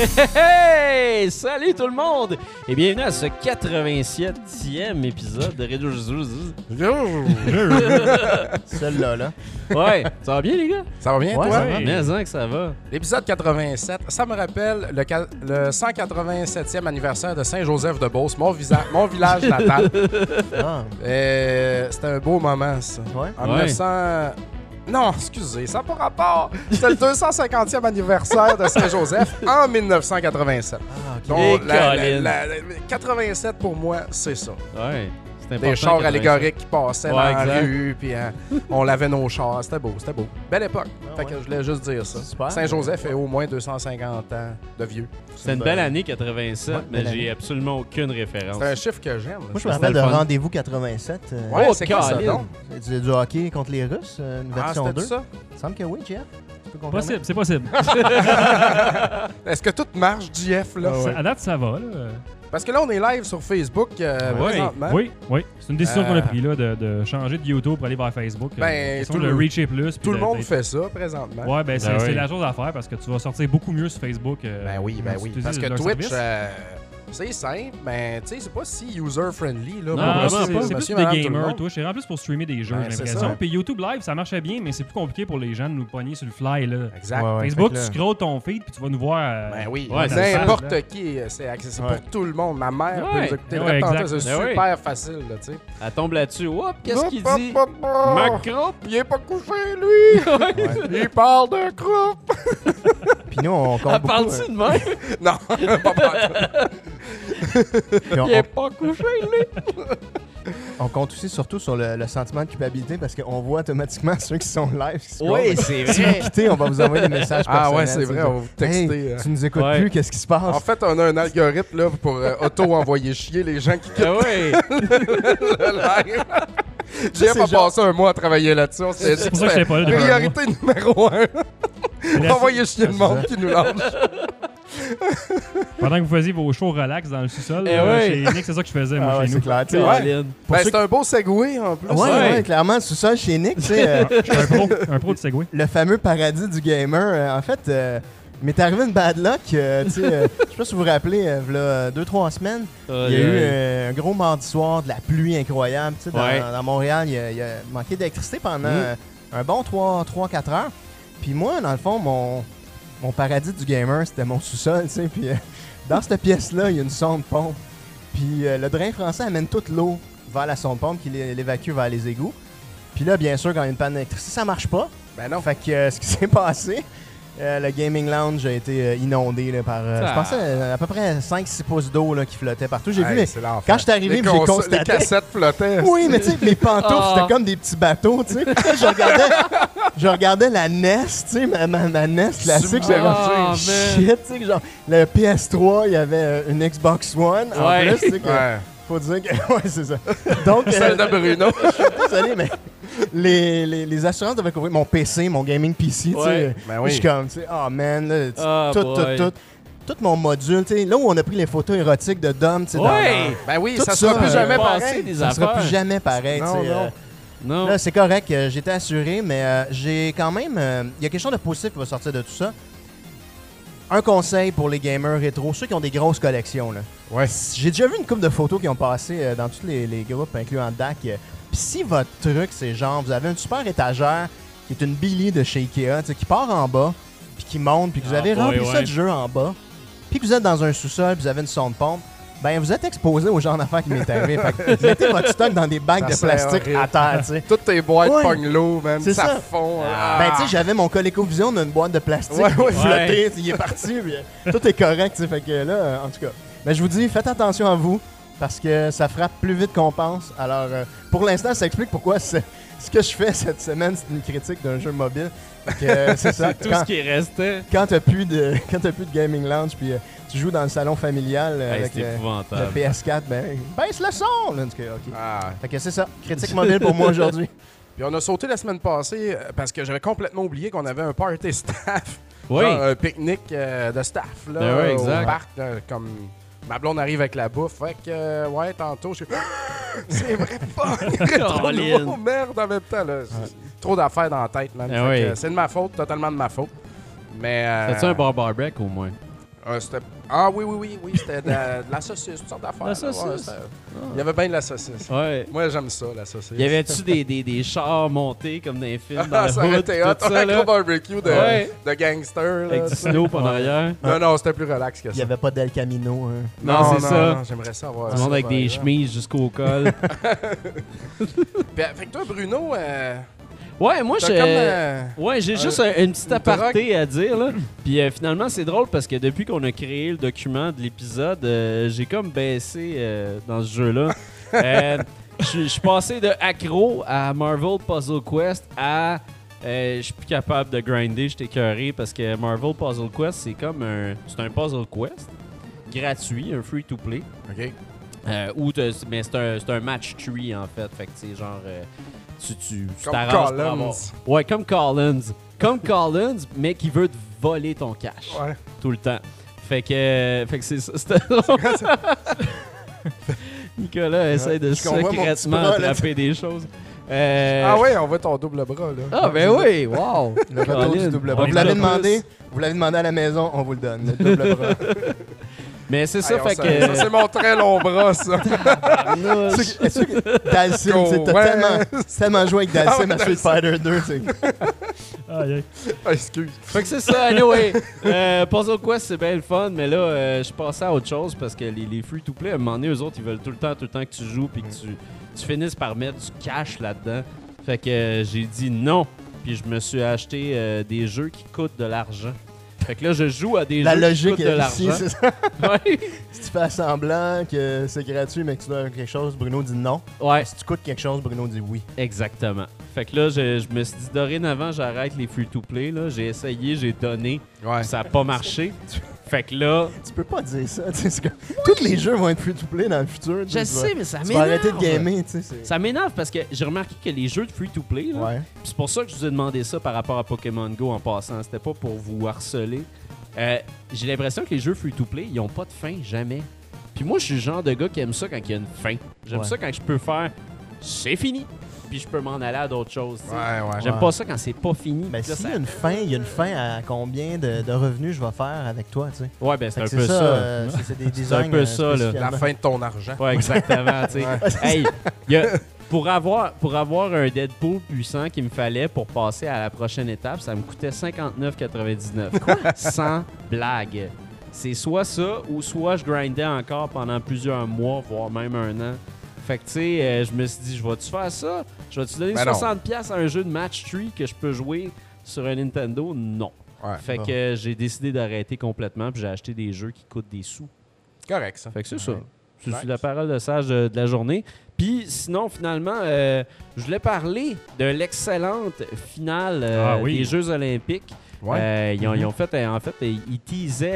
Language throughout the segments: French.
Hey! Salut tout le monde! Et bienvenue à ce 87e épisode de Radio Celle-là, là. Ouais, ça va bien les gars? Ça va bien, Ouais, toi? ça va. Mais que ça va. L'épisode 87, ça me rappelle le 187e anniversaire de Saint-Joseph-de-Beauce, mon village natal. Ah, C'était un beau moment, ça. ouais. En Ouais. 1900... Non, excusez, ça n'a pas rapport. C'était le 250e anniversaire de Saint-Joseph en 1987. Ah, ok. Donc, Et Colin. 87 pour moi, c'est ça. Ouais, c'est important. Des chars allégoriques qui passaient Ouais, dans exact. la rue, puis on lavait nos chars. C'était beau, c'était beau. Belle époque. Ah, Fait ouais. que je voulais juste dire ça. Super. Saint-Joseph est au moins 250 ans de vieux. C'est une belle année 87, Ouais, mais belle j'ai année. absolument aucune référence. C'est un chiffre que j'aime. Moi, je me C'était rappelle le de fun. Rendez-vous 87. Ouais, Oh, c'est quoi ça, Colin. donc? C'est du hockey contre les Russes, une Ah, version c'était 2. ça? Il me semble que oui, Jeff. Tu peux confirmer? Possible, c'est possible. Est-ce que tout marche, JF, là? À date, ça va. Là. Parce que là, on est live sur Facebook présentement. Oui. C'est une décision qu'on a prise là, de changer de YouTube pour aller vers Facebook. Ben, Question tout de le- reacher plus. Tout le monde fait ça présentement. Ouais, ben c'est Ben c'est oui. la chose à faire parce que tu vas sortir beaucoup mieux sur Facebook. Ben oui. Parce que Twitch, c'est simple, mais tu sais, c'est pas si user-friendly. Là, Non, pour vraiment monsieur- pas. C'est plus monsieur, des madame, tout le gamers, monde. Twitch. C'est en plus pour streamer des jeux, Ben, j'ai c'est l'impression. ça. Puis YouTube Live, ça marchait bien, mais c'est plus compliqué pour les gens de nous pogner sur le fly. Là. Exact. Ouais, ouais. Facebook, fait que tu là- scrolles ton feed puis tu vas nous voir. Ben oui, Ouais, c'est n'importe ça. qui, c'est accessible Ouais. pour tout le monde. Ma mère peut Ouais. nous écouter Ouais, directement, exact. c'est Ben oui. super facile, là, tu sais. Elle tombe là-dessus. Hop, qu'est-ce qu'il Hop, dit? hop, hop, hop. Macron? Il est pas couché, lui! Il parle d'un groupe! Puis nous, on compte Elle beaucoup. parle-tu de même? Non, pas partout. Puis Il est pas couché, lui! on compte aussi surtout sur le sentiment de culpabilité parce qu'on voit automatiquement ceux qui sont live. qui scrollent. Oui, c'est Si vous vrai. quittez, on va vous envoyer des messages Ah personnels. ouais, c'est vrai, on va vous texter. Hey, tu nous écoutes Ouais. plus, qu'est-ce qui se passe? En fait, on a un algorithme là, pour auto-envoyer chier les gens qui quittent Ah ouais! le live. Jeff c'est a genre- passé un mois à travailler là-dessus. On s'est dit C'est que pour ça que c'était j'étais pas là depuis un mois. priorité numéro 1. Mais là, Envoyer chier le c'est monde ça. qui nous lâche. Pendant que vous faisiez vos shows relax dans le sous-sol, Eh là, ouais. chez Nick, c'est ça que je faisais, moi, Ah ouais, chez c'est nous. clair. tu sais. Ouais. Colin. Pour ceux C'est un beau segway en plus. Ouais, Ouais. ouais, clairement, sous ça, chez Nick, tu sais, Je suis un pro de Segway. le fameux paradis du gamer. En fait, il m'est arrivé une bad luck. Tu sais, je sais pas si vous vous rappelez, là, 2-3 semaines, il y a eu un gros mardi soir, de la pluie incroyable. Tu sais, Ouais. dans Montréal, il y a manqué d'électricité pendant un bon 3-4 heures. Puis moi, dans le fond, mon paradis du gamer, c'était mon sous-sol. Tu sais, puis dans cette pièce-là, il y a une sonde pompe. Puis le drain français amène toute l'eau vers la sonde pompe qui l'évacue vers les égouts. Puis là, bien sûr, quand il y a une panne d'électricité, ça marche pas. Ben non. Fait que ce qui s'est passé, le gaming lounge a été inondé là, par, je pensais, à peu près 5-6 pouces d'eau là, qui flottaient partout. J'ai vu Hey, c'est l'enfer. quand je suis arrivé, Les j'ai les constaté. cassettes flottaient. Oui, mais tu sais, mes pantoufles, Ah. c'était comme des petits bateaux, tu sais. Je regardais la NES, tu sais, ma NES classique. J'avais Ah, shit, tu sais, genre, le PS3, il y avait une Xbox One. En Ouais. plus, tu sais, que- Ouais. faut dire que. Ouais, c'est ça. Donc, Celle de Bruno. désolé, mais les assurances devaient couvrir mon PC, mon gaming PC, tu sais. Ouais. Ben Je oui. suis comme, tu sais, oh man, là, Ah, boy. tout mon module, tu sais, là où on a pris les photos érotiques de Dom, tu sais, Ouais! Ben oui, Tout ça sera ça, plus jamais passer pareil. des ça sera affaires. plus jamais pareil, tu Non, sais. non. Non. Là, c'est correct, j'étais assuré, mais j'ai quand même, il y a quelque chose de positif qui va sortir de tout ça. Un conseil pour les gamers rétro, ceux qui ont des grosses collections, là. Ouais. J'ai déjà vu une couple de photos qui ont passé dans tous les groupes, incluant DAC. Puis si votre truc, c'est genre, vous avez une super étagère qui est une Billy de chez Ikea, tu sais, qui part en bas, puis qui monte, puis que vous Ah, avez boy, rempli ça ouais. de jeu en bas, puis que vous êtes dans un sous-sol, puis vous avez une sonde pompe, ben vous êtes exposé au genre d'affaires qui m'est arrivé. Fait que mettez votre stock dans des bagues Ça de serait plastique horrible. à terre, tu sais. Toutes tes boîtes Ouais. pognent l'eau, man. C'est Ça ça. fond. Ben, tu sais, j'avais mon ColecoVision dans une boîte de plastique Ouais, ouais. flottée, il est parti, puis tout est correct, tu sais, fait que là, en tout cas. Mais je vous dis, faites attention à vous, parce que ça frappe plus vite qu'on pense. Alors, pour l'instant, ça explique pourquoi ce que je fais cette semaine, c'est une critique d'un jeu mobile. Fait que, c'est ça. Tout ce qui restait. Quand t'as plus de gaming lounge, puis tu joues dans le salon familial Hey, avec c'est le épouvantable. PS4, ben, baisse le son! Là, en tout cas, ok. Ah. Fait que c'est ça, critique mobile pour moi aujourd'hui. Puis on a sauté la semaine passée parce que j'avais complètement oublié qu'on avait un party staff. Oui. Genre un pique-nique de staff là, Ben ouais, exact. au parc. Là, comme ma blonde arrive avec la bouffe. Fait que, ouais, tantôt, je suis. C'est vrai pas! Colin. Oh merde en même temps. Là. Trop d'affaires dans la tête, man. Ah Fait oui. que c'est de ma faute, totalement de ma faute. Mais. C'était-tu un barber break au moins? Ah oui, c'était de la saucisse, toutes sortes d'affaires. La là, ouais, saucisse? il y avait bien de la saucisse. Ouais. Moi, j'aime ça, la saucisse. Y avait-tu des chars montés comme dans les films dans Ah, le ça aurait hood, été tout hot, ça, un là? gros barbecue Ouais. de gangsters. Avec du snow en arrière. Non, c'était plus relax que ça. Il n'y avait pas d'El Camino. Hein. Non, c'est ça. Non, j'aimerais ça avoir Tout le ça, monde avec par des exemple. chemises jusqu'au col. Fait que toi, Bruno, Ouais, moi, t'as comme, j'ai juste une petite une aparté à dire, là. Puis finalement, c'est drôle parce que depuis qu'on a créé le document de l'épisode, j'ai comme baissé dans ce jeu-là. Je suis passé de accro à Marvel Puzzle Quest à... je suis plus capable de grinder, j'étais écœuré parce que Marvel Puzzle Quest, c'est comme c'est un puzzle quest gratuit, un free-to-play. OK. Mais c'est un match tree, en fait. Fait que, tu sais, genre... tu Comme t'arranges pour Collins. avoir- Ouais, comme Collins. Comme Collins, mais qui veut te voler ton cash. Ouais. Tout le temps. Fait que c'est ça. C'était drôle. Nicolas essaie de Je comprends mon petit secrètement bras, là. attraper des choses. Ah oui, on voit ton double bras, là. Ah, ben oui! Wow! Le retour du Colin. double On bras. Vous est l'avez plus. demandé? Vous l'avez demandé à la maison, on vous le donne. Le double bras. Mais c'est ça, Hey, fait ça, que... c'est mon très long bras, ça. Est-ce que Dalsim, tu sais, t'as tellement joué avec Dalsim à Street Fighter 2, tu sais. Aïe, aïe. Ah, excuse. Fait que c'est ça, anyway. Puzzle Quest, c'est bien le fun, mais là, je suis passé à autre chose parce que les free-to-play, à un moment donné, eux autres, ils veulent tout le temps que tu joues puis que tu finisses par mettre du cash là-dedans. Fait que j'ai dit non, puis je me suis acheté des jeux qui coûtent de l'argent. Fait que là, je joue à des La jeux logique qui coûtent de ici, l'argent. c'est ça. Ouais. Si tu fais semblant que c'est gratuit, mais que tu dois quelque chose, Bruno dit non. Ouais, Si tu coûtes quelque chose, Bruno dit oui. exactement. Fait que là, je me suis dit, dorénavant, j'arrête les free-to-play. Là. J'ai essayé, j'ai donné, Ouais. ça n'a pas marché. Fait que là... Tu peux pas dire ça, tu sais. C'est comme- tous les jeux vont être free-to-play dans le futur. tu Je tu sais, mais ça vas m'énerve. arrêter de gamer, tu sais. c'est- Ça m'énerve parce que j'ai remarqué que les jeux de free-to-play, là, Ouais. Puis c'est pour ça que je vous ai demandé ça par rapport à Pokémon Go en passant. C'était pas pour vous harceler. J'ai l'impression que les jeux free-to-play, ils ont pas de fin, jamais. Puis moi, je suis le genre de gars qui aime ça quand il y a une fin. J'aime Ouais. ça quand je peux faire « c'est fini », puis je peux m'en aller à d'autres choses. tu sais. Ouais. J'aime Ouais. pas ça quand c'est pas fini. Ben, Puis là, s'il ça- y a une fin, il y a une fin à combien de revenys je vais faire avec toi, tu sais. Ouais, ben c'est Fait un que peu ça. c'est des designs. un peu ça, là. La spécialement. fin de ton argent. Ouais, exactement. tu sais. Hey, pour avoir un Deadpool puissant qu'il me fallait pour passer à la prochaine étape, ça me coûtait 59,99. Quoi? Sans blague. C'est soit ça, ou soit je grindais encore pendant plusieurs mois, voire même un an. Fait que, tu sais, je me suis dit, je vais-tu faire ça? Je vais-tu donner Ben non. 60$ à un jeu de match tree que je peux jouer sur un Nintendo? Non. Ouais. Fait non. que j'ai décidé d'arrêter complètement, puis j'ai acheté des jeux qui coûtent des sous. Correct, ça. Fait que c'est ça. C'est Nice. la parole de sage de la journée. Puis sinon, finalement, je voulais parler de l'excellente finale Ah oui. des Jeux olympiques. Ouais. Ils ont fait, en fait, ils teasaient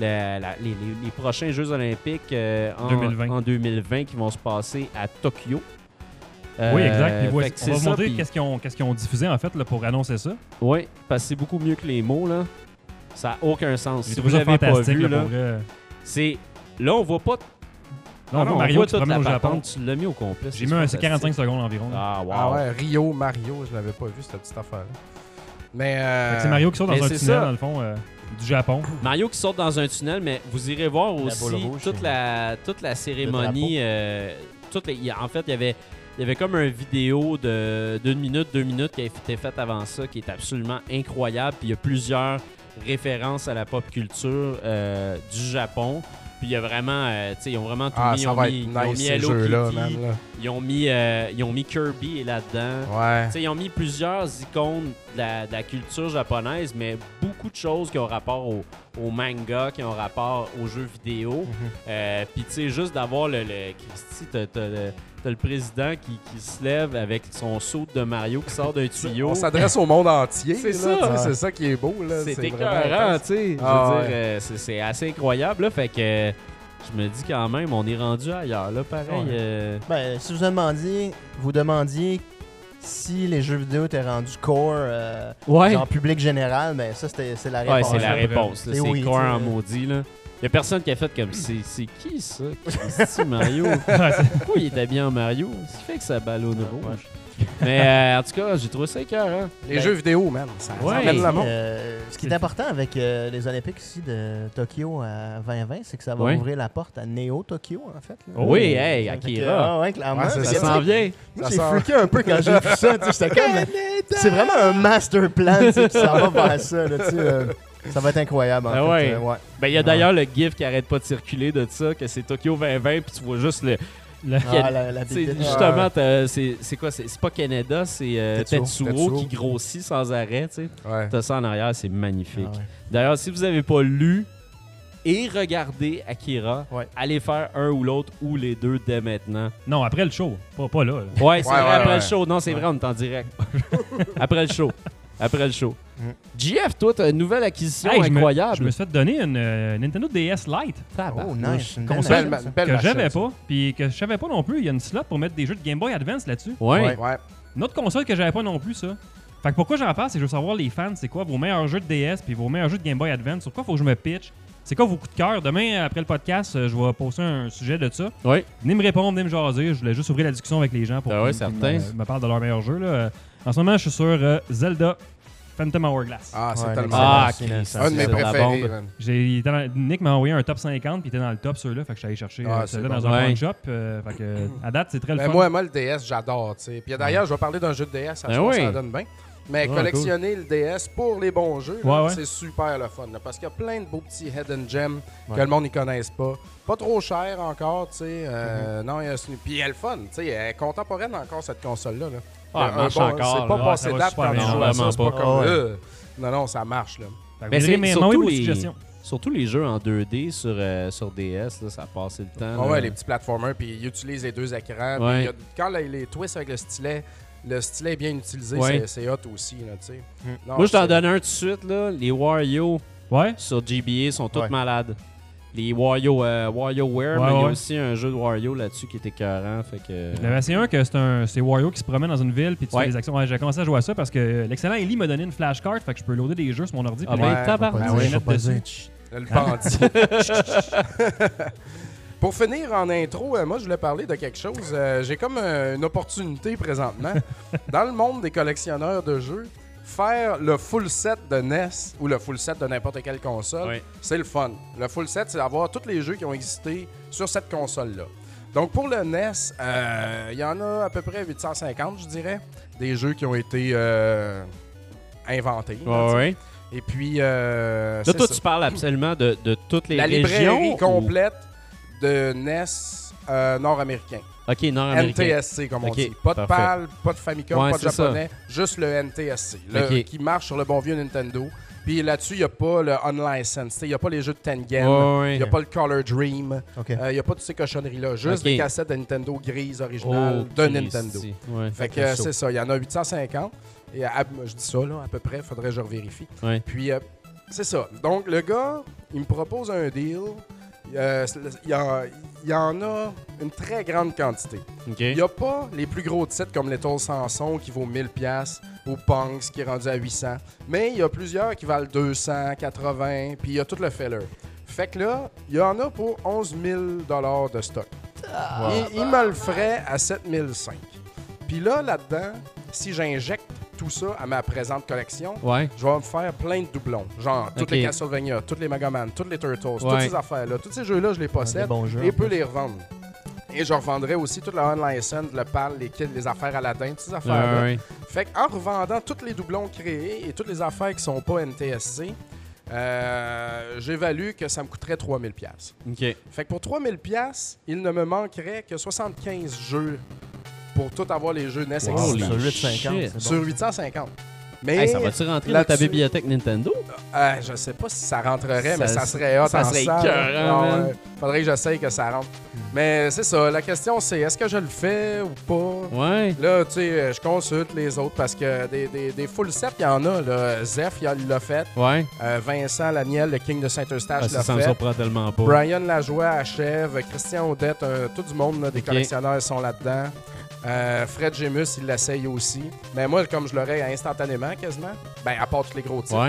les prochains Jeux olympiques 2020. en 2020 qui vont se passer à Tokyo. Oui, exact. Puis Fait voici- que on c'est va ça, vous montrer puis- qu'est-ce qu'ils ont diffusé en fait là, pour annoncer ça. Oui, parce que c'est beaucoup mieux que les mots, là. Ça n'a aucun sens. J'ai Si trouvé vous ça l'avez pas fantastique, vu, là, là, pour vrai. c'est... Là, on voit pas... Là, on voit Mario qui se toute promène la au Japon. patente. Tu l'as mis au complet. J'ai mis un c'est 45 secondes environ. là. Ah, wow. Ah ouais, Rio, Mario, je l'avais pas vu, cette petite affaire-là. Mais. Fait que c'est Mario qui sort dans mais un c'est tunnel, ça. dans le fond, du Japon. Mario qui sort dans un tunnel, mais vous irez voir boule aussi rouge, toute la cérémonie. En fait, il y avait comme un vidéo de 2 minutes qui a été faite avant ça, qui est absolument incroyable. Puis il y a plusieurs références à la pop culture du Japon. Puis il y a vraiment, tu sais, ils ont vraiment tout mis. ça va être Ils ont nice, mis ces Hello jeux-là, Kitty, man. Là. ils ont mis Kirby là-dedans. Ouais. Tu sais, ils ont mis plusieurs icônes de la culture japonaise, mais beaucoup de choses qui ont rapport au manga, qui ont rapport aux jeux vidéo. Puis, tu sais, juste d'avoir Christy, t'as le président qui se lève avec son saut de Mario qui sort d'un tuyau. On s'adresse au monde entier. C'est là, ça. tu sais, c'est ça qui est beau. Là. C'est vraiment écœurant, intense. tu sais. Je Ah, veux dire, c'est assez incroyable, là. Fait que je me dis quand même, on est rendu ailleurs, là, pareil. Ouais. Ben, si vous demandiez si les jeux vidéo étaient rendus core, Ouais. genre public général, ben ça, c'est la Ouais, réponse. c'est la Ouais, réponse. là. C'est C'est oui, core tu sais. en maudit, là. Il y a personne qui a fait comme c'est qui ça? C'est Mario? Pourquoi il est habillé en Mario? Ce qui fait que ça ballonne rouge. Mais en tout cas, j'ai trouvé ça écœurant. Les jeux vidéo, man, ça Ouais. emmène le monde. Ce qui est important avec les Olympiques ici de Tokyo à 2020, c'est que ça va Ouais. ouvrir la porte à Neo Tokyo, en fait. Là. Oui, hey, Fait que, Akira. ouais, clairement. Ouais, c'est Ça ça. s'en vient. Moi, Ça j'ai sent- freaké un peu quand j'ai vu ça. Tu sais, j'étais comme, c'est vraiment un master plan tu sais, qui s'en va vers ça. Là, tu sais, ça va être incroyable, en Ah fait. ouais. Ouais. Ben, il y a d'ailleurs le gif qui arrête pas de circuler de ça, que c'est Tokyo 2020, puis tu vois juste le. Ah, la Tu sais, bébête. justement, c'est quoi? C'est pas Canada, c'est Tetsuo. Tetsuro qui grossit sans arrêt. Tu sais. Ouais. T'as ça en arrière, c'est magnifique. Ah ouais. D'ailleurs, si vous avez pas lu et regardé Akira, Ouais. allez faire un ou l'autre ou les deux dès maintenant. Non, après le show. Pas là. Ouais, c'est Ouais, vrai, ouais, après ouais. le show. Non, c'est vrai, on est en direct. Après le show. Après le show. GF, toi, t'as une nouvelle acquisition Hey, je incroyable. me suis fait donner une Nintendo DS Lite Oh, nice. Une Console. belle machine, ça. Belle que machine, j'avais ça. pas. Puis que je savais pas non plus. Il y a une slot pour mettre des jeux de Game Boy Advance là-dessus. Ouais. Ouais. Ouais. Une autre console que j'avais pas non plus, ça. Fait que pourquoi j'en parle, c'est que je veux savoir, les fans, c'est quoi vos meilleurs jeux de DS puis vos meilleurs jeux de Game Boy Advance. Sur quoi faut que je me pitch? C'est quoi vos coups de cœur? Demain, après le podcast, je vais poster un sujet de ça. Ouais. Venez me répondre, venez me jaser. Je voulais juste ouvrir la discussion avec les gens pour Ah ouais, qu'ils certain. me parlent de leurs meilleurs jeux. Là. En ce moment, je suis sur Zelda Phantom Hourglass. Ah, c'est Ouais, tellement Ah, excellent, Chris, excellent. un de mes c'est la préférés. bombe. man. Nick m'a envoyé un top 50 puis il était dans le top ceux-là. Fait que je suis allé chercher Ah, celui-là c'est dans bon. un Ouais. pawn shop. Fait que, à date, c'est très le Ben, fun. moi, le DS, j'adore. tu sais. Puis d'ailleurs, je vais parler d'un jeu de DS, ça, Ben je pense que oui. ça donne bien. Mais Ouais, collectionner le DS pour les bons jeux, là, Ouais, ouais. c'est super le fun. là, parce qu'il y a plein de beaux petits hidden gems Ouais. que le monde ne connaisse pas. Pas trop cher encore, tu sais. Non, il y a... Puis elle est fun, tu sais. Elle est contemporaine encore, cette console-là. Là. Ah, elle Un marche bon- encore, C'est pas là. passé Ça va date super quand tu bien. joues Non, à ça. vraiment C'est pas pas. comme... Ah ouais. Non, ça marche, là. Fait que Ben, vous c'est irez surtout m'envoyer vos les- suggestions. Surtout les jeux en 2D sur DS, là, ça a passé le temps. Ah là. ouais, les petits platformers, puis ils utilisent les deux écrans. Puis Ouais. il y a- quand les twists avec le stylet est bien utilisé, Ouais. c'est hot aussi, là, tu sais. Non, Moi, je t'en c'est- donne un tout de suite. Là. Les Wario Ouais? sur GBA sont tous Ouais. malades. Les WarioWare, Ouais, mais il y a ouais. aussi un jeu de Wario là-dessus qui était écœurant. Fait que... J'avais essayé un que c'est Wario qui se promène dans une ville puis tu Ouais. fais des actions. Ouais, j'ai commencé à jouer à ça parce que l'excellent Ellie m'a donné une flashcard, fait que je peux loader des jeux sur mon ordi. Ah puis ben, Ouais, tabarnak. Faut pas ouais, dire, faut mettre pas dessus. dire. Le bandit. Pour finir en intro, moi je voulais parler de quelque chose. J'ai comme une opportunité présentement dans le monde des collectionneurs de jeux. Faire le full set de NES ou le full set de n'importe quelle console, Ouais. c'est le fun. Le full set, c'est d'avoir tous les jeux qui ont existé sur cette console-là. Donc pour le NES, il y en a à peu près 850, je dirais, des jeux qui ont été inventés. là, Ouais, tu sais. ouais. Et puis, Là, c'est toi, ça. tu parles absolument de toutes les La régions. librairie ou- complète de NES nord-américain. Ok, nord-américain. NTSC, comme on Ok, dit. Pas de parfait. PAL, pas de Famicom, Ouais, pas de c'est ça. japonais, juste le NTSC, Ok. qui marche sur le bon vieux Nintendo. Puis là-dessus, il n'y a pas le unlicensed, il n'y a pas les jeux de Tengen, Ouais, ouais. il n'y a pas le Color Dream, OK. il n'y a pas toutes ces cochonneries-là, juste Ok. des cassettes de Nintendo grises originales Oh, de Christy. Nintendo. Ouais. Fait que c'est ça, il y en a 850. Et je dis ça, là, à peu près, faudrait que je revérifie. Ouais. Puis, c'est ça. Donc, le gars, il me propose un deal. Il y en a une très grande quantité. Ok. Il n'y a pas les plus gros titres comme Little Samson qui vaut 1000$ ou Punks qui est rendu à 800. Mais il y a plusieurs qui valent 200, 80, puis il y a tout le filler. Fait que là, il y en a pour 11 000$ de stock. Il me le ferait à 7 500. Puis là-dedans, si j'injecte tout ça à ma présente collection, Ouais. je vais me faire plein de doublons. Genre, toutes Ok. les Castlevania, toutes les Mega Man, toutes les Turtles, Ouais. toutes ces affaires-là. Tous ces jeux-là, je les possède Des bons jeux, et en peux plus. les revendre. Et je revendrai aussi toute la unlicensed, le PAL, les kits, les affaires Aladdin, toutes ces affaires-là. Ouais. Fait qu'en revendant tous les doublons créés et toutes les affaires qui sont pas NTSC, j'évalue que ça me coûterait 3000$. Ok. Fait que pour 3000$, il ne me manquerait que 75 jeux pour tout avoir les jeux NES Wow, Holy existants. sur 850, shit. c'est Sur bon. 850. Mais Hey, ça va-tu rentrer dans ta là-dessus- bibliothèque Nintendo? Je sais pas si ça rentrerait, mais Ça- ça serait hot ça en serait salle. écœurant, Ah man. ouais. Faudrait que j'essaye que ça rentre. Mais c'est ça, la question c'est est-ce que je le fais ou pas? Ouais. Là, tu sais, je consulte les autres parce que des full sets, il y en a. Là. Zeph, il l'a fait. Ouais. Vincent Laniel, le King de Saint-Eustache, Ah, ça, l'a ça me fait. surprend tellement pas. Brian Lajoie achève. Christian Audette, tout du monde, là, des Ok. collectionneurs sont là-dedans. Fred Gemus, il l'essaye aussi. Mais moi, comme je l'aurais instantanément, quasiment, ben, à part tous les gros titres. Ouais.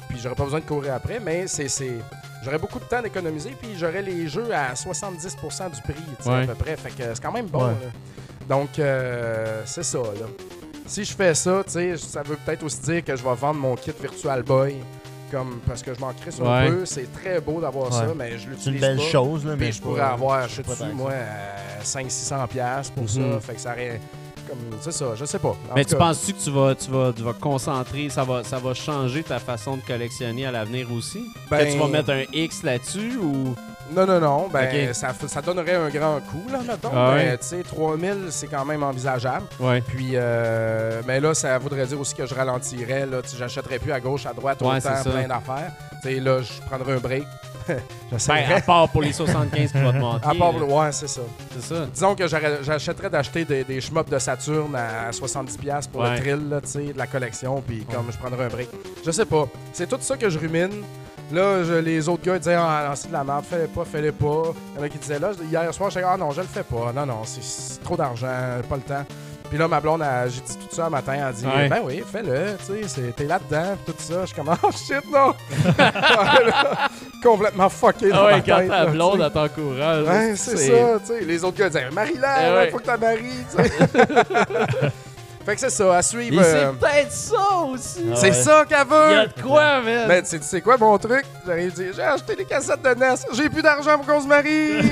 puis j'aurais pas besoin de courir après, mais j'aurais beaucoup de temps d'économiser, puis j'aurais les jeux à 70% du prix, tu sais, à peu près. Fait que c'est quand même bon. Ouais. Là. Donc, c'est ça, là. Si je fais ça, tu sais, ça veut peut-être aussi dire que je vais vendre mon kit Virtual Boy, parce que je m'en crisse un peu. C'est très beau d'avoir ça, mais je l'utilise C'est une belle pas. chose, là, mais Puis je pourrais avoir, je sais pas dessus, tant que moi, 500-600$ pour ça. Fait que ça aurait... C'est ça, je sais pas. Mais tu penses-tu que tu vas concentrer, ça va changer ta façon de collectionner à l'avenir aussi? Ben- Que tu vas mettre un X là-dessus ou... Non. Ben, Ok. ça donnerait un grand coup, là, mettons. Ah ouais. Mais, tu sais, 3000, c'est quand même envisageable. Ouais. Puis, mais là, ça voudrait dire aussi que je ralentirais. Là, j'achèterais plus à gauche, à droite, Ouais, autant, c'est ça. plein d'affaires. Tu sais, là, je prendrais un break. Ben, J'essaierais. à part pour les 75 qui vont te manquer. À part, ouais, c'est ça. C'est ça. Disons que j'achèterais d'acheter des shmups de Saturn à 70$ pour Ouais. le thrill, là, tu sais, de la collection, puis comme je prendrais un break. Je sais pas. C'est tout ça que je rumine. Là, les autres gars ils disaient « Ah, non, c'est de la merde, fais-le pas. » Il y en a qui disaient là, hier soir, je disais « Ah non, je le fais pas. Non, c'est trop d'argent, pas le temps. » Puis là, ma blonde, j'ai dit tout ça un matin, elle a dit Ouais. Ben oui, fais-le, tu sais, t'es là-dedans, tout ça. Je suis comme « Oh shit, non! » Complètement fucké dans Ah ma ouais, quand tête. ta là, blonde, tu sais. elle t'encourage. Ouais, c'est ça, tu sais. Les autres gars disaient Marie-la, Eh ouais. faut que t'as maries, tu sais. Fait que c'est ça, à suivre. Et c'est peut-être ça aussi. Ah C'est ouais. ça qu'elle Il y a veut! de quoi, man? Ben, tu sais quoi mon truc? J'arrive à dire, j'ai acheté des cassettes de NES, j'ai plus d'argent pour qu'on se marie!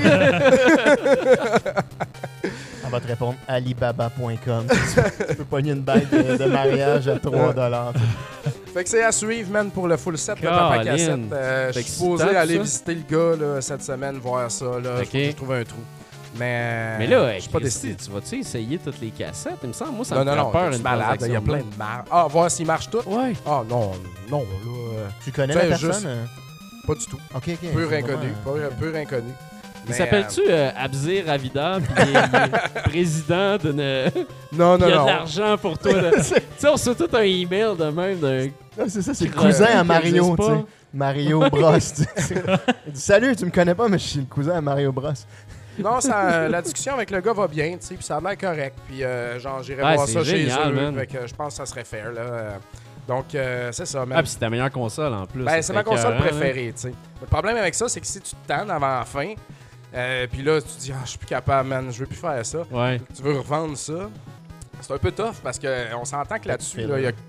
On va te répondre alibaba.com. Tu peux pogner une bague de mariage à 3$. Fait que c'est à suivre, man, pour le full set de Papa Colin. Cassette. Je Fait suis excitant, supposé aller ça. visiter le gars là, cette semaine, voir ça. Là. Ok. Faut que je trouve un trou. Mais là, je suis pas Christy, décidé. tu vas-tu essayer toutes les cassettes? Il me semble, moi, ça Non, me fait non, peur t'es une malade, il y a transaction plein de de marre. Ah, voir s'ils marchent tous? même. Ouais. Ah, non, là, Tu connais T'sais, la personne? juste- pas du tout. Ok, ok. Pur c'est inconnu, vraiment, pur inconnu. Il Mais, s'appelle-tu Abzir Ravida, puis il est président d'une... Non, Il y a non. de l'argent pour toi. Tu sais, on reçoit tout un email de même d'un... Ah, c'est ça, c'est le Qui cousin à existe Mario, pas. tu sais. Mario Bros. Tu sais. Il dit Salut, tu me connais pas, mais je suis le cousin à Mario Bros. Non, la discussion avec le gars va bien, tu sais, puis ça a l'air correct. Puis, genre, j'irai Ouais, voir c'est ça génial, chez eux. man. Fait que je pense que ça serait fair, là. Donc, c'est ça, man. Ah, puis c'est ta meilleure console en plus. Ben, c'est ma console écœurant, préférée, tu sais. Le problème avec ça, c'est que si tu te tannes avant la fin, puis là, tu te dis, ah, je suis plus capable, man, je veux plus faire ça. hein. Ouais. Tu veux revendre ça. C'est un peu tough parce qu'on s'entend que là-dessus, là, il y a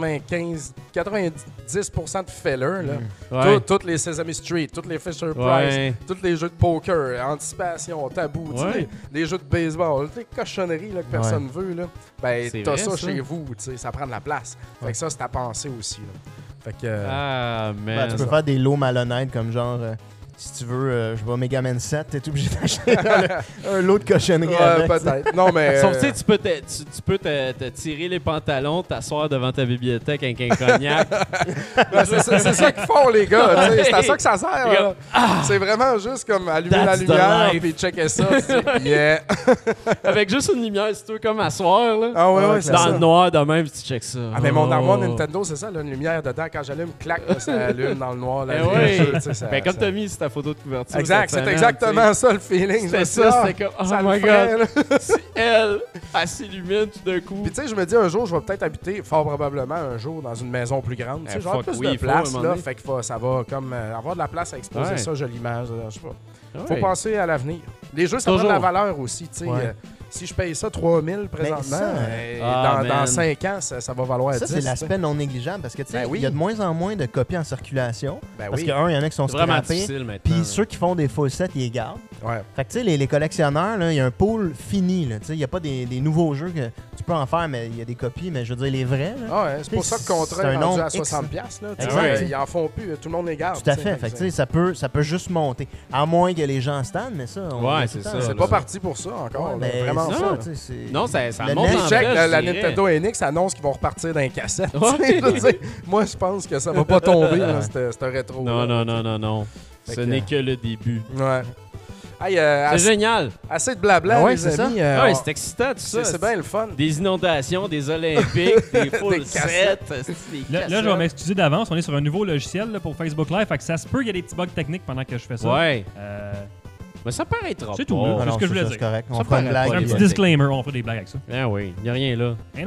90% de filler. Là. Ouais. Toutes les Sesame Street, toutes les Fisher Price, Ouais. tous les jeux de poker, anticipation, tabou, tu sais, Ouais. les jeux de baseball, toutes les cochonneries là, que personne veut. Là. Ben, C'est t'as vrai, ça ça. chez vous, tu sais, ça prend de la place. Fait que ça, c'est à penser aussi. Là. Fait que. Ah, Ben, man. tu peux faire des lots malhonnêtes comme genre, si tu veux, je vais Mega Man 7, t'es obligé d'acheter un lot de cochonneries Ouais, avec. peut-être. Non, mais. Sauf que tu sais, tu peux te tirer les pantalons, t'asseoir devant ta bibliothèque avec un cognac. Ben, c'est ça qu'ils font, les gars. tu sais, C'est à ça que ça sert. Les gars, là. C'est vraiment juste comme allumer la That's the lumière life. puis checker ça. tu dis, yeah. avec juste une lumière, c'est toi comme asseoir, là. Ah ouais, Ouais, ouais, c'est Dans ça. le noir de même, tu checkes ça. Ah, mais mon armoire Oh. Nintendo, c'est ça, là, une lumière dedans. Quand j'allume, clac, là, ça allume dans le noir. Là, Eh oui. tu sais, ça- Ben, comme ça- t'as mis sur ta photo de couverture. Exact, cette c'est semaine, exactement tu ça le feeling. sais. Je C'était me ça, dis, ah, c'était comme, oh ça le my ferait, god, là. si elle s'illumine tout d'un coup. Puis tu sais, je me dis un jour, je vais peut-être habiter, fort probablement un jour, dans une maison plus grande. Tu sais, Eh, genre fuck, plus oui, de il faut, à un place, moment là. donné. Fait que ça va comme avoir de la place à exposer Ouais. ça joliment. Je sais pas. Ouais. Faut penser à l'avenir. Les jeux, ça prend de la Toujours. valeur aussi. Tu sais. Ouais. Si je paye ça 3000 présentement, ça, Ah, dans man. 5 ans, ça va valoir 10. Ça, c'est tu sais. l'aspect non négligeable parce que tu sais, Ben oui. il y a de moins en moins de copies en circulation. Ben Parce oui. que, il y en a qui sont C'est vraiment scrappés. difficile maintenant. Puis là. ceux qui font des full sets, ils les gardent. Ouais. Fait que tu sais, les collectionneurs, là, il y a un pool fini. là. Tu sais, il n'y a pas des nouveaux jeux que tu peux en faire, mais il y a des copies, mais je veux dire, les vrais. là. Ah ouais, c'est pour ça que le contrat C'est un est rendu nombre à X, 60$. Là, tu sais. Exact. Ils en font plus, tout le monde les garde. Tout à tu fait. sais. Fait que, tu sais, ça peut juste monter. À moins que les gens stand, mais ça, on Ouais, a c'est tout le ça, temps, C'est là. pas parti pour ça encore. Ouais, là, mais vraiment c'est ça. ça, là. tu sais, c'est- Non, ça Le monte NES, en Check, flèche, la je dirais. Nintendo NX annonce qu'ils vont repartir dans les cassettes. Ouais. Tu sais, je veux dire, moi, je pense que ça va pas tomber, là, ce rétro. Non, non. Fait Ce que- n'est que le début. Ouais. Hey, C'est assez, génial. assez de blabla, Ah ouais, les c'est amis. Ouais, c'est excitant tout ça. c'est bien le fun. Des inondations, des Olympiques, des full Des cassettes. sets, des Là, je vais m'excuser d'avance. On est sur un nouveau logiciel là, pour Facebook Live. Fait que ça se peut qu'il y ait des petits bugs techniques pendant que je fais ça. Ouais. Euh, Mais ça paraîtra C'est pas. tout, là. Ah C'est non, ce que je voulais ça, dire. c'est correct. Ça On fera une paraît blague. un pas, petit Ouais. disclaimer, on fait des blagues avec ça. Ben oui, y a rien là. Eh non.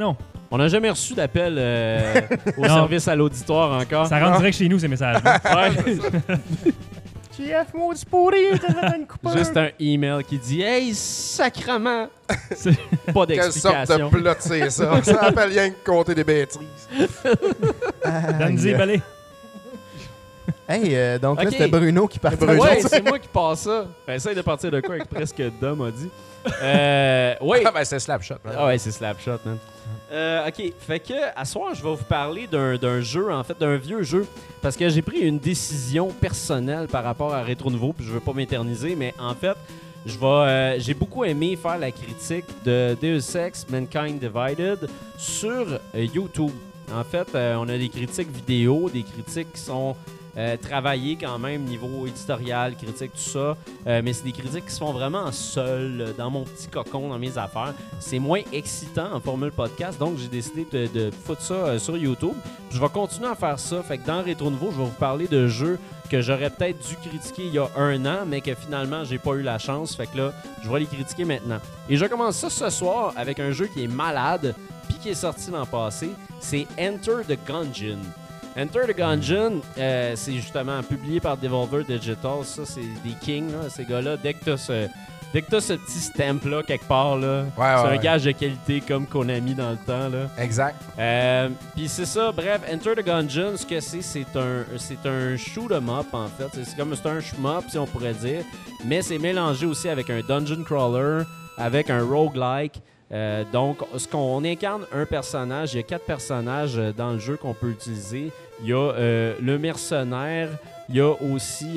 On n'a jamais reçu d'appel au service à l'auditoire encore. Ça rentre direct chez nous, ces messages-là. Ouais. JF, maudit pourri, t'as fait une coupure. Juste un email qui dit « Hey, sacrement! » Pas Quelle sorte d'explication. de plot c'est ça? Ça appelle rien que compter des bêtises. Donne-y, balai. Hey, donc là, Ok. c'était Bruno qui partait. Bruno. Ouais, c'est moi qui passe ça. Essaye de partir de quoi avec presque Dom a dit. Oui. Ah ben c'est Slapshot. Ah ouais, c'est Slapshot, man. OK, fait que à soir, je vais vous parler d'un jeu, en fait, d'un vieux jeu, parce que j'ai pris une décision personnelle par rapport à Rétro Nouveau, puis je veux pas m'éterniser, mais en fait, j'ai beaucoup aimé faire la critique de Deus Ex Mankind Divided sur YouTube. En fait, on a des critiques vidéo, des critiques qui sont travaillées quand même niveau éditorial, critique, tout ça. Mais c'est des critiques qui se font vraiment seules, dans mon petit cocon, dans mes affaires. C'est moins excitant en formule podcast, donc j'ai décidé de foutre ça sur YouTube. Je vais continuer à faire ça. Fait que dans Rétro Nouveau, je vais vous parler de jeux que j'aurais peut-être dû critiquer il y a 1 an, mais que finalement, j'ai pas eu la chance. Fait que là, je vais les critiquer maintenant. Et je commence ça ce soir avec un jeu qui est malade, puis qui est sorti l'an passé. C'est Enter the Gungeon. Enter the Gungeon, c'est justement publié par Devolver Digital. Ça, c'est des kings, là, ces gars-là. Dès que t'as ce petit stamp-là, quelque part, là, c'est un gage de qualité comme Konami dans le temps. Là. Exact. Puis c'est ça, bref, Enter the Gungeon, ce que c'est un shoot 'em up, en fait. C'est un shmup, si on pourrait dire. Mais c'est mélangé aussi avec un dungeon crawler, avec un roguelike. Donc, on incarne un personnage. Il y a 4 personnages dans le jeu qu'on peut utiliser. Il y a le mercenaire. Il y a aussi...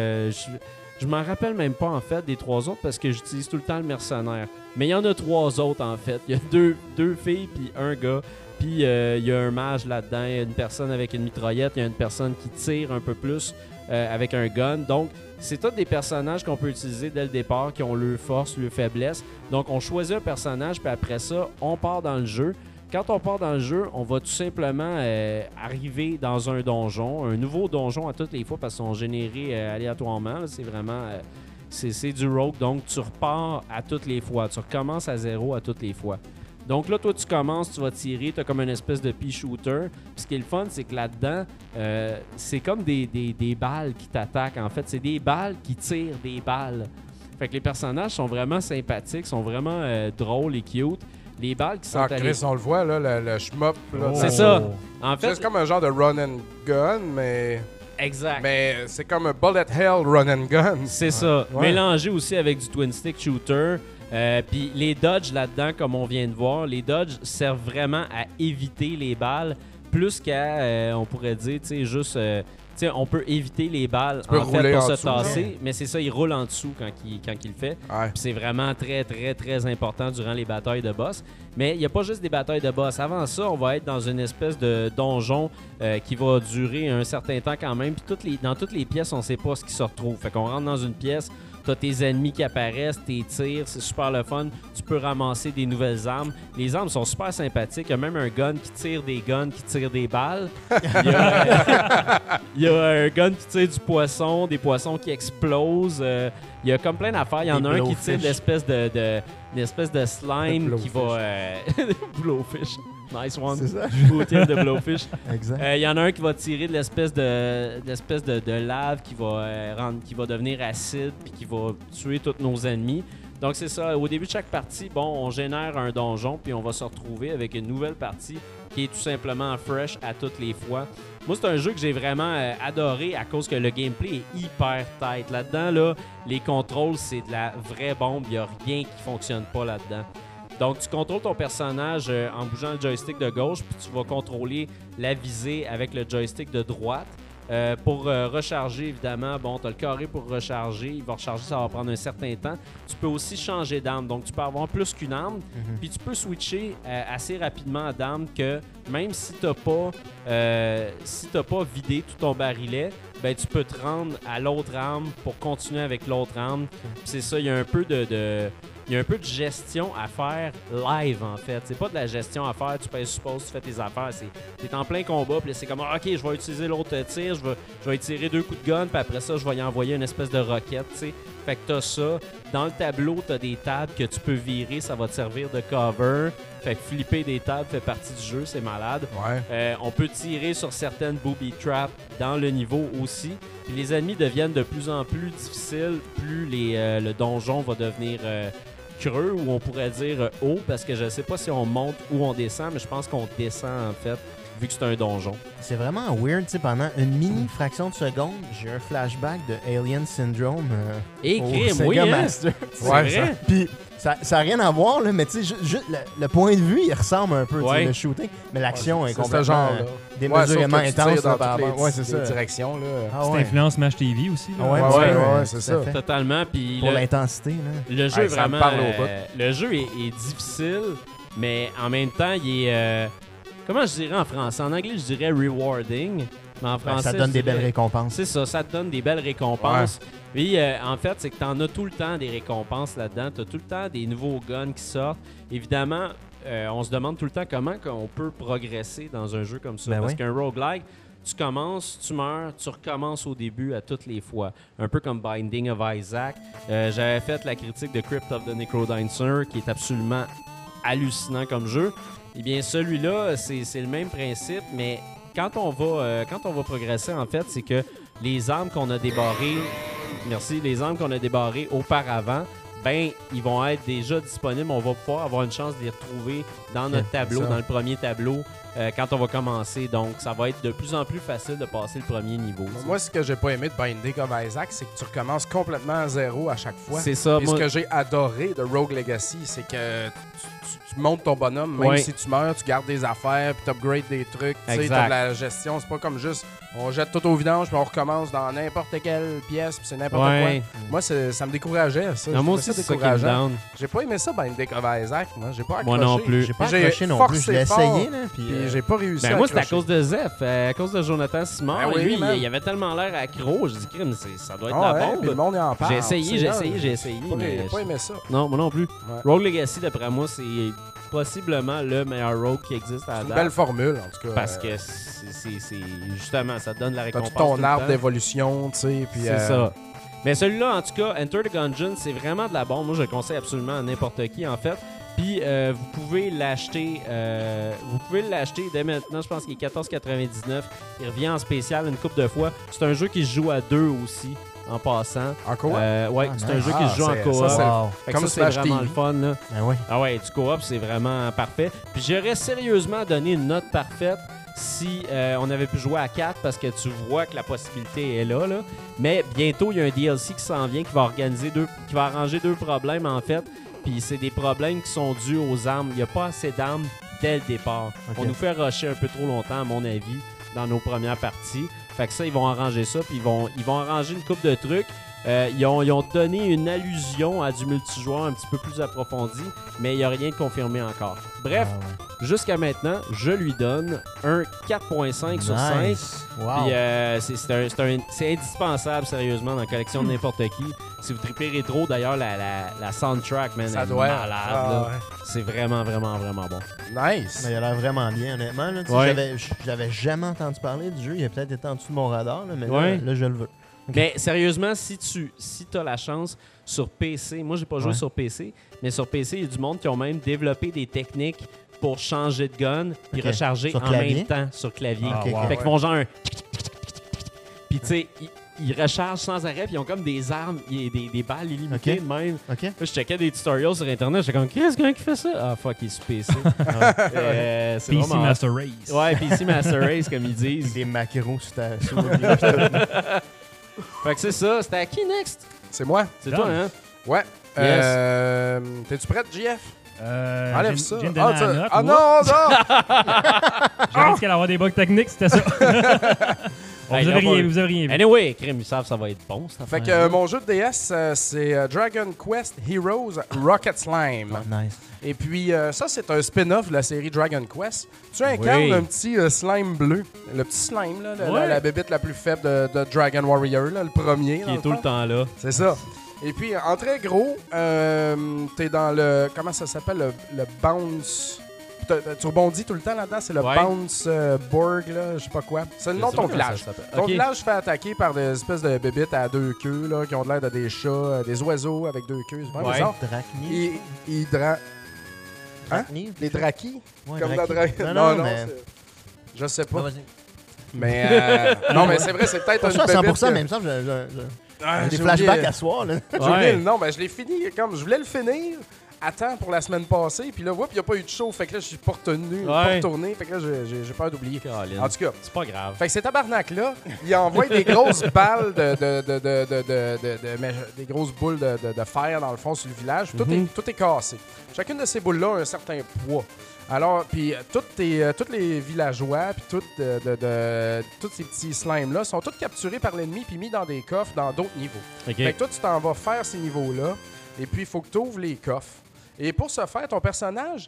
je m'en rappelle même pas, en fait, des 3 autres parce que j'utilise tout le temps le mercenaire. Mais il y en a 3 autres, en fait. Il y a deux filles puis un gars. Puis il y a un mage là-dedans. Il y a une personne avec une mitraillette. Il y a une personne qui tire un peu plus avec un gun. Donc, c'est tous des personnages qu'on peut utiliser dès le départ, qui ont leur force, leur faiblesse. Donc, on choisit un personnage, puis après ça, on part dans le jeu. Quand on part dans le jeu, on va tout simplement arriver dans un donjon, un nouveau donjon à toutes les fois, parce qu'ils sont générés aléatoirement. Là. C'est vraiment... c'est du rogue, donc tu repars à toutes les fois. Tu recommences à 0 à toutes les fois. Donc là, toi, tu commences, tu vas tirer, tu as comme une espèce de pea shooter. Puis ce qui est le fun, c'est que là-dedans, c'est comme des balles qui t'attaquent. En fait, c'est des balles qui tirent des balles. Fait que les personnages sont vraiment sympathiques, sont vraiment drôles et cute. Les balles qui sont Ah, Chris, on le voit, là, le shmup. Là, C'est ça. En fait, C'est comme un genre de run and gun, mais exact. c'est comme un bullet hell run and gun. C'est ça. Ouais. Mélangé aussi avec du twin stick shooter. Puis les dodges là-dedans, comme on vient de voir, les dodges servent vraiment à éviter les balles plus qu'à, on pourrait dire, tu sais, juste... tu sais, on peut éviter les balles peux en fait rouler pour en se dessous, tasser, mais c'est ça, il roule en dessous quand il le fait. Ouais. Puis c'est vraiment très, très, très important durant les batailles de boss. Mais il n'y a pas juste des batailles de boss. Avant ça, on va être dans une espèce de donjon qui va durer un certain temps quand même. Puis dans toutes les pièces, on ne sait pas ce qui se retrouve. Fait qu'on rentre dans une pièce, t'as tes ennemis qui apparaissent, tes tirs, c'est super le fun. Tu peux ramasser des nouvelles armes. Les armes sont super sympathiques. Il y a même un gun qui tire des guns, qui tire des balles. Il y a un gun qui tire du poisson, des poissons qui explosent. Il y a comme plein d'affaires. Il y en a un qui tire une espèce de slime qui va... Blowfish. Nice one. C'est ça. Bouteille de blowfish. Exact. Il y en a un qui va tirer de l'espèce de lave qui va devenir acide puis qui va tuer tous nos ennemis. Donc c'est ça, au début de chaque partie, on génère un donjon puis on va se retrouver avec une nouvelle partie qui est tout simplement fresh à toutes les fois. Moi, c'est un jeu que j'ai vraiment adoré à cause que le gameplay est hyper tight. Là-dedans, là, les contrôles, c'est de la vraie bombe. Il n'y a rien qui fonctionne pas là-dedans. Donc, tu contrôles ton personnage en bougeant le joystick de gauche, puis tu vas contrôler la visée avec le joystick de droite. Pour recharger, évidemment, tu as le carré pour recharger. Il va recharger, ça va prendre un certain temps. Tu peux aussi changer d'arme. Donc, tu peux avoir plus qu'une arme. Puis, tu peux switcher assez rapidement d'arme que même si tu n'as pas vidé tout ton barillet, ben, tu peux te rendre à l'autre arme pour continuer avec l'autre arme. Puis, c'est ça, il y a un peu il y a un peu de gestion à faire live, en fait. C'est pas de la gestion à faire, tu pèses suppose, tu fais tes affaires. T'es en plein combat, puis c'est comme, OK, je vais utiliser l'autre tir, je vais tirer 2 coups de gun, puis après ça, je vais y envoyer une espèce de roquette, tu sais. Fait que t'as ça. Dans le tableau, t'as des tables que tu peux virer. Ça va te servir de cover. Fait que flipper des tables fait partie du jeu. C'est malade. Ouais. On peut tirer sur certaines booby traps dans le niveau aussi. Puis les ennemis deviennent de plus en plus difficiles. Plus le donjon va devenir creux, ou on pourrait dire haut. Parce que je sais pas si on monte ou on descend. Mais je pense qu'on descend en fait, vu que c'est un donjon. C'est vraiment weird, tu sais, pendant une mini fraction de seconde, j'ai un flashback de Alien Syndrome Et au crime, Sega oui, hein? Master. C'est Ouais, vrai? Puis ça n'a rien à voir, là, mais tu sais, juste le point de vue, il ressemble un peu, tu sais, Ouais. le shooting, mais l'action est C'est ce complètement genre-là. démesurément Ouais, sauf que tu intense tires là, dans par toutes rapport. Ouais, c'est les ça. directions, là. Ah C'est ouais. influence Smash TV aussi. Là. Ah ouais, Ouais, tout c'est à ça. fait. Totalement. Puis Pour l'intensité, là. le jeu est ça me vraiment. parle au bout. Le jeu est difficile, mais en même temps, il est. Comment je dirais en français? En anglais, je dirais rewarding. Mais en Ben, français, ça donne je des dirais- belles récompenses. C'est ça, ça te donne des belles récompenses. Puis en fait, c'est que tu en as tout le temps des récompenses là-dedans. Tu as tout le temps des nouveaux guns qui sortent. Évidemment, on se demande tout le temps comment on peut progresser dans un jeu comme ça. Ben Parce oui. qu'un roguelike, tu commences, tu meurs, tu recommences au début à toutes les fois. Un peu comme Binding of Isaac. J'avais fait la critique de Crypt of the Necrodancer, qui est absolument hallucinant comme jeu. Eh bien, celui-là, c'est le même principe, mais quand on va progresser, en fait, c'est que les armes qu'on a débarrées, les armes qu'on a débarrées auparavant, ben, ils vont être déjà disponibles. On va pouvoir avoir une chance de les retrouver dans notre tableau, ça. dans le premier tableau, quand on va commencer. Donc, ça va être de plus en plus facile de passer le premier niveau. Moi, ce que j'ai pas aimé de Binding of Isaac, c'est que tu recommences complètement à zéro à chaque fois. C'est ça. Et moi- ce que j'ai adoré de Rogue Legacy, c'est que tu montes ton bonhomme, même Ouais. si tu meurs, tu gardes des affaires, puis tu upgrades des trucs. Tu sais, Exact. t'as de la gestion. C'est pas comme juste on jette tout au vidange, puis on recommence dans n'importe quelle pièce, puis c'est n'importe Ouais. quoi. Moi, ça me décourageait, ça. Non, Je moi trouvais aussi, ça c'est ça qui me décourageant. down. J'ai pas aimé ça, Binding of Isaac. Moi, j'ai pas accroché. Moi non plus. J'ai pas J'ai accroché non plus. Je forcé l'ai fort. essayé, là. Puis, Puis j'ai pas réussi Ben à moi, c'est à accrocher. cause de Zeph, à cause de Jonathan Simard. Ben oui, lui, man. il avait tellement l'air accro. Je dis, crime, ça doit être Ah de la ouais, puis le bombe. monde en parle. J'ai essayé, c'est j'ai là, essayé, j'ai essayé. mais J'ai pas aimé ça. Non, moi non plus. Ouais. Rogue Legacy, d'après moi, c'est possiblement le meilleur Rogue qui existe à la C'est une date. belle formule, en tout cas. Parce que c'est justement, ça te donne la T'as récompense. tout ton tout le arbre temps. d'évolution, tu sais, puis... C'est ça. Mais celui-là, en tout cas, Enter the Gungeon, c'est vraiment de la bombe. Moi, je le conseille absolument à n'importe qui, en fait. Puis, vous pouvez l'acheter dès maintenant. Je pense qu'il est 14,99. Il revient en spécial une couple de fois. C'est un jeu qui se joue à deux aussi, en passant. Encore? Ouais, Ah, c'est un nice. jeu qui se joue en c'est- coop. ça, c'est- wow. Fait que comme ça, c'est Smash vraiment TV. le fun, là. Ben oui. Ah ouais, du coop, c'est vraiment parfait. Puis j'aurais sérieusement donné une note parfaite si on avait pu jouer à 4 parce que tu vois que la possibilité est là. Mais bientôt, il y a un DLC qui s'en vient qui va qui va arranger deux problèmes en fait. Puis c'est des problèmes qui sont dus aux armes. Il n'y a pas assez d'armes dès le départ. Ok. On nous fait rusher un peu trop longtemps, à mon avis, dans nos premières parties. Fait que ça, ils vont arranger ça. Puis ils vont arranger une couple de trucs. Ils ont donné une allusion à du multijoueur un petit peu plus approfondi, mais il n'y a rien de confirmé encore. Bref, Ah ouais. jusqu'à maintenant, je lui donne un 4.5 sur 5. Nice. Wow. Puis c'est indispensable, sérieusement, dans la collection de n'importe qui. Si vous tripez rétro, d'ailleurs, la soundtrack, man, Ça elle est doit être. malade. Ah, là. ouais. C'est vraiment, vraiment, vraiment bon. Nice. Mais il a l'air vraiment bien, honnêtement. Là, tu sais, Ouais. j'avais jamais entendu parler du jeu. Il a peut-être été en dessous de mon radar, là, mais Ouais. là, je le veux. Ok. Mais sérieusement, si tu as la chance sur PC, moi j'ai pas joué Ouais. sur PC, mais sur PC, il y a du monde qui ont même développé des techniques pour changer de gun puis Ok. recharger Sur en clavier? même temps sur clavier. Ah, wow. Fait qu'ils font genre un puis tu sais, ils rechargent sans arrêt, puis ils ont comme des armes, des balles illimitées Ok. de même. OK? Là, je checkais des tutorials sur internet, j'étais comme qu'est-ce quelqu'un qui fait ça? Ah fuck, il est sur PC. C'est PC vraiment Master Race. Ouais, PC Master Race comme ils disent. Des maquereaux sur ta sur Fait que c'est ça, c'était à qui next? C'est moi? C'est Done. toi, hein? Ouais. Yes. T'es-tu prête, JF? j'ai- Enlève ça. j'ai une donné la note. Ah Oups. non, non! J'avais dit qu'elle allait avoir des bugs techniques, c'était ça. Bon, Hey, vous, avez là, rien, vous avez rien vu. Anyway, crème, ils savent ça va être bon, cette Fait que affaire-là. mon jeu de DS, c'est Dragon Quest Heroes Rocket Slime. nice. Et puis, ça, c'est un spin-off de la série Dragon Quest. Tu incarnes Oui. un petit slime bleu. Le petit slime, là, Ouais. la bébête la plus faible de Dragon Warrior, là, le premier. Qui dans est tout le fond. temps là. C'est ça. Et puis, en très gros, t'es dans le... Comment ça s'appelle? Le bounce Tu rebondis tout le temps là-dedans. C'est le Bounce Borg, là, je sais pas quoi. C'est le nom de ton village. Ton village se fait attaquer par des espèces de bébites à 2 queues là, qui ont l'air de des chats, des oiseaux avec 2 queues. C'est vraiment bizarre. Hein? Les Drakis? Ouais, Comme Draki. dans Draki. Non, mais... Je sais pas. Ah, vas-y. Mais non, mais c'est vrai, c'est peut-être Pour une ça, bébite 100%, que- même ça, Ah, des j'ai flashbacks oublié. à soir, là. J'ai oublié le nom. Ben, je l'ai fini. Comme je voulais le finir à temps pour la semaine passée. Puis là, il n'y a pas eu de show. Fait que là, je suis pas retourné. Fait que là, j'ai peur d'oublier. Caroline. En tout cas. C'est pas grave. Fait que ces tabarnak-là, ils envoient des grosses balles des grosses boules de fer, dans le fond, sur le village. Tout est cassé. Chacune de ces boules-là a un certain poids. Alors, puis tous les villageois, puis tous ces petits slimes-là sont tous capturés par l'ennemi puis mis dans des coffres dans d'autres niveaux. OK. Fait que toi, tu t'en vas faire ces niveaux-là, et puis il faut que tu ouvres les coffres. Et pour ce faire, ton personnage,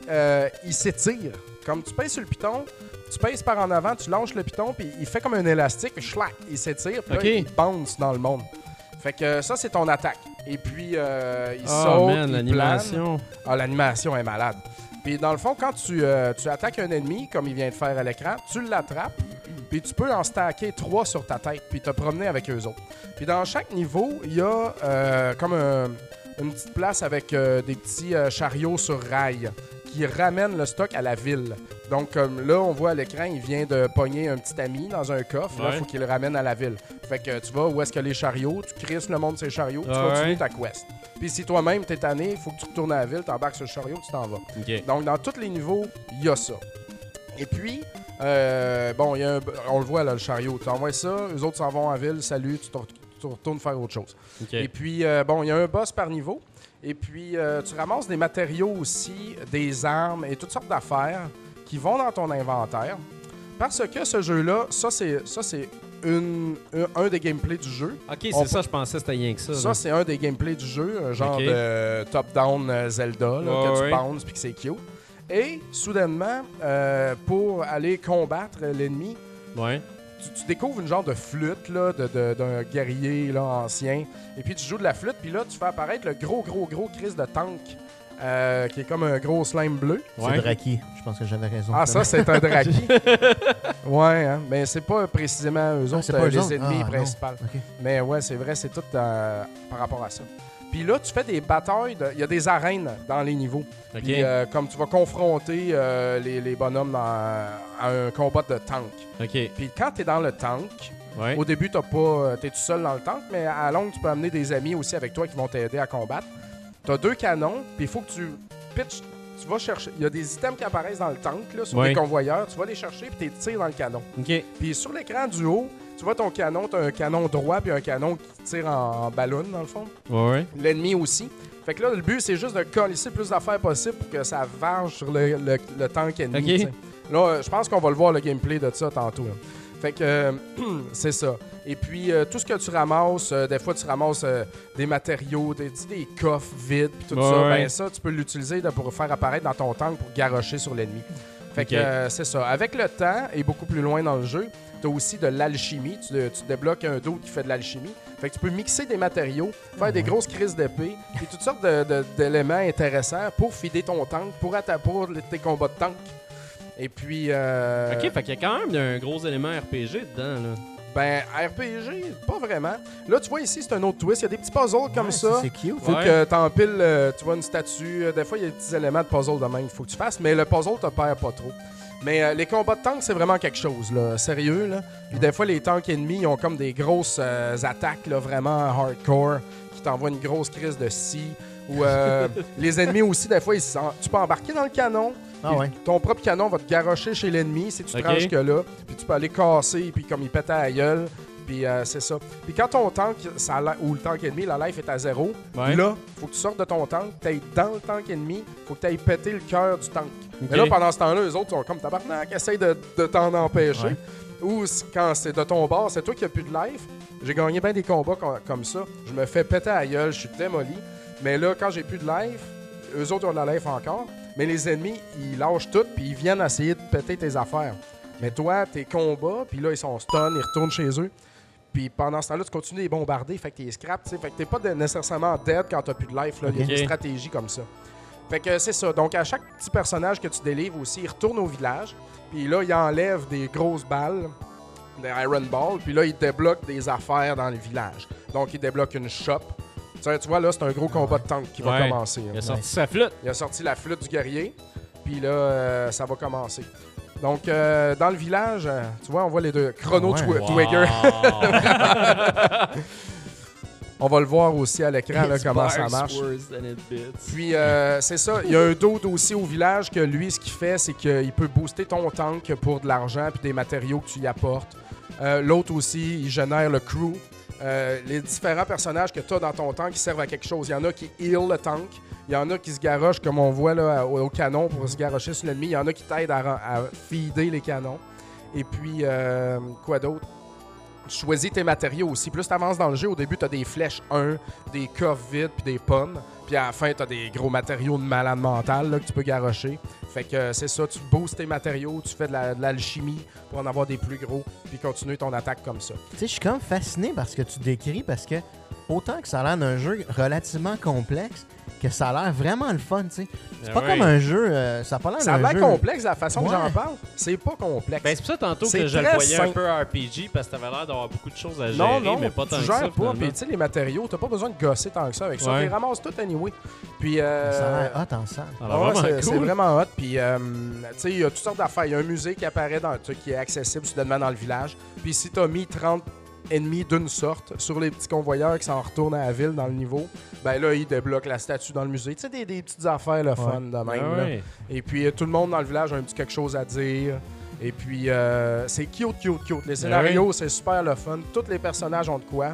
il s'étire. Comme tu pèses sur le piton, tu pèses par en avant, tu lâches le piton, puis il fait comme un élastique, puis schlac, il s'étire, puis là, il bounce dans le monde. Fait que ça, c'est ton attaque. Et puis, il saute, il l'animation. plane. Ah, l'animation est malade. Puis dans le fond, quand tu attaques un ennemi, comme il vient de faire à l'écran, tu l'attrapes, puis tu peux en stacker 3 sur ta tête, puis te promener avec eux autres. Puis dans chaque niveau, il y a comme une petite place avec des petits chariots sur rail qui ramènent le stock à la ville. Donc comme là, on voit à l'écran, il vient de pogner un petit ami dans un coffre. Là, il faut qu'il le ramène à la ville. Fait que tu vas où est-ce que les chariots, tu crisses le monde de ces chariots, tu continues ta quest. Puis si toi-même t'es tanné, il faut que tu retournes à la ville, t'embarques sur le chariot, tu t'en vas. OK. Donc dans tous les niveaux, il y a ça. Et puis, bon, on le voit là, le chariot. Tu envoies ça, eux autres s'en vont en ville, salut, tu retournes faire autre chose. Okay. Et puis, bon, il y a un boss par niveau. Et puis, tu ramasses des matériaux aussi, des armes et toutes sortes d'affaires qui vont dans ton inventaire. Parce que ce jeu-là, ça c'est un des gameplays du jeu. OK, c'est ça, je pensais que c'était rien que ça. Ça, c'est un des gameplays du jeu, un genre de top-down Zelda, là, que tu bounces puis que c'est cute. Et, soudainement, pour aller combattre l'ennemi, tu découvres une genre de flûte là, d'un guerrier là, ancien. Et puis, tu joues de la flûte, puis là, tu fais apparaître le gros Chris de tank, qui est comme un gros slime bleu. C'est Draki. Je pense que j'avais raison. Ah, ça, c'est un Draki. Ouais, hein? Mais c'est pas précisément eux autres, pas les ennemis principaux. Okay. Mais ouais, c'est vrai, c'est tout par rapport à ça. Puis là, tu fais des batailles, il y a des arènes dans les niveaux. OK. Puis, comme tu vas confronter les bonhommes à un combat de tank. OK. Puis quand tu es dans le tank, au début, t'es tout seul dans le tank, mais à longue, tu peux amener des amis aussi avec toi qui vont t'aider à combattre. Tu as 2 canons, puis il faut que tu pitches. Tu vas chercher. Il y a des items qui apparaissent dans le tank, là, sur les convoyeurs. Tu vas les chercher, puis tu tires dans le canon. OK. Puis sur l'écran du haut, tu vois ton canon, tu as un canon droit, puis un canon qui tire en ballon, dans le fond. Ouais. L'ennemi aussi. Fait que là, le but, c'est juste de coller le plus d'affaires possible pour que ça varge sur le tank ennemi. OK. Là, je pense qu'on va le voir, le gameplay de ça, tantôt. Là. Fait que c'est ça. Et puis, tout ce que tu ramasses, des fois, tu ramasses des matériaux, des coffres vides, puis tout ça. Ben ça, tu peux l'utiliser pour faire apparaître dans ton tank pour garrocher sur l'ennemi. Fait que c'est ça. Avec le temps, et beaucoup plus loin dans le jeu, tu as aussi de l'alchimie. Tu débloques un dos qui fait de l'alchimie. Fait que tu peux mixer des matériaux, faire des grosses crises d'épée, et toutes sortes d'éléments intéressants pour fider ton tank, pour tes combats de tank. Et puis... OK, fait qu'il y a quand même un gros élément RPG dedans, là. Ben, RPG, pas vraiment. Là, tu vois ici, c'est un autre twist. Il y a des petits puzzles comme ça. C'est cute. Faut que t'empiles, tu vois, une statue. Des fois, il y a des petits éléments de puzzle de même qu'il faut que tu fasses, mais le puzzle te perd pas trop. Mais les combats de tanks, c'est vraiment quelque chose, là. Sérieux, là. Puis des fois, les tanks ennemis, ils ont comme des grosses attaques, là, vraiment hardcore, qui t'envoient une grosse crise de scie. Ou les ennemis aussi, des fois, tu peux embarquer dans le canon. Ton propre canon va te garrocher chez l'ennemi si tu te rends jusque-là. Puis tu peux aller casser, puis comme il pète à la gueule. Puis c'est ça. Puis quand ton tank, ou le tank ennemi, la life est à 0, là, faut que tu sortes de ton tank, tu ailles dans le tank ennemi, faut que tu ailles péter le cœur du tank. Mais là, pendant ce temps-là, eux autres sont comme tabarnak, essayent de t'en empêcher. Ou quand c'est de ton bord, c'est toi qui n'as plus de life. J'ai gagné bien des combats comme ça. Je me fais péter à la gueule, je suis démoli. Mais là, quand j'ai plus de life, eux autres ont de la life encore. Mais les ennemis, ils lâchent tout, puis ils viennent essayer de péter tes affaires. Mais toi, tes combats, puis là, ils sont stun, ils retournent chez eux. Puis pendant ce temps-là, tu continues de les bombarder, fait que t'es scrap, tu sais. Fait que t'es pas nécessairement dead quand t'as plus de life, là. Il y a une stratégie comme ça. Fait que c'est ça. Donc, à chaque petit personnage que tu délivres aussi, il retourne au village. Puis là, il enlève des grosses balles, des Iron Ball. Puis là, il débloque des affaires dans le village. Donc, il débloque une shop. Tu vois, là, c'est un gros combat de tank qui va commencer. Il a sorti sa flûte. Il a sorti la flûte du guerrier. Puis là, ça va commencer. Donc, dans le village, tu vois, on voit les deux. Chrono Twigger. On va le voir aussi à l'écran, là, comment ça marche. Puis, c'est ça. Il y a un dude aussi au village que lui, ce qu'il fait, c'est qu'il peut booster ton tank pour de l'argent puis des matériaux que tu y apportes. L'autre aussi, il génère le crew. Les différents personnages que tu as dans ton tank qui servent à quelque chose. Il y en a qui heal le tank. Il y en a qui se garochent, comme on voit là, au canon pour se garocher sur l'ennemi. Il y en a qui t'aident à feeder les canons. Et puis, quoi d'autre? Tu choisis tes matériaux aussi. Plus tu avances dans le jeu, au début, tu as des flèches 1, des coffres vides puis des pommes. Puis à la fin, tu as des gros matériaux de malade mental là, que tu peux garrocher. Fait que c'est ça, tu boostes tes matériaux, tu fais de l'alchimie pour en avoir des plus gros, puis continuer ton attaque comme ça. Tu sais, je suis comme fasciné par ce que tu décris, parce que autant que ça a l'air d'un jeu relativement complexe, que ça a l'air vraiment le fun, tu sais. C'est pas comme un jeu, ça a pas l'air d'un jeu... Ça a l'air complexe, la façon que j'en parle. C'est pas complexe. Ben, c'est pour ça tantôt que je le voyais un peu RPG, parce que t'avais l'air d'avoir beaucoup de choses à gérer, mais pas tant que ça, pas. Puis tu sais, les matériaux, t'as pas besoin de gosser tant que ça avec ça. Tu les ramasses tout anyway. Puis, ça a l'air hot en salle. C'est vraiment hot. Puis, tu sais, il y a toutes sortes d'affaires. Il y a un musée qui apparaît qui est accessible soudainement dans le village. Puis si t'as mis 30 ennemis d'une sorte sur les petits convoyeurs qui s'en retournent à la ville dans le niveau, ben là, ils débloquent la statue dans le musée. Tu sais, des petites affaires, le fun de même. Là. Et puis, tout le monde dans le village a un petit quelque chose à dire. Et puis, c'est cute. Les scénarios, c'est super le fun. Tous les personnages ont de quoi.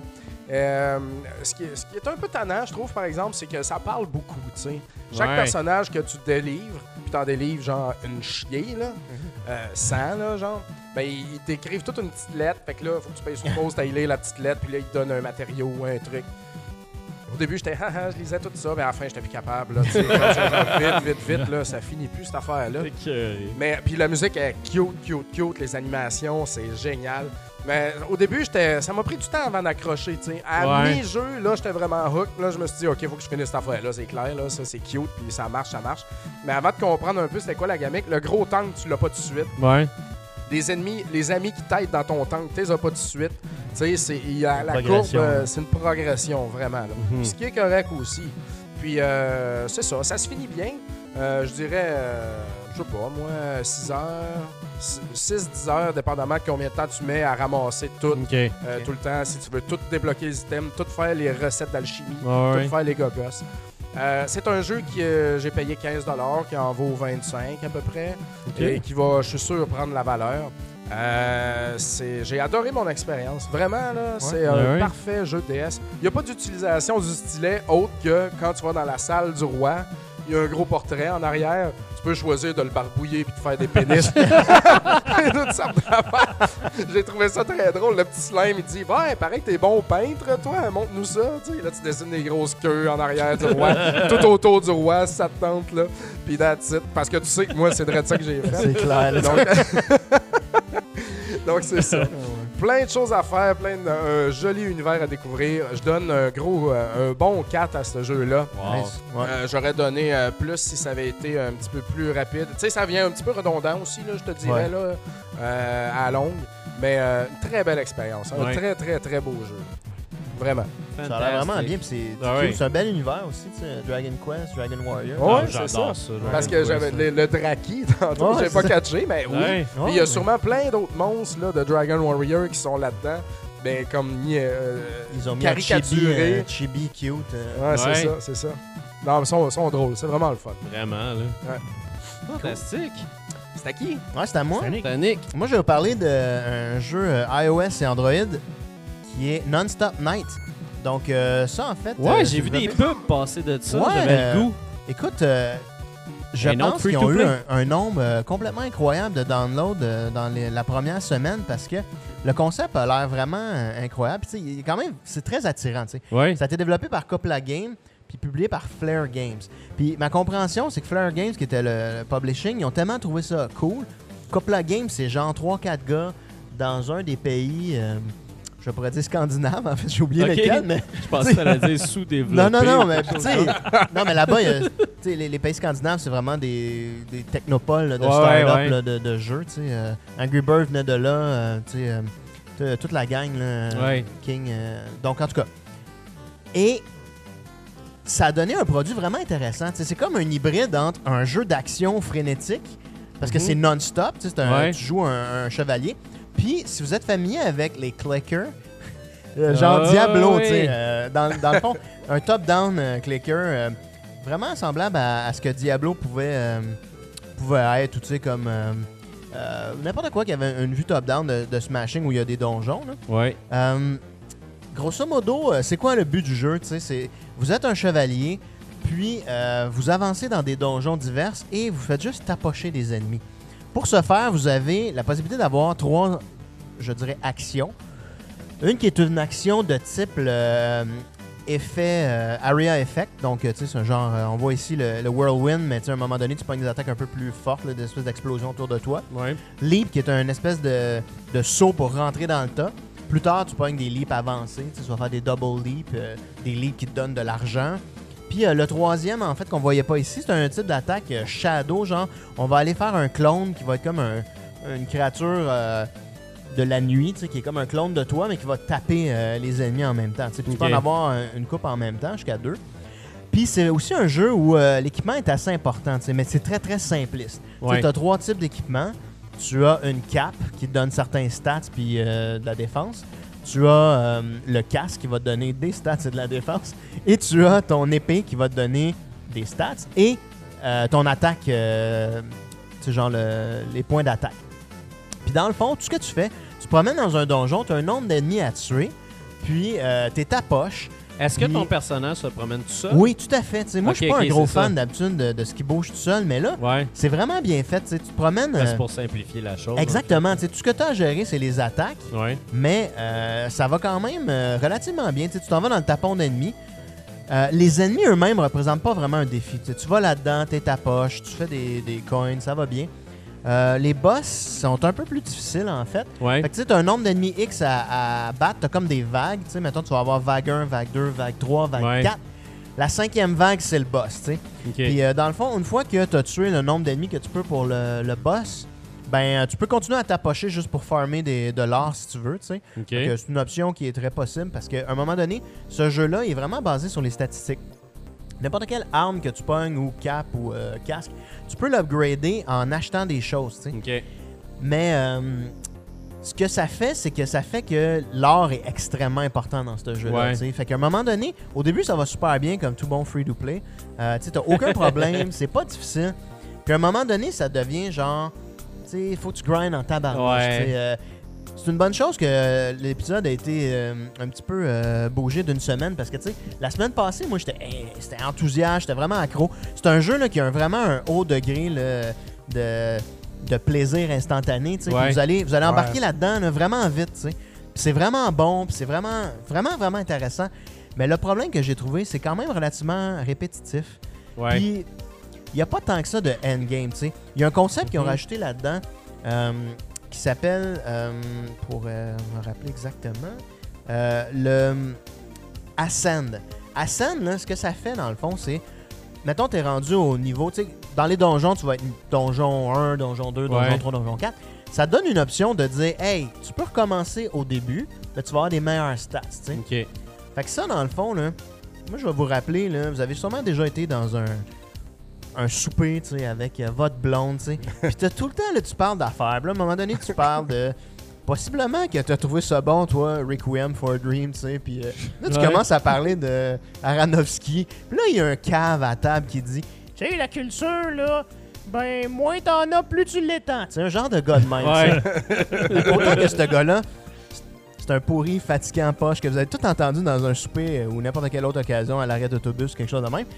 Ce qui est un peu tannant, je trouve, par exemple, c'est que ça parle beaucoup, tu sais. Chaque personnage que tu délivres, puis t'en délivres, genre, une chier, là, 100, là, genre, ben, ils t'écrivent toute une petite lettre, fait que là, faut que tu payes sur pause, t'as lire la petite lettre, puis là, ils te donnent un matériau ou un truc. Au début, j'étais, je lisais tout ça, mais à la fin, j'étais plus capable, là, tu sais, vite, là, ça finit plus, cette affaire-là. Mais, puis la musique est cute, les animations, c'est génial. Mais au début, ça m'a pris du temps avant d'accrocher, tu sais. À mi-jeu, là, j'étais vraiment hook. Là, je me suis dit, OK, faut que je finisse cette affaire-là, c'est clair, là, ça, c'est cute, puis ça marche. Mais avant de comprendre un peu c'était quoi la gamique, le gros tank, tu l'as pas tout de suite. Les amis qui t'aident dans ton tank, tu les as pas tout de suite. Tu sais, la courbe, c'est une progression, vraiment. Là. Ce qui est correct aussi. Puis, c'est ça, ça se finit bien. Je dirais, je sais pas, moi, 6 heures, 6-10 heures, dépendamment de combien de temps tu mets à ramasser tout, tout le temps. Si tu veux tout débloquer les items, tout faire les recettes d'alchimie, tout faire les gogos. C'est un jeu que j'ai payé 15$, qui en vaut 25$ à peu près, et qui va, je suis sûr, prendre la valeur. J'ai adoré mon expérience. Vraiment, là, c'est un parfait jeu de DS. Il n'y a pas d'utilisation du stylet autre que quand tu vas dans la salle du roi, il y a un gros portrait en arrière. Tu peux choisir de le barbouiller puis de faire des pénis. Toutes sortes d'affaires. J'ai trouvé ça très drôle. Le petit slime, il dit « Ouais, paraît que t'es bon peintre, toi. Montre-nous ça. » Là, tu dessines des grosses queues en arrière du roi. Tout autour du roi, ça te tente, là. Puis that's it. Parce que tu sais que moi, c'est de ça que j'ai fait. C'est clair. Donc, c'est ça. Plein de choses à faire, plein de joli univers à découvrir. Je donne un bon 4 à ce jeu-là. Wow. J'aurais donné plus si ça avait été un petit peu plus rapide. Tu sais, ça vient un petit peu redondant aussi, là, je te dirais, là, à longue. Mais une très belle expérience. Un très, très, très beau jeu. Vraiment. Ça a l'air vraiment bien. C'est un bel univers aussi, tu sais, Dragon Quest, Dragon Warrior. Oui, c'est ça. Parce que j'avais le Draki, tantôt, j'ai pas catché, mais oui. Il y a sûrement plein d'autres monstres là, de Dragon Warrior qui sont là-dedans. Ben, comme ils ont mis caricaturé. Chibi cute. C'est ça. Non, ils sont drôles. C'est vraiment le fun. Vraiment, là. Fantastique. C'est à qui? Ouais, c'est à moi. C'est à Nick. Moi, je vais vous parler d'un jeu iOS et Android qui est Non-Stop Night. Donc, ça, en fait... j'ai vu des pubs passer de ça. J'avais le goût. Écoute, je pense qu'ils ont eu un nombre complètement incroyable de downloads dans la première semaine parce que le concept a l'air vraiment incroyable. Puis, quand même, c'est très attirant. Ça a été développé par Copla Games puis publié par Flare Games. Puis, ma compréhension, c'est que Flare Games, qui était le publishing, ils ont tellement trouvé ça cool. Copla Games, c'est genre 3-4 gars dans un des pays... je pourrais dire scandinave, en fait, j'ai oublié Ok. lequel, mais... Je pensais que t'allais dire sous-développé. Non, mais tu sais, non, mais là-bas, tu sais, les pays scandinaves, c'est vraiment des technopoles là, de Ouais, start-up ouais. là, de jeux. Tu sais, Angry Birds venait de là, tu sais, toute la gang, là, Ouais. King. Donc, en tout cas. Et ça a donné un produit vraiment intéressant. Tu sais, c'est comme un hybride entre un jeu d'action frénétique, parce que Mhm. c'est non-stop. Tu sais, Ouais. tu joues un chevalier. Puis, si vous êtes familier avec les clickers, genre Diablo, oui. tu sais, dans le fond, un top-down clicker, vraiment semblable à ce que Diablo pouvait être, ou tu sais, comme n'importe quoi qui avait une vue top-down de smashing où il y a des donjons. Là. Ouais. Grosso modo, c'est quoi le but du jeu? Tu sais, vous êtes un chevalier, puis vous avancez dans des donjons divers et vous faites juste tapocher des ennemis. Pour ce faire, vous avez la possibilité d'avoir 3, je dirais, actions. Une qui est une action de type effet area effect. Donc, tu sais, c'est un genre, on voit ici le whirlwind, mais tu sais, à un moment donné, tu pognes des attaques un peu plus fortes, là, des espèces d'explosions autour de toi. Ouais. Leap, qui est une espèce de saut pour rentrer dans le tas. Plus tard, tu pognes des leaps avancés. Tu sais, tu vas faire des double leaps, des leaps qui te donnent de l'argent. Puis le troisième, en fait, qu'on voyait pas ici, c'est un type d'attaque shadow, genre, on va aller faire un clone qui va être comme une créature de la nuit, tu sais, qui est comme un clone de toi, mais qui va taper les ennemis en même temps. Tu sais. Puis tu peux Ok. en avoir une coupe en même temps, jusqu'à 2. Puis c'est aussi un jeu où l'équipement est assez important, tu sais, mais c'est très très simpliste. Ouais. Tu as 3 types d'équipements. Tu as une cape qui te donne certains stats puis de la défense. Tu as le casque qui va te donner des stats et de la défense. Et tu as ton épée qui va te donner des stats. Et ton attaque, tu sais, genre les points d'attaque. Puis dans le fond, tout ce que tu fais, tu te promènes dans un donjon, tu as un nombre d'ennemis à tuer. Puis t'es ta poche. Est-ce que ton Puis- personnage se promène tout seul? Oui, tout à fait. Tu sais, moi, je suis Ok, pas un ok, gros c'est ça. fan d'habitude de ce qui bouge tout seul, mais là, Ouais. c'est vraiment bien fait. Tu sais, tu te promènes. Ben, c'est pour simplifier la chose. Exactement. Tu sais, tout ce que tu as à gérer, c'est les attaques. Ouais. Mais ça va quand même relativement bien. Tu sais, tu t'en vas dans le tapon d'ennemis. Les ennemis eux-mêmes ne représentent pas vraiment un défi. Tu sais, tu vas là-dedans, t'es ta poche, tu fais des coins, ça va bien. Les boss sont un peu plus difficiles en fait. Ouais. Fait que tu sais, t'as un nombre d'ennemis X à battre, t'as comme des vagues. Tu sais, mettons, tu vas avoir vague 1, vague 2, vague 3, vague Ouais. 4. La 5e vague, c'est le boss, tu sais. Ok. Puis dans le fond, une fois que tu as tué le nombre d'ennemis que tu peux pour le boss, ben tu peux continuer à t'approcher juste pour farmer de l'or si tu veux, tu sais. Ok. Fait que c'est une option qui est très possible parce qu'à un moment donné, ce jeu-là est vraiment basé sur les statistiques. N'importe quelle arme que tu pognes ou cap ou casque, tu peux l'upgrader en achetant des choses, tu sais. Ok. Mais ce que ça fait, c'est que ça fait que l'or est extrêmement important dans ce jeu-là. Ouais. Tu sais. Fait qu'à un moment donné, au début, ça va super bien comme tout bon free-to-play. Tu sais, t'as aucun problème, c'est pas difficile. Puis à un moment donné, ça devient genre, tu sais, il faut que tu grindes en tabarnouche. Ouais. Tu sais, c'est une bonne chose que l'épisode a été un petit peu bougé d'une semaine parce que, tu sais, la semaine passée, moi, c'était enthousiaste, j'étais vraiment accro. C'est un jeu là, qui a vraiment un haut degré là, de plaisir instantané, tu sais. Ouais. Puis vous allez embarquer Ouais. là-dedans là, vraiment vite, tu sais. Puis c'est vraiment bon, puis c'est vraiment, vraiment, vraiment intéressant. Mais le problème que j'ai trouvé, c'est quand même relativement répétitif. Ouais. Puis, il n'y a pas tant que ça de endgame, tu sais. Il y a un concept qu'ils ont Mhm. rajouté là-dedans qui s'appelle, pour me rappeler exactement, le Ascend. Ascend, là, ce que ça fait dans le fond, c'est, mettons, tu es rendu au niveau, tu sais, dans les donjons, tu vas être donjon 1, donjon 2, donjon Ouais. 3, donjon 4. Ça te donne une option de dire, hey, tu peux recommencer au début, mais tu vas avoir des meilleurs stats, tu sais. Ok. Fait que ça, dans le fond, là, moi, je vais vous rappeler, là, vous avez sûrement déjà été dans un souper, tu sais, avec votre blonde, tu sais. Puis t'as tout le temps, là, tu parles d'affaires. Puis là, à un moment donné, tu parles de... Possiblement que t'as trouvé ça bon, toi, Requiem for a Dream, tu sais. Puis là, tu Ouais. commences à parler de Aronofsky. Puis là, il y a un cave à table qui dit, tu sais, la culture, là, ben, moins t'en as, plus tu l'étends. C'est un genre de gars de même, Ouais. tu sais. Autant que ce gars-là, c'est un pourri fatigant poche que vous avez tout entendu dans un souper ou n'importe quelle autre occasion à l'arrêt d'autobus, quelque chose de même.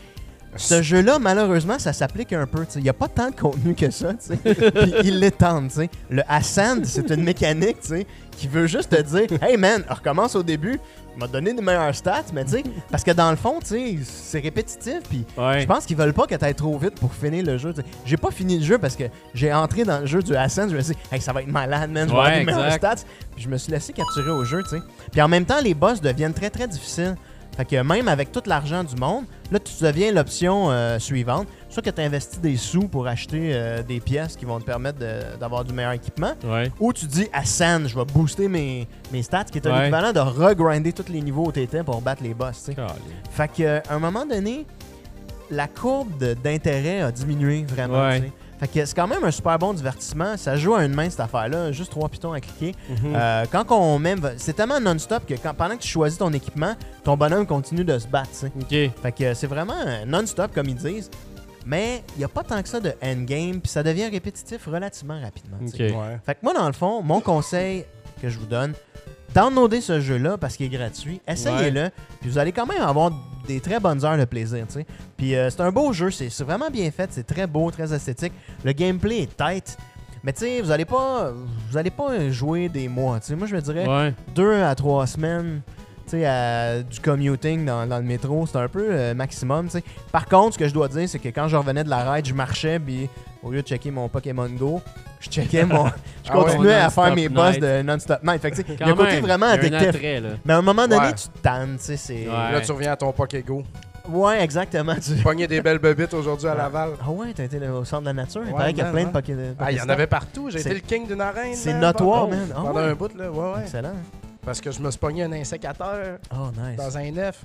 Ce jeu-là, malheureusement, ça s'applique un peu. Il n'y a pas tant de contenu que ça. Puis ils l'étendent. T'sais. Le Ascend, c'est une mécanique qui veut juste te dire « Hey man, recommence au début. Il m'a donné des meilleures stats. » Mais tu sais, parce que dans le fond, c'est répétitif. Puis je pense qu'ils veulent pas que tu ailles trop vite pour finir le jeu. T'sais. J'ai pas fini le jeu parce que j'ai entré dans le jeu du Ascend. Je me suis dit « Hey, ça va être malade, man. Je vais avoir des meilleures stats. » Puis je me suis laissé capturer au jeu. T'sais. Puis en même temps, les boss deviennent très très difficiles. Fait que même avec tout l'argent du monde, là, tu deviens l'option suivante. Soit que tu investis des sous pour acheter des pièces qui vont te permettre d'avoir du meilleur équipement. Ou tu dis, Ascend, je vais booster mes stats, qui est un équivalent de regrinder tous les niveaux où tu étais pour battre les boss. Fait qu'à un moment donné, la courbe d'intérêt a diminué vraiment. Fait que c'est quand même un super bon divertissement. Ça joue à une main, cette affaire-là. Juste 3 pitons à cliquer. Quand on met... C'est tellement non-stop que pendant que tu choisis ton équipement, ton bonhomme continue de se battre. Fait que c'est vraiment non-stop, comme ils disent. Mais il n'y a pas tant que ça de endgame. Puis ça devient répétitif relativement rapidement. Fait que moi, dans le fond, mon conseil que je vous donne... Downloadez ce jeu-là parce qu'il est gratuit. Essayez-le. Puis vous allez quand même avoir des très bonnes heures de plaisir. T'sais. Puis c'est un beau jeu. C'est vraiment bien fait. C'est très beau, très esthétique. Le gameplay est tight. Mais tu sais, vous allez pas jouer des mois. T'sais. Moi, je me dirais 2 à 3 semaines du commuting dans le métro. C'est un peu maximum. T'sais. Par contre, ce que je dois dire, c'est que quand je revenais de la ride, je marchais. Puis au lieu de checker mon Pokémon Go, je checkais je continuais à faire mes boss de non-stop night. Fait que, il y a un côté vraiment addictif. Mais à un moment donné, tu te tannes. Là, tu reviens à ton Pokégo. Ouais, exactement. Tu pognais des belles bebites aujourd'hui à Laval. Ah ouais, t'as été au centre de la nature. Il paraît qu'il y a plein de Pokémon. Ah, il y en avait partout. J'ai été le king d'une arène. C'est notoire, man. Pendant un bout, là. Ouais. Excellent. Parce que je me suis pogné un insécateur dans un œuf.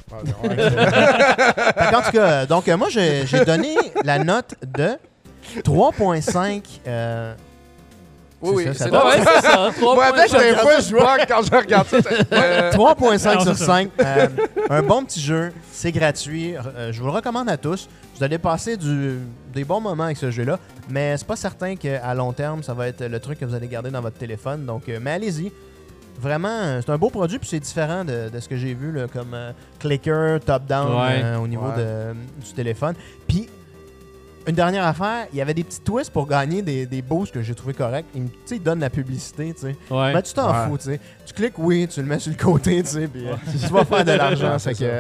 En tout cas, donc moi, j'ai donné la note de 3.5. Oui, c'est ça. Moi, avec des fois, je bug quand je regarde ça. 3.5 sur 5. Un bon petit jeu. C'est gratuit. Je vous le recommande à tous. Vous allez passer des bons moments avec ce jeu-là. Mais c'est pas certain qu'à long terme, ça va être le truc que vous allez garder dans votre téléphone. Donc, mais allez-y. Vraiment, c'est un beau produit. Puis c'est différent de ce que j'ai vu là, comme clicker, top-down au niveau du téléphone. Puis, une dernière affaire, il y avait des petits twists pour gagner des boosts que j'ai trouvé corrects. Ils donnent la publicité, tu sais. Mais tu t'en fous, tu sais. Tu cliques oui, tu le mets sur le côté, tu sais, puis tu vas faire de l'argent. Fait que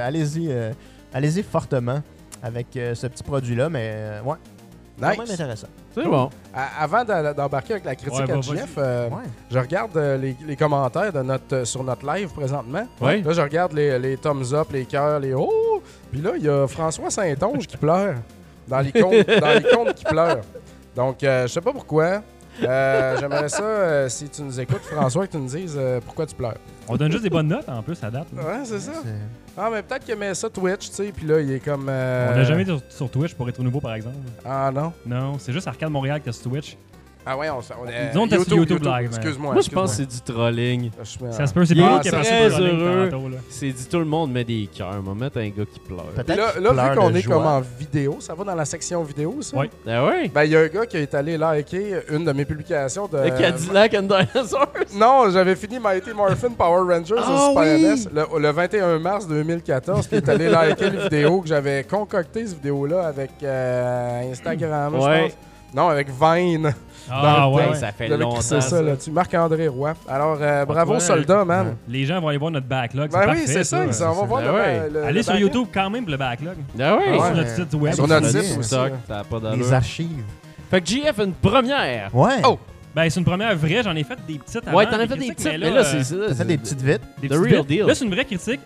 allez-y fortement avec ce petit produit-là, mais c'est quand même intéressant. C'est bon. Avant d'embarquer avec la critique à Jeff, je regarde les commentaires sur notre live présentement. Là, je regarde les thumbs up, les cœurs, les oh! Puis là, il y a François Saint-Onge qui pleure. Dans l'icône qui pleure. Donc, je sais pas pourquoi. J'aimerais ça, si tu nous écoutes, François, que tu nous dises pourquoi tu pleures. On donne juste des bonnes notes en plus à date. Ouais, c'est ça. Ah, mais peut-être qu'il met ça Twitch, tu sais, puis là, il est comme... On n'a jamais été sur Twitch pour être nouveau, par exemple. Ah, non? Non, c'est juste Arcade Montréal qui est sur Twitch. Ah ouais, on est... Disons que t'as YouTube live. Excuse-moi. Moi, je pense que c'est du trolling. Ça se peut, c'est pas qui est très heureux. C'est dit tout le monde met des cœurs. On va mettre un gars qui pleure. Là, vu qu'on est comme en vidéo, ça va dans la section vidéo, ça? Oui. Ah oui? Ben, il y a un gars qui est allé liker une de mes publications de... Le Cadillac and Dinosaurs? Non, j'avais fini Mighty Morphin Power Rangers au Super NES le 21 mars 2014, qui est allé liker une vidéo que j'avais concocté, cette vidéo-là, avec Instagram, je pense. Non, avec Vine. Ah ouais, ça fait longtemps. C'est ça là-dessus. Marc-André Roy. Alors, bravo soldat, man. Les gens vont aller voir notre backlog. Ben oui, c'est ça. Ils s'en vont voir Allez sur YouTube quand même pour le backlog. Ah oui. Sur notre site web. Sur notre site aussi. Ça n'a pas d'allure. Les archives. Fait que JF, une première. Ouais. Oh! Ben, c'est une première vraie. J'en ai fait des petites avant. Ouais, t'en as fait des petites. Mais là, c'est ça. T'as fait des petites vites. The real deal. Là, c'est une vraie critique.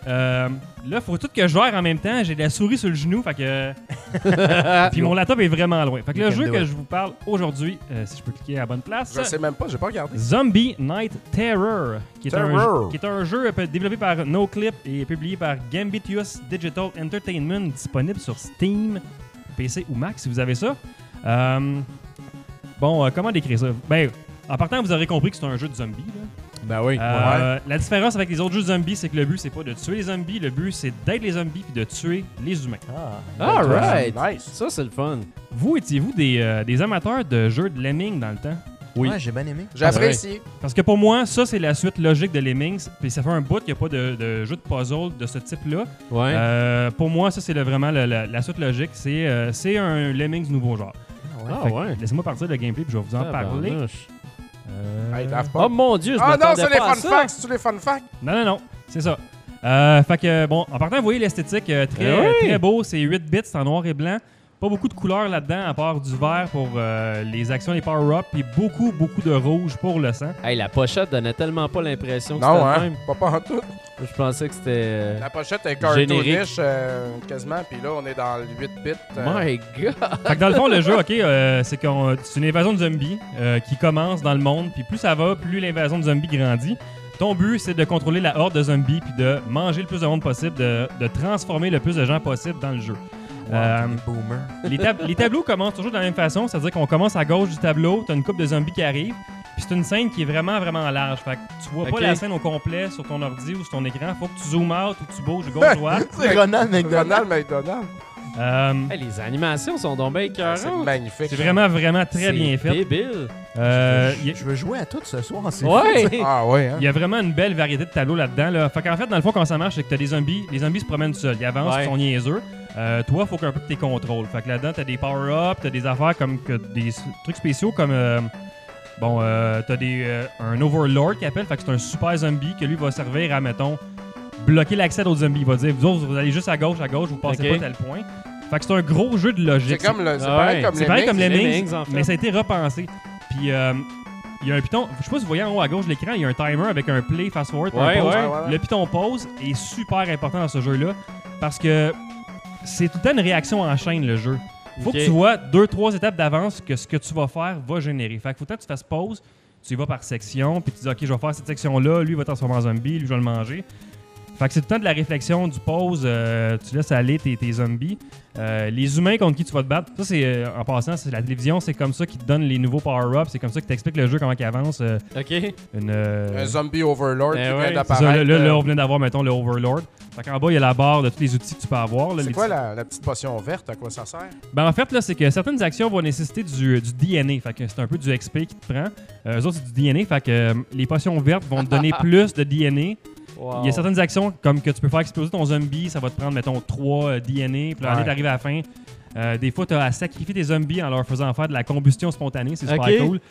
Là, faut tout que je gère en même temps. J'ai la souris sur le genou. Fait que. Puis mon laptop est vraiment loin. Fait que le jeu que je vous parle aujourd'hui, si je peux cliquer à la bonne place. Je sais même pas, j'ai pas regardé. Zombie Night Terror. Qui est un jeu développé par NoClip et publié par Gambitious Digital Entertainment. Disponible sur Steam, PC ou Mac si vous avez ça. Bon, comment décrire ça? Ben, en partant, vous aurez compris que c'est un jeu de zombies. Là. Ben oui. La différence avec les autres jeux de zombies, c'est que le but, c'est pas de tuer les zombies. Le but, c'est d'être les zombies puis de tuer les humains. Alright. Nice. Ça, c'est le fun. Vous, étiez-vous des amateurs de jeux de lemming dans le temps? Oui. Ouais, j'ai bien aimé. J'ai apprécié. Parce que pour moi, ça, c'est la suite logique de Lemmings. Puis ça fait un bout qu'il n'y a pas de jeu de puzzle de ce type-là. Ouais. Pour moi, ça, c'est vraiment la suite logique. C'est un Lemmings nouveau genre. Ah Fait que ouais. Laissez-moi partir de gameplay puis je vais vous en parler. Tabarnouche. Hey, Daft Punk. Oh mon Dieu, je Ah non, m'attendais c'est les pas fun à ça. facts. C'est-tu les fun facts? Non, c'est ça. Fait que, bon, en partant, vous voyez l'esthétique très beau. C'est 8 bits, c'est en noir et blanc. Pas beaucoup de couleurs là-dedans, à part du vert pour les actions, les power-ups, puis beaucoup de rouge pour le sang. Hey, la pochette donnait tellement pas l'impression que Non, c'était le hein? même. Pas en tout. Je pensais que c'était... La pochette est Générique. cartoonish quasiment, puis là, on est dans le 8 bits. My God! Fait que dans le fond, le jeu, OK, c'est une invasion de zombies qui commence dans le monde, puis plus ça va, plus l'invasion de zombies grandit. Ton but, c'est de contrôler la horde de zombies, puis de manger le plus de monde possible, de transformer le plus de gens possible dans le jeu. Les tableaux commencent toujours de la même façon, c'est-à-dire qu'on commence à gauche du tableau, t'as une couple de zombies qui arrivent, puis c'est une scène qui est vraiment large. Fait que tu vois pas Ok. la scène au complet sur ton ordi ou sur ton écran, faut que tu zoomes out ou que tu bouges gauche-droite. C'est Ronald McDonald. Ronald McDonald. Hey, les animations sont donc bien C'est écœurantes. magnifique. C'est vraiment très bien fait. Débile. Je veux jouer à tout ce soir. C'est fou. Ouais! Ah ouais, hein? Il y a vraiment une belle variété de tableaux là-dedans. Là. Fait qu'en fait, dans le fond, quand ça marche, c'est que t'as des zombies. Les zombies se promènent seuls. Ils avancent, Ouais. ils sont niaiseux. Toi, faut qu'un peu que t'es contrôles. Fait que là-dedans, t'as des power-ups, t'as des affaires comme des trucs spéciaux comme... t'as un Overlord qui appelle. Fait que c'est un super zombie que lui va servir à, mettons, bloquer l'accès d'autres zombies. Il va dire, vous autres, vous allez juste à gauche, vous passez Ok. pas tel point. Fait que c'est un gros jeu de logique. C'est comme le. C'est Ah pareil ouais. comme C'est pareil comme les Lemmings, Lemmings, en fait. mais ça a été repensé. Puis il y a un piton, je sais pas si vous voyez en haut à gauche de l'écran, il y a un timer avec un play, fast forward, puis un Ouais, pause. ouais. Le piton pause est super important dans ce jeu-là parce que c'est tout le temps une réaction en chaîne, le jeu. Faut Ok. que tu vois 2-3 étapes d'avance que ce que tu vas faire va générer. Fait que faut que tu fasses pause, tu y vas par section, puis tu dis OK, je vais faire cette section-là, lui va transformer en zombie, lui je vais le manger. Fait que c'est tout le temps de la réflexion, du pause, tu laisses aller tes zombies. Les humains contre qui tu vas te battre, ça c'est en passant, c'est la télévision, c'est comme ça qu'ils te donne les nouveaux power-ups, c'est comme ça qu'ils t'expliquent le jeu, comment il avance. OK. Un zombie Overlord Eh qui ouais. vient C'est ça, d'apparaître. là, on venait d'avoir, mettons, le Overlord. Fait qu'en bas, il y a la barre de tous les outils que tu peux avoir. Là, C'est les quoi petits- la petite potion verte? À quoi ça sert? Ben, en fait, là, c'est que certaines actions vont nécessiter du DNA. Fait que c'est un peu du XP qui te prend. Eux autres, c'est du DNA. Fait que les potions vertes vont te donner plus de DNA. Wow. Il y a certaines actions comme que tu peux faire exploser ton zombie, ça va te prendre, mettons, 3 DNA. Puis là, Ouais. t'arrives à la fin. Des fois, tu as à sacrifier tes zombies en leur faisant faire de la combustion spontanée. C'est super Ok. cool.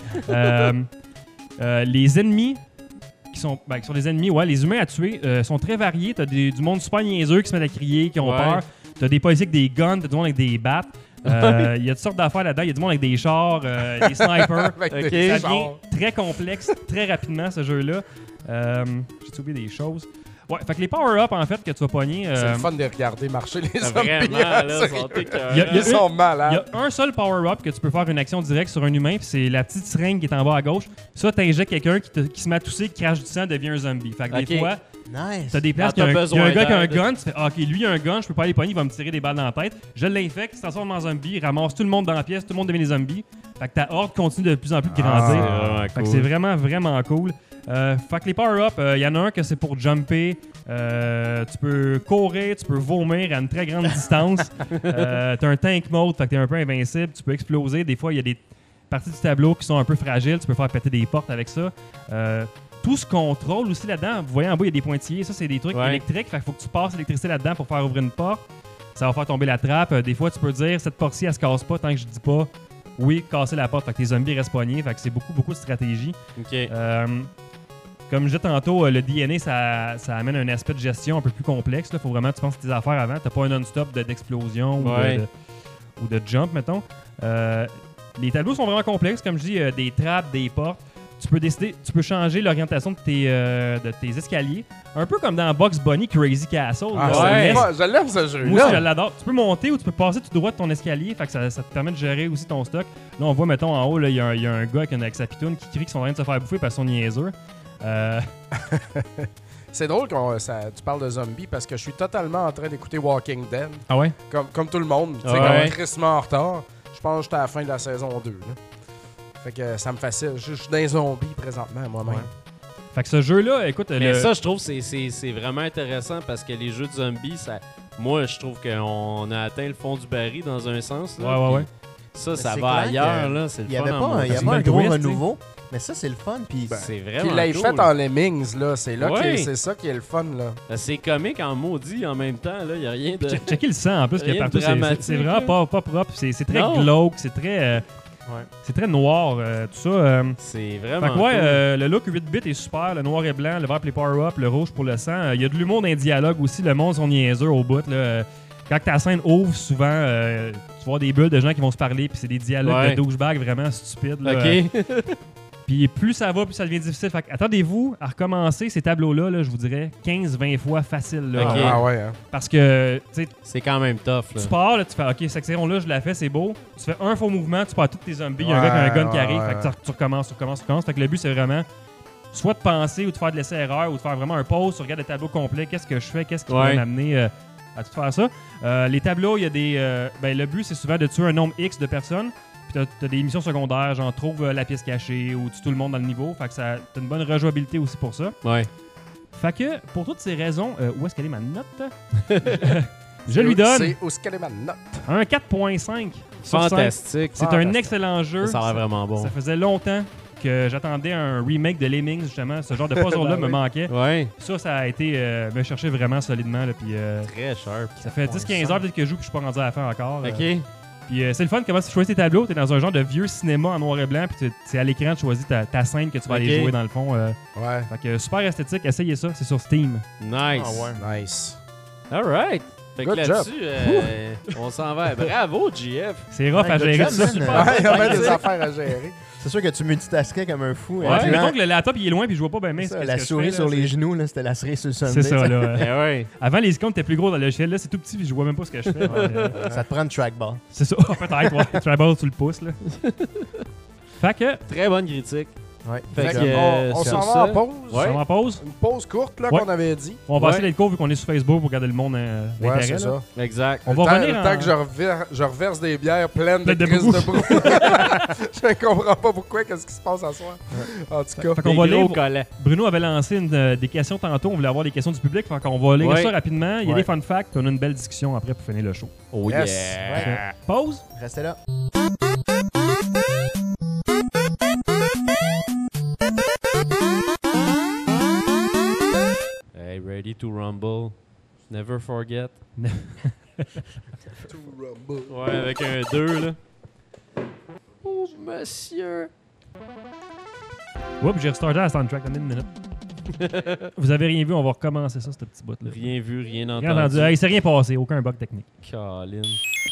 Les ennemis qui sont des ennemis, ouais, les humains à tuer sont très variés. Tu as du monde super niaiseux qui se met à crier, qui ont Ouais. peur. Tu as des policiers avec des guns, tu as du monde avec des battes. Il y a toutes sortes d'affaires là-dedans. Il y a du monde avec des chars, des snipers. Avec Ok. des Ça chars. devient très complexe très rapidement, ce jeu-là. J'ai oublié des choses. Ouais, fait que les power-up, en fait, que tu vas pogner... C'est le fun de regarder marcher les zombies. Vraiment, hein, là, sérieux. sont écœurants. Il y a- Ils sont Il y malades. a un seul power-up que tu peux faire une action directe sur un humain, puis c'est la petite seringue qui est en bas à gauche. Ça, t'injectes quelqu'un qui se met à tousser, qui crache du sang, devient un zombie. Fait que Ok. des fois, Nice. t'as des places, Quand il y a t'as un besoin gars qui a un d'aide. gun, tu fais OK, lui il a un gun, je peux pas aller pogner, il va me tirer des balles dans la tête. Je l'infecte, il se transforme en zombie, ramasse tout le monde dans la pièce, tout le monde devient des zombies. Fait que ta horde continue de plus en plus de grandir. Ah, Fait que c'est vraiment cool. Fait que les power-up, il y en a un que c'est pour jumper. Tu peux courir, tu peux vomir à une très grande distance. T'as un tank mode, fait que t'es un peu invincible. Tu peux exploser. Des fois, il y a des parties du tableau qui sont un peu fragiles. Tu peux faire péter des portes avec ça. Tout se contrôle aussi là-dedans. Vous voyez en bas, il y a des pointillés. Ça, c'est des trucs Ouais. électriques. Fait qu'il faut que tu passes l'électricité là-dedans pour faire ouvrir une porte. Ça va faire tomber la trappe. Des fois, tu peux dire cette porte-ci, elle se casse pas tant que je dis pas oui, casser la porte. Fait que tes zombies restent poignés. Fait que c'est beaucoup de stratégie. OK. Comme je disais tantôt, le DNA, ça amène un aspect de gestion un peu plus complexe. Il faut vraiment que tu penses à tes affaires avant. T'as pas un non-stop d'explosion Ouais. ou de jump, mettons. Les tableaux sont vraiment complexes. Comme je dis, des trappes, des portes. Tu peux décider, tu peux changer l'orientation de tes escaliers. Un peu comme dans Bugs Bunny Crazy Castle. Ah, là, c'est ouais. NES. moi, je l'aime ce jeu. Moi aussi, je l'adore. Tu peux monter ou tu peux passer tout droit de ton escalier. Fait que ça te permet de gérer aussi ton stock. Là, on voit, mettons, en haut, il y a un gars avec sa pitoune qui crie qu'ils sont en train de se faire bouffer parce qu'ils sont niaiseux. C'est drôle que tu parles de zombies parce que je suis totalement en train d'écouter Walking Dead. Ah ouais? Comme tout le monde. Tu sais, Ouais. comme crissement en retard. Je pense que j'étais à la fin de la saison 2. Là. Fait que ça me fascine. Je suis dans les zombies présentement, moi-même. Ouais. Fait que ce jeu-là, écoute... Mais ça, je trouve que c'est vraiment intéressant parce que les jeux de zombies, moi, je trouve qu'on a atteint le fond du baril dans un sens. Là, Ouais. puis Ça Mais va c'est clair ailleurs, que là. C'est le Il y fun avait en pas maudit. il y avait C'est un une gros twist, renouveau. Mais ça, c'est le fun. Puis C'est vraiment Qu'il l'ait cool. fait en Lemmings, là. C'est là Ouais. c'est ça qui est le fun, là. C'est comique en maudit en même temps, là. Il n'y a rien de. Checker le sang en plus, qu'il y a Rien de partout. dramatique, C'est vraiment pas propre. C'est très Non. glauque, c'est très. C'est très noir, tout ça. C'est Fait vraiment. que ouais, cool. le look 8 bits est super, le noir et blanc, le vert pour les power-up, le rouge pour le sang. Il y a de l'humour dans les dialogues aussi, le monde sont niaiseux au bout. Là. Quand ta scène ouvre, souvent, tu vois des bulles de gens qui vont se parler, puis c'est des dialogues Ouais. de douchebag vraiment stupides. Là. Ok. Puis plus ça va, plus ça devient difficile. Fait que attendez-vous à recommencer ces tableaux-là, là, je vous dirais 15-20 fois facile. Là. Ok. Ah ouais, hein. Parce que tu sais, C'est quand même tough, là. tu pars, là, tu fais OK, cette section-là, je la fais, c'est beau. Tu fais un faux mouvement, tu pars tous tes zombies, il y a un gars qui a un gun qui Ouais, arrive, ouais, fait que tu recommences. Fait que le but, c'est vraiment soit de penser ou de faire de l'essai-erreur ou de faire vraiment un pause, tu regardes le tableau complet, qu'est-ce que je fais, qu'est-ce qui Ouais. va m'amener à tout faire ça. Les tableaux, il y a des. Le but, c'est souvent de tuer un nombre X de personnes. Puis t'as des missions secondaires, genre trouve la pièce cachée ou tue tout le monde dans le niveau. Fait que t'as une bonne rejouabilité aussi pour ça. Ouais. Fait que, pour toutes ces raisons, où est-ce qu'elle est ma note? Je lui donne C'est où est-ce qu'elle est ma note? un 4.5 sur 5. Fantastique. C'est un excellent jeu. Ça a l'air vraiment bon. Ça faisait longtemps que j'attendais un remake de Lemmings, justement. Ce genre de puzzle-là me manquait. Ouais. Ça a été me chercher vraiment solidement. Là, puis, Très sharp. ça fait 10-15 heures peut-être que je joue que je suis pas rendu à la fin encore. Ok. Puis c'est le fun comment tu choisis tes tableaux. T'es dans un genre de vieux cinéma en noir et blanc. Puis c'est à l'écran tu choisis ta scène que tu vas aller Ok. jouer dans le fond. Ouais. Fait que super esthétique. Essayez ça. C'est sur Steam. Nice. Ah ouais. Nice. Alright. Fait que Good là-dessus, on s'en va. Bravo, GF. C'est rough Ouais, à good gérer job, ça. man. Super. Ouais, il y a bien Ouais. des affaires à gérer. C'est sûr que tu multitaskais comme un fou. Ouais, hein. puis mettons que le laptop il est loin puis je vois pas bien C'est ce ça, que la je souris fais, sur là, les genoux, là, c'était la cerise sur le sundae. C'est ça, là. Eh ouais. Avant, les icônes étaient plus gros dans le logiciel. Là, c'est tout petit puis je vois même pas ce que je fais. Ça te prend une trackball. C'est ça. Peut-être, ouais. Tribal sur le pouce, là. Fait que, Très bonne critique. Ouais. Fait Fait que, que, on sur s'en ça- va en pause. Ouais. on en pause. Une pause courte, là, Ouais. qu'on avait dit. On va Ouais. essayer d'être court vu qu'on est sur Facebook pour garder le monde Ouais, d'intérêt. c'est là. ça. Exact. On va Le revenir temps en... que je reverse des bières pleines de Pleines de crises brou. de brou. Je ne comprends pas pourquoi, qu'est-ce qui se passe à soir. En tout cas. Fait qu'on Des va gros lire... collants. Bruno avait lancé des questions tantôt. On voulait avoir des questions du public. Fait qu'on va lire Ouais. ça rapidement. Il y a Ouais. des fun facts. Puis on a une belle discussion après pour finir le show. Oh Yes. yeah. Pause. Restez là. Hey, ready to rumble. Never forget. Ouais, avec un 2, là. Oh, monsieur. Oups, j'ai restarté la soundtrack. Donnez une minute. Vous avez rien vu, on va recommencer ça, ce petit bout-là. Rien vu, rien Rien entendu. entendu. Il s'est rien passé, aucun bug technique. Colin.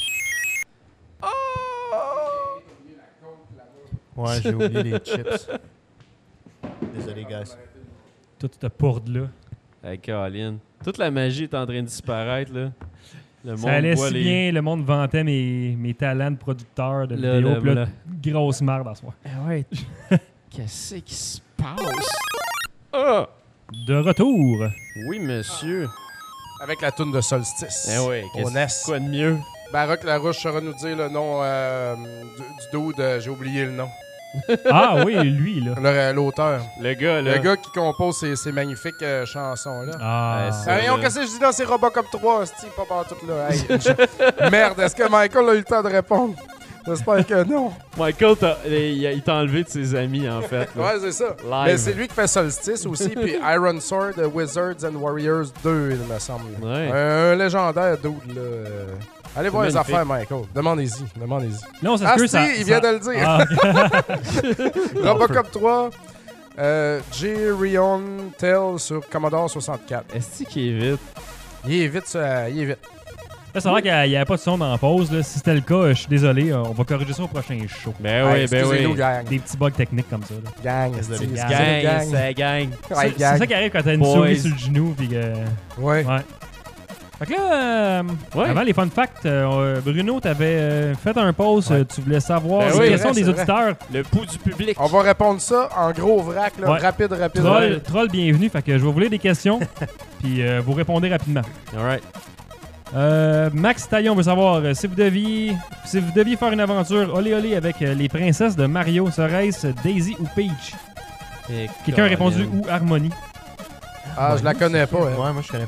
Ouais, j'ai oublié les chips. Désolé, guys. Toute cette pourde-là. Hey, Colin. Toute la magie est en train de disparaître, là. Le Ça allait voit si les- bien, le monde vantait mes talents de producteur de Là, vidéo. là, Puis là, là. grosse marde à soi. Eh ouais. Qu'est-ce qui se passe? Ah! De retour. Oui, monsieur. Avec la toune de Solstice. Eh ouais, Au NES. quoi de mieux? Baroque Larouche saura nous dire le nom du dude, j'ai oublié le nom. Ah oui, lui, là. L'auteur. Le gars, là. Le gars qui compose ces magnifiques chansons-là. Ah. Ouais, c'est- Hey, qu'est-ce que je dis dans ces Robocop 3, c'est pas partout là. Hey, merde, est-ce que Michael a eu le temps de répondre? J'espère que non. Michael, il t'a enlevé de ses amis, en fait. là. Ouais, c'est ça. Live. Mais c'est lui qui fait Solstice aussi, puis Iron Sword, Wizards and Warriors 2, il me semble. Ouais. Un légendaire dude, là. Allez voir les magnifique. affaires, Michael. Demandez-y. Là, on Ah, s'excuse. si, il vient de le dire. Ah, Robocop 3, J-Rion Tell sur Commodore 64. Est-ce qu'il est vite? Il est vite, ça. Il est vite. là, ça a l'air qu'il n'y avait pas de son dans la pause. Là. Si c'était le cas, je suis désolé. On va corriger ça au prochain show. Ben oui, ben excusez-nous, oui. gang. Des petits bugs techniques comme ça. Là. Gang, Désolé. excusez-nous, Gang, gang. c'est gang. Ouais, C'est gang. ça qui arrive quand t'as une Boys. souris sur le genou. Puis que... Ouais. Ouais. Fait que là, Ouais. avant les fun facts, Bruno, t'avais fait un post. Ouais. Tu voulais savoir Ben les oui, questions c'est des vrai. auditeurs. Le pouls du public. On va répondre ça en gros vrac, là. Ouais. Rapide. Troll, bienvenue. Fait que je vais vous lire des questions. Puis vous répondez rapidement. Alright. Max Taillon veut savoir si vous deviez faire une aventure olé avec les princesses de Mario, serait-ce Daisy ou Peach? Quelqu'un a répondu ou Harmony. Ah, je la connais pas, hein. Ouais, moi je connais pas.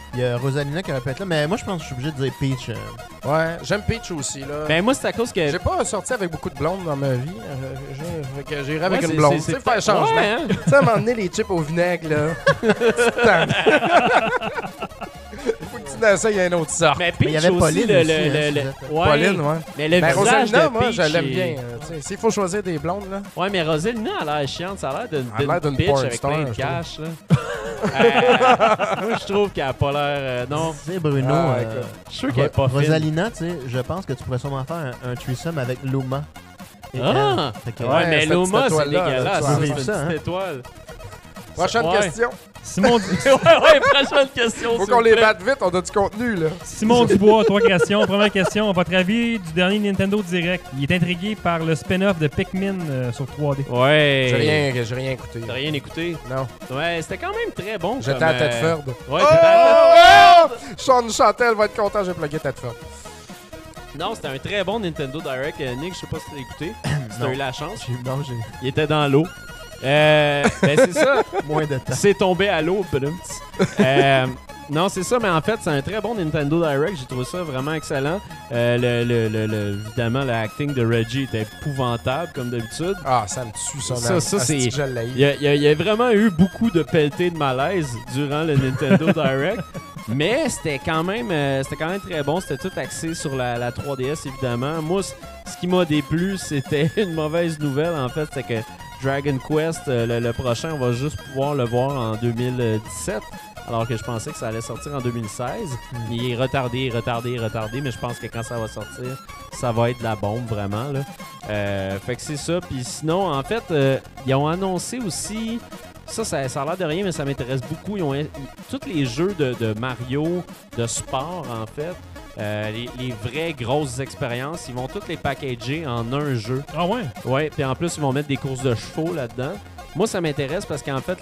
Il y a Rosalina qui aurait pu être là, mais moi je pense que je suis obligé de dire Peach. Ouais, j'aime Peach aussi, là. Ben, moi, c'est à cause que. J'ai pas sorti avec beaucoup de blondes dans ma vie. Fait que j'irai avec Ouais, une c'est- blonde. c'est- Tu sais, c'est- faire changement. Ouais, hein? Tu sais, à un moment donné, les chips au vinaigre, là. Tu te tannes. Faut que tu n'essayes un autre sort. Mais Mais il y Peach avait aussi, Pauline le, aussi, le, hein, le- si le- vous êtes- ouais. Pauline, ouais. Mais le Ben, visage Rosalina, de moi, Peach, je l'aime est- bien. Tu sais, s'il faut choisir des blondes, là. Ouais, mais Rosalina a l'air chiante. Ça a l'air Elle a l'air d'une bitch porn avec star, plein de je cash. Là. Moi, je trouve qu'elle a pas l'air... non, Tu sais, Bruno, Ah, écoute. je suis sûr qu'elle est pas fine. Rosalina, tu sais, je pense que tu pourrais sûrement faire un threesome avec Luma. Et Ah! elle. Fait que- Ouais, Ouais, mais cette Luma, petite c'est étoile-là, dégueulasse. tu vas C'est vivre une ça, petite hein? étoile. Prochaine Ouais. question. Simon, ouais, prochaine question. Faut s'il qu'on vous les plaît. batte vite, on a du contenu, là. Simon Dubois, 3 questions. Première question, votre avis du dernier Nintendo Direct? Il est intrigué par le spin-off de Pikmin sur 3D. Ouais. J'ai rien écouté. T'as rien écouté? Non. Ouais, c'était quand même très bon. J'étais comme, à Tedford. Ouais, t'étais à Oh! Sean Chantel va être content, j'ai plugué Tedford. Non, c'était un très bon Nintendo Direct. Nick, je sais pas si t'as écouté. Si Non. t'as eu la chance. Non, j'ai Il était dans l'eau. Ben c'est ça. moins de temps. C'est tombé à l'eau, badum. Non, c'est ça, mais en fait, c'est un très bon Nintendo Direct. J'ai trouvé ça vraiment excellent. Évidemment, le acting de Reggie était épouvantable, comme d'habitude. Ah, ça me tue, ça, Ça, man. ça, Asti c'est- que je l'ai. Il y a vraiment eu beaucoup de pelletés de malaise durant le Nintendo Direct. Mais c'était quand même très bon. C'était tout axé sur la 3DS, évidemment. Moi, ce qui m'a déplu, c'était une mauvaise nouvelle, en fait. C'est que Dragon Quest, le prochain, on va juste pouvoir le voir en 2017. Alors que je pensais que ça allait sortir en 2016. Il est retardé, mais je pense que quand ça va sortir, ça va être de la bombe, vraiment. Là. Fait que c'est ça. Puis sinon, en fait, ils ont annoncé aussi... Ça a l'air de rien, mais ça m'intéresse beaucoup. Tous les jeux de Mario, de sport, en fait, les vraies grosses expériences, ils vont toutes les packager en un jeu. Ah ouais? Ouais, puis en plus, ils vont mettre des courses de chevaux là-dedans. Moi, ça m'intéresse parce qu'en fait,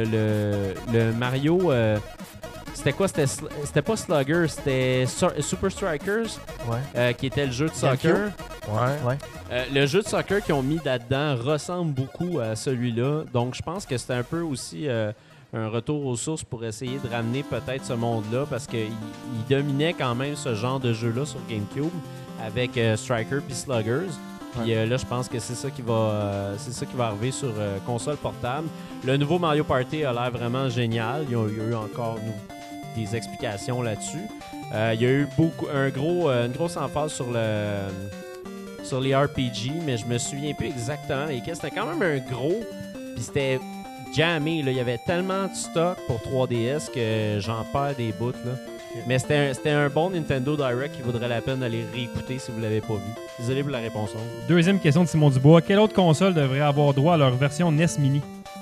le Mario, c'était quoi? C'était pas Slugger, c'était Super Strikers, Ouais. qui était le jeu de soccer. Ouais. Le jeu de soccer qu'ils ont mis là-dedans ressemble beaucoup à celui-là. Donc, je pense que c'était un peu aussi un retour aux sources pour essayer de ramener peut-être ce monde-là parce qu'il dominait quand même ce genre de jeu-là sur GameCube avec Striker puis Sluggers. Puis là, je pense que c'est ça qui va arriver sur console portable. Le nouveau Mario Party a l'air vraiment génial. Il y a eu encore des explications là-dessus. Il y a eu une grosse emphase sur les RPG, mais je me souviens plus exactement lesquels. C'était quand même un gros, puis c'était jammé. Là. Il y avait tellement de stock pour 3DS que j'en perds des bouts. Là. Mais c'était un bon Nintendo Direct qui vaudrait la peine d'aller réécouter si vous l'avez pas vu. Désolé pour la réponse. Deuxième question de Simon Dubois. Quelle autre console devrait avoir droit à leur version NES Mini?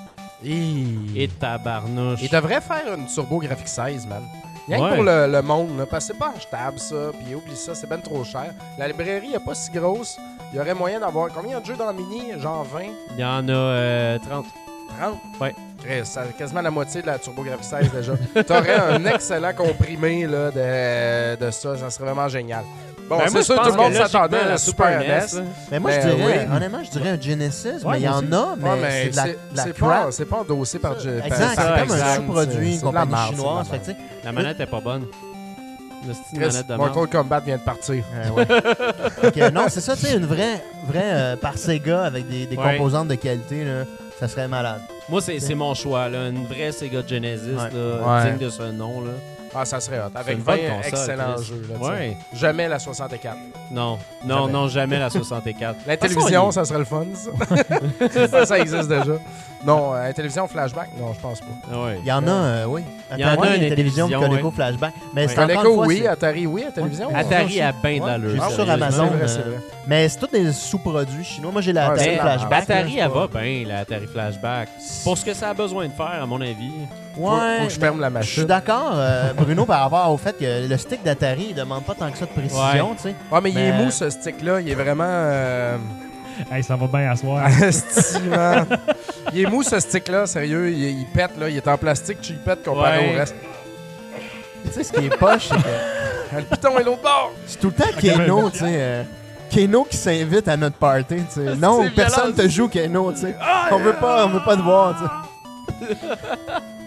Et tabarnouche. Il devrait faire une Turbo Graphics 16, man. Rien Ouais. que pour le monde, là, parce que c'est pas achetable, ça, puis oublie ça, c'est ben trop cher. La librairie est pas si grosse. Il y aurait moyen d'avoir... Combien de jeux dans le mini? Genre 20? Il y en a 30. 30? Ouais. Chris, c'est quasiment la moitié de la Turbo Graphics 16 déjà. T'aurais un excellent comprimé là, de ça serait vraiment génial. Bon, Ben, moi, c'est je sûr, pense tout le monde que logiquement, s'attendait à la Super NES. là. Mais moi, je Ben dirais, oui. honnêtement, je dirais un Genesis, Ouais, mais il y moi en aussi. a, mais Ouais, mais c'est de la c'est crap. pas endossé par Exact, par c'est comme un Exact, sous-produit, une c'est de la compagnie marde, chinoise. c'est Fait de que, tu sais, La manette est pas bonne. Le style Chris, manette de merde. Mortal Kombat vient de partir. ouais. Fait que, non, c'est ça, tu sais, une vraie par Sega avec des Ouais. composantes de qualité, là, ça serait malade. Moi, c'est mon choix. Là. Une vraie Sega Genesis, Ouais. là, Ouais. digne de ce nom. Là. Ah, ça serait hot. C'est Avec une 20 bonne console, excellents Chris. jeux. Là, tu sais. Ouais. Jamais la 64. Non, Jamais. jamais la 64. La De toute façon, télévision, il- ça serait le fun, ça. Ça existe déjà. Non, la télévision flashback, non, je pense pas. Ah ouais. Il y en a, oui. Il y en a Atari, une une télévision télévision, Coleco ouais. Flashback. Mais c'est Coleco, encore une fois, oui. c'est- Atari, oui. La télévision. Ouais. Atari a bien Ouais, de l'allure. j'ai vu sur sérieusement. Amazon. C'est vrai, c'est vrai. Mais c'est tous des sous-produits chinois. Moi, j'ai la Ouais, Atari c'est la Flashback. marde. Atari, là, elle va bien, la Atari Flashback. Pour ce que ça a besoin de faire, à mon avis. Faut Ouais, que je ferme la je suis machine. d'accord, Bruno, par rapport au fait que le stick d'Atari, il demande pas tant que ça de précision, tu sais. Ouais, mais il est Mais- mou, ce stick-là. Il est vraiment... Hey, ça va bien à soir. Asti, man. Il est mou, ce stick-là, sérieux. Il pète, là. Il est en plastique, tu pètes comparé Ouais. au reste. Tu sais, ce qui est poche, c'est que Le piton est l'autre bord. c'est tout le temps Keno, tu sais. Keno qui s'invite à notre party, tu sais. Non, c'est personne violent. te joue Keno, tu sais. On veut pas te voir, tu sais.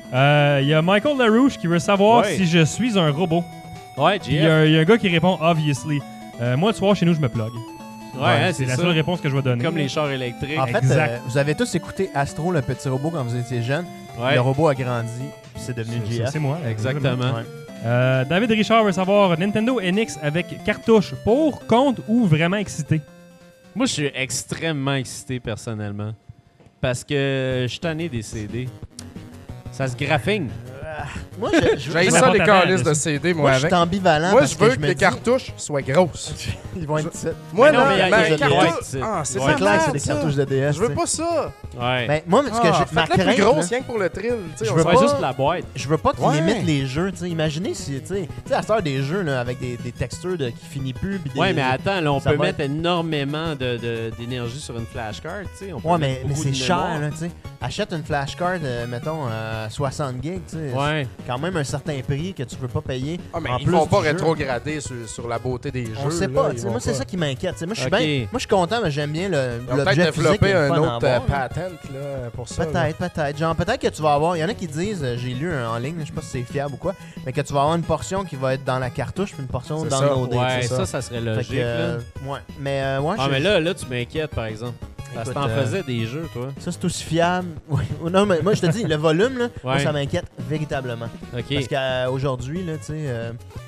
Il y a Michael LaRouche qui veut savoir Ouais. si je suis un robot. Ouais, Puis il y a un gars qui répond obviously. Moi, le soir, chez nous, je me plug. Ouais, hein, c'est c'est la ça. seule réponse que je vais donner. Comme les chars électriques. En fait, Exact. vous avez tous écouté Astro, le petit robot, quand vous étiez jeune. Ouais. Le robot a grandi, puis c'est devenu GF. C'est moi. Exactement. Ouais. David Richard veut savoir Nintendo NX avec cartouche pour, contre ou vraiment excité. Moi, je suis extrêmement excité personnellement. Parce que je suis tanné des CD. Ça se graphine. Moi, J'ai Je ça vais les pas calices t'attendre, de CD, moi, moi, je avec. suis ambivalent. Moi, parce je veux que me les dis, cartouches soient grosses. Ils vont être petites. Moi, Mais non, là, mais il y a ma des cartouche... cartouches. Ah, c'est Ouais. de C'est la clair que c'est merde, des ça. cartouches de DS. Je veux tu pas ça. Ouais. sais. Ben, moi, ce que j'ai. Ma faites-la crainte, plus grosse, là, rien que pour le thrill. tu sais, Je on veux s'en Ouais, pas- juste la boîte. je veux pas qu'ils Ouais. imitent les jeux. Tu sais, imaginez si, tu sais, à cette heure des jeux là, avec des textures qui finissent plus. Puis des- Ouais, mais attends, là, on ça peut va mettre énormément d'énergie sur une flashcard, tu sais. On peut Ouais, mettre mais beaucoup c'est de cher, mémoire. là, tu sais. Achète une flashcard, mettons, 60 gigs, tu sais. Ouais. C'est quand même un certain prix que tu peux pas payer. Ah, mais en ils plus vont pas du jeu. rétrograder sur la beauté des jeux. On sait là, pas, ils tu sais, vont moi c'est pas. ça qui m'inquiète. Tu sais, moi je suis Ok. bien, moi je suis content, mais j'aime bien Ils vont l'objet peut-être physique. développer et le un fun à autre avoir, là. patent là, pour ça. là. Peut-être. Genre, peut-être que tu vas avoir. Il y en a qui disent, j'ai lu en ligne, je sais pas si c'est fiable ou quoi, mais que tu vas avoir une portion qui va être dans la cartouche puis une portion C'est dans ça. le OD. Ouais, tu sais. ça serait Fait logique, que, là. ouais. Mais, ouais, Ah, je- mais là, tu m'inquiètes, par exemple. Parce que Écoute, t'en faisais des jeux, toi. ça c'est aussi fiable. Oui. Non, mais moi je te dis, le volume, là, moi, Ouais. ça m'inquiète véritablement. OK. Parce qu'aujourd'hui, là, tu sais,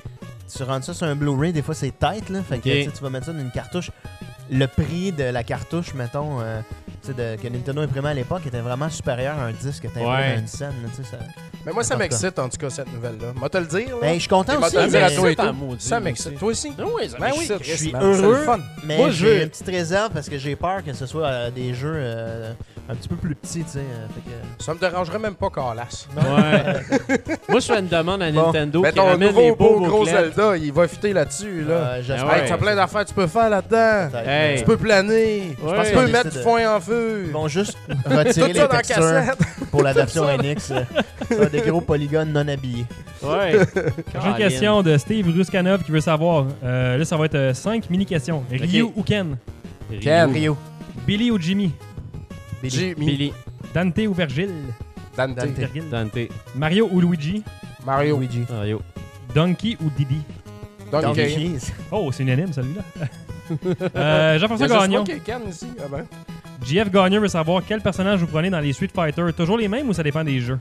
tu rentres ça sur un Blu-ray, des fois c'est tight, là. Fait que Ok. tu sais, tu vas mettre ça dans une cartouche. Le prix de la cartouche, mettons, tu sais, que Nintendo imprimait à l'époque était vraiment supérieur à un disque que t'imprimes Ouais. dans une scène, là, tu sais. Ça... Mais moi, ça En tout cas. m'excite, en tout cas, cette nouvelle-là. Moi, te le dire. Là. Ben, je suis content Et moi, aussi, te le dire mais, à toi et Ça tout. maudit, Ça moi m'excite. aussi. Toi aussi? Ah oui, ça Ben oui, m'excite. Chris, je suis man, c'est le heureux, fun. mais Moi, je j'ai veux- une petite réserve parce que j'ai peur que ce soit des jeux un petit peu plus petits, tu sais. Fait que... Ça me dérangerait même pas, Carlas. Ouais. Moi, je fais une demande à Bon. Nintendo Mais qui ton ramène les nouveau beaux beau gros bouclettes. Zelda, il va fitter là-dessus, là. j'espère. Ah ouais. Hey, t'as plein d'affaires que tu peux faire là-dedans. Peut-être. Hey. Tu peux planer. Ouais. Tu qu'on peux essaie mettre de- du foin en feu. Ils vont juste Tout retirer ça les dans la textures cassette. pour la version NX. Ça va être des gros polygones non habillés. Ouais. Prochaine question de Steve Ruskanov qui veut savoir. Là, ça va être 5 mini-questions. Ryu ou Ken? Ken. Rio. Billy ou Jimmy? Billy. Jimmy. Billy, Dante ou Virgil? Dante. Dante. Virgil. Dante, Mario ou Luigi? Mario. Luigi. Mario. Donkey ou Diddy? Donkey. Donkey. Oh, c'est unanime celui-là. Jean-François Il y a juste Gagnon. moi qui ai Ken ici. Ah ben. JF Gagnon veut savoir quel personnage vous prenez dans les Street Fighter. Toujours les mêmes ou ça dépend des jeux?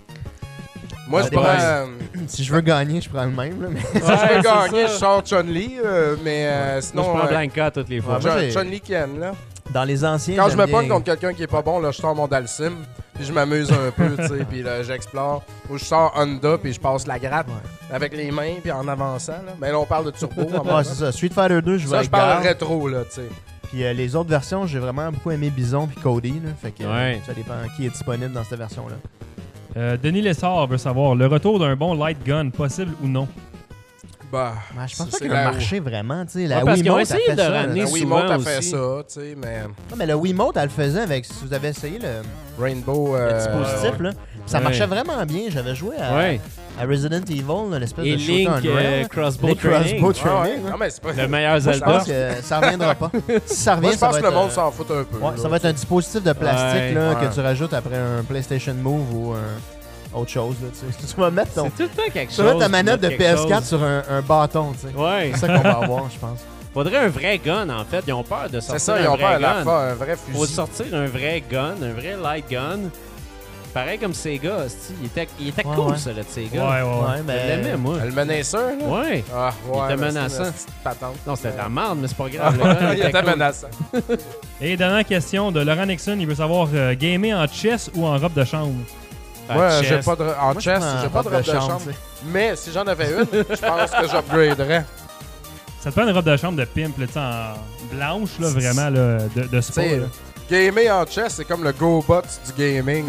Moi, Ça je prends. dépend. Si je veux gagner, je prends le même. Là, mais... Si je Ouais, veux c'est gagner, ça. je sors Chun-Li, mais Moi, sinon. je prends Blanca toutes les fois. Ouais, moi, j'ai- Chun-Li Ken, là. Dans les anciens, Quand je me j'aime pogne bien- contre quelqu'un qui est pas bon, là, je sors mon Dalsim, puis je m'amuse un peu, tu sais, puis là, j'explore. Ou je sors Honda, puis je passe la gratte avec les mains, puis en avançant, là. Mais là, on parle de turbo. en même Ouais, temps. c'est ça. Street Fighter 2, je vais Ça, je avec parle Garde. rétro, là, tu sais. Puis les autres versions, j'ai vraiment beaucoup aimé Bison puis Cody. Là, fait que Ouais. ça dépend qui est disponible dans cette version-là. Denis Lessard veut savoir le retour d'un bon light gun, possible ou non? Bah, Ouais, je pense pas c'est qu'il y a un marché vraiment. Tu sais, la Ouais, parce qu'ils ont Wiimote, elle essayé fait de ça, là. ramener la souvent Wiimote a fait aussi. ça, tu sais, mais Non, mais le Wiimote, elle le faisait avec. Si vous avez essayé le Rainbow. dispositif, là, ça Ouais. marchait vraiment bien. J'avais joué Ouais. à Resident Evil, là, l'espèce Et de shooter Link on rail. là. Crossbow Link Training. Crossbow Ah ouais. Training, là. Non, mais c'est pas. Le meilleur Moi, je Zelda. pense que ça reviendra pas. Si ça revient, Moi, je ça pense va que le monde être, s'en fout un peu. ouais, là. ça va être un dispositif de plastique Ouais. là, Ouais. que tu rajoutes après un PlayStation Move ou autre chose. Là, tu sais. Tu vas mettre ton. C'est tout le temps quelque Tu chose. vas mettre ta manette de mettre quelque PS4 chose. sur un bâton. Tu sais. Ouais. C'est ça qu'on va avoir, je pense. Faudrait un vrai gun, en fait. Ils ont peur de sortir C'est ça, ils ont un peur vrai à la gun. fois, un vrai Faut fusil. sortir un vrai gun, un vrai light gun. Pareil comme Sega, hostie. Il était Ouais, cool, ouais. ça, le Sega. Ouais. Ouais, Je mais. l'aimais, moi. Le menaçeur, là. Ouais. Ah, Il ouais. était mais c'est menaçant. une petite patente. Non, c'était de la merde, mais c'est pas grave. Le gun Il était était cool. menaçant. Et dernière question de Laurent Nixon, il veut savoir gamer en chess ou en robe de chambre? Ah, Moi, chess. j'ai pas de. En Moi, je chess, prends j'ai pas de robe de chambre. tu sais. Mais si j'en avais une, je pense que j'upgraderais. Ça te prend une robe de chambre de pimp, là, tu sais, en blanche, là, vraiment, là, de spa. T'sais, là. gamer en chess, c'est comme le GoBot du gaming.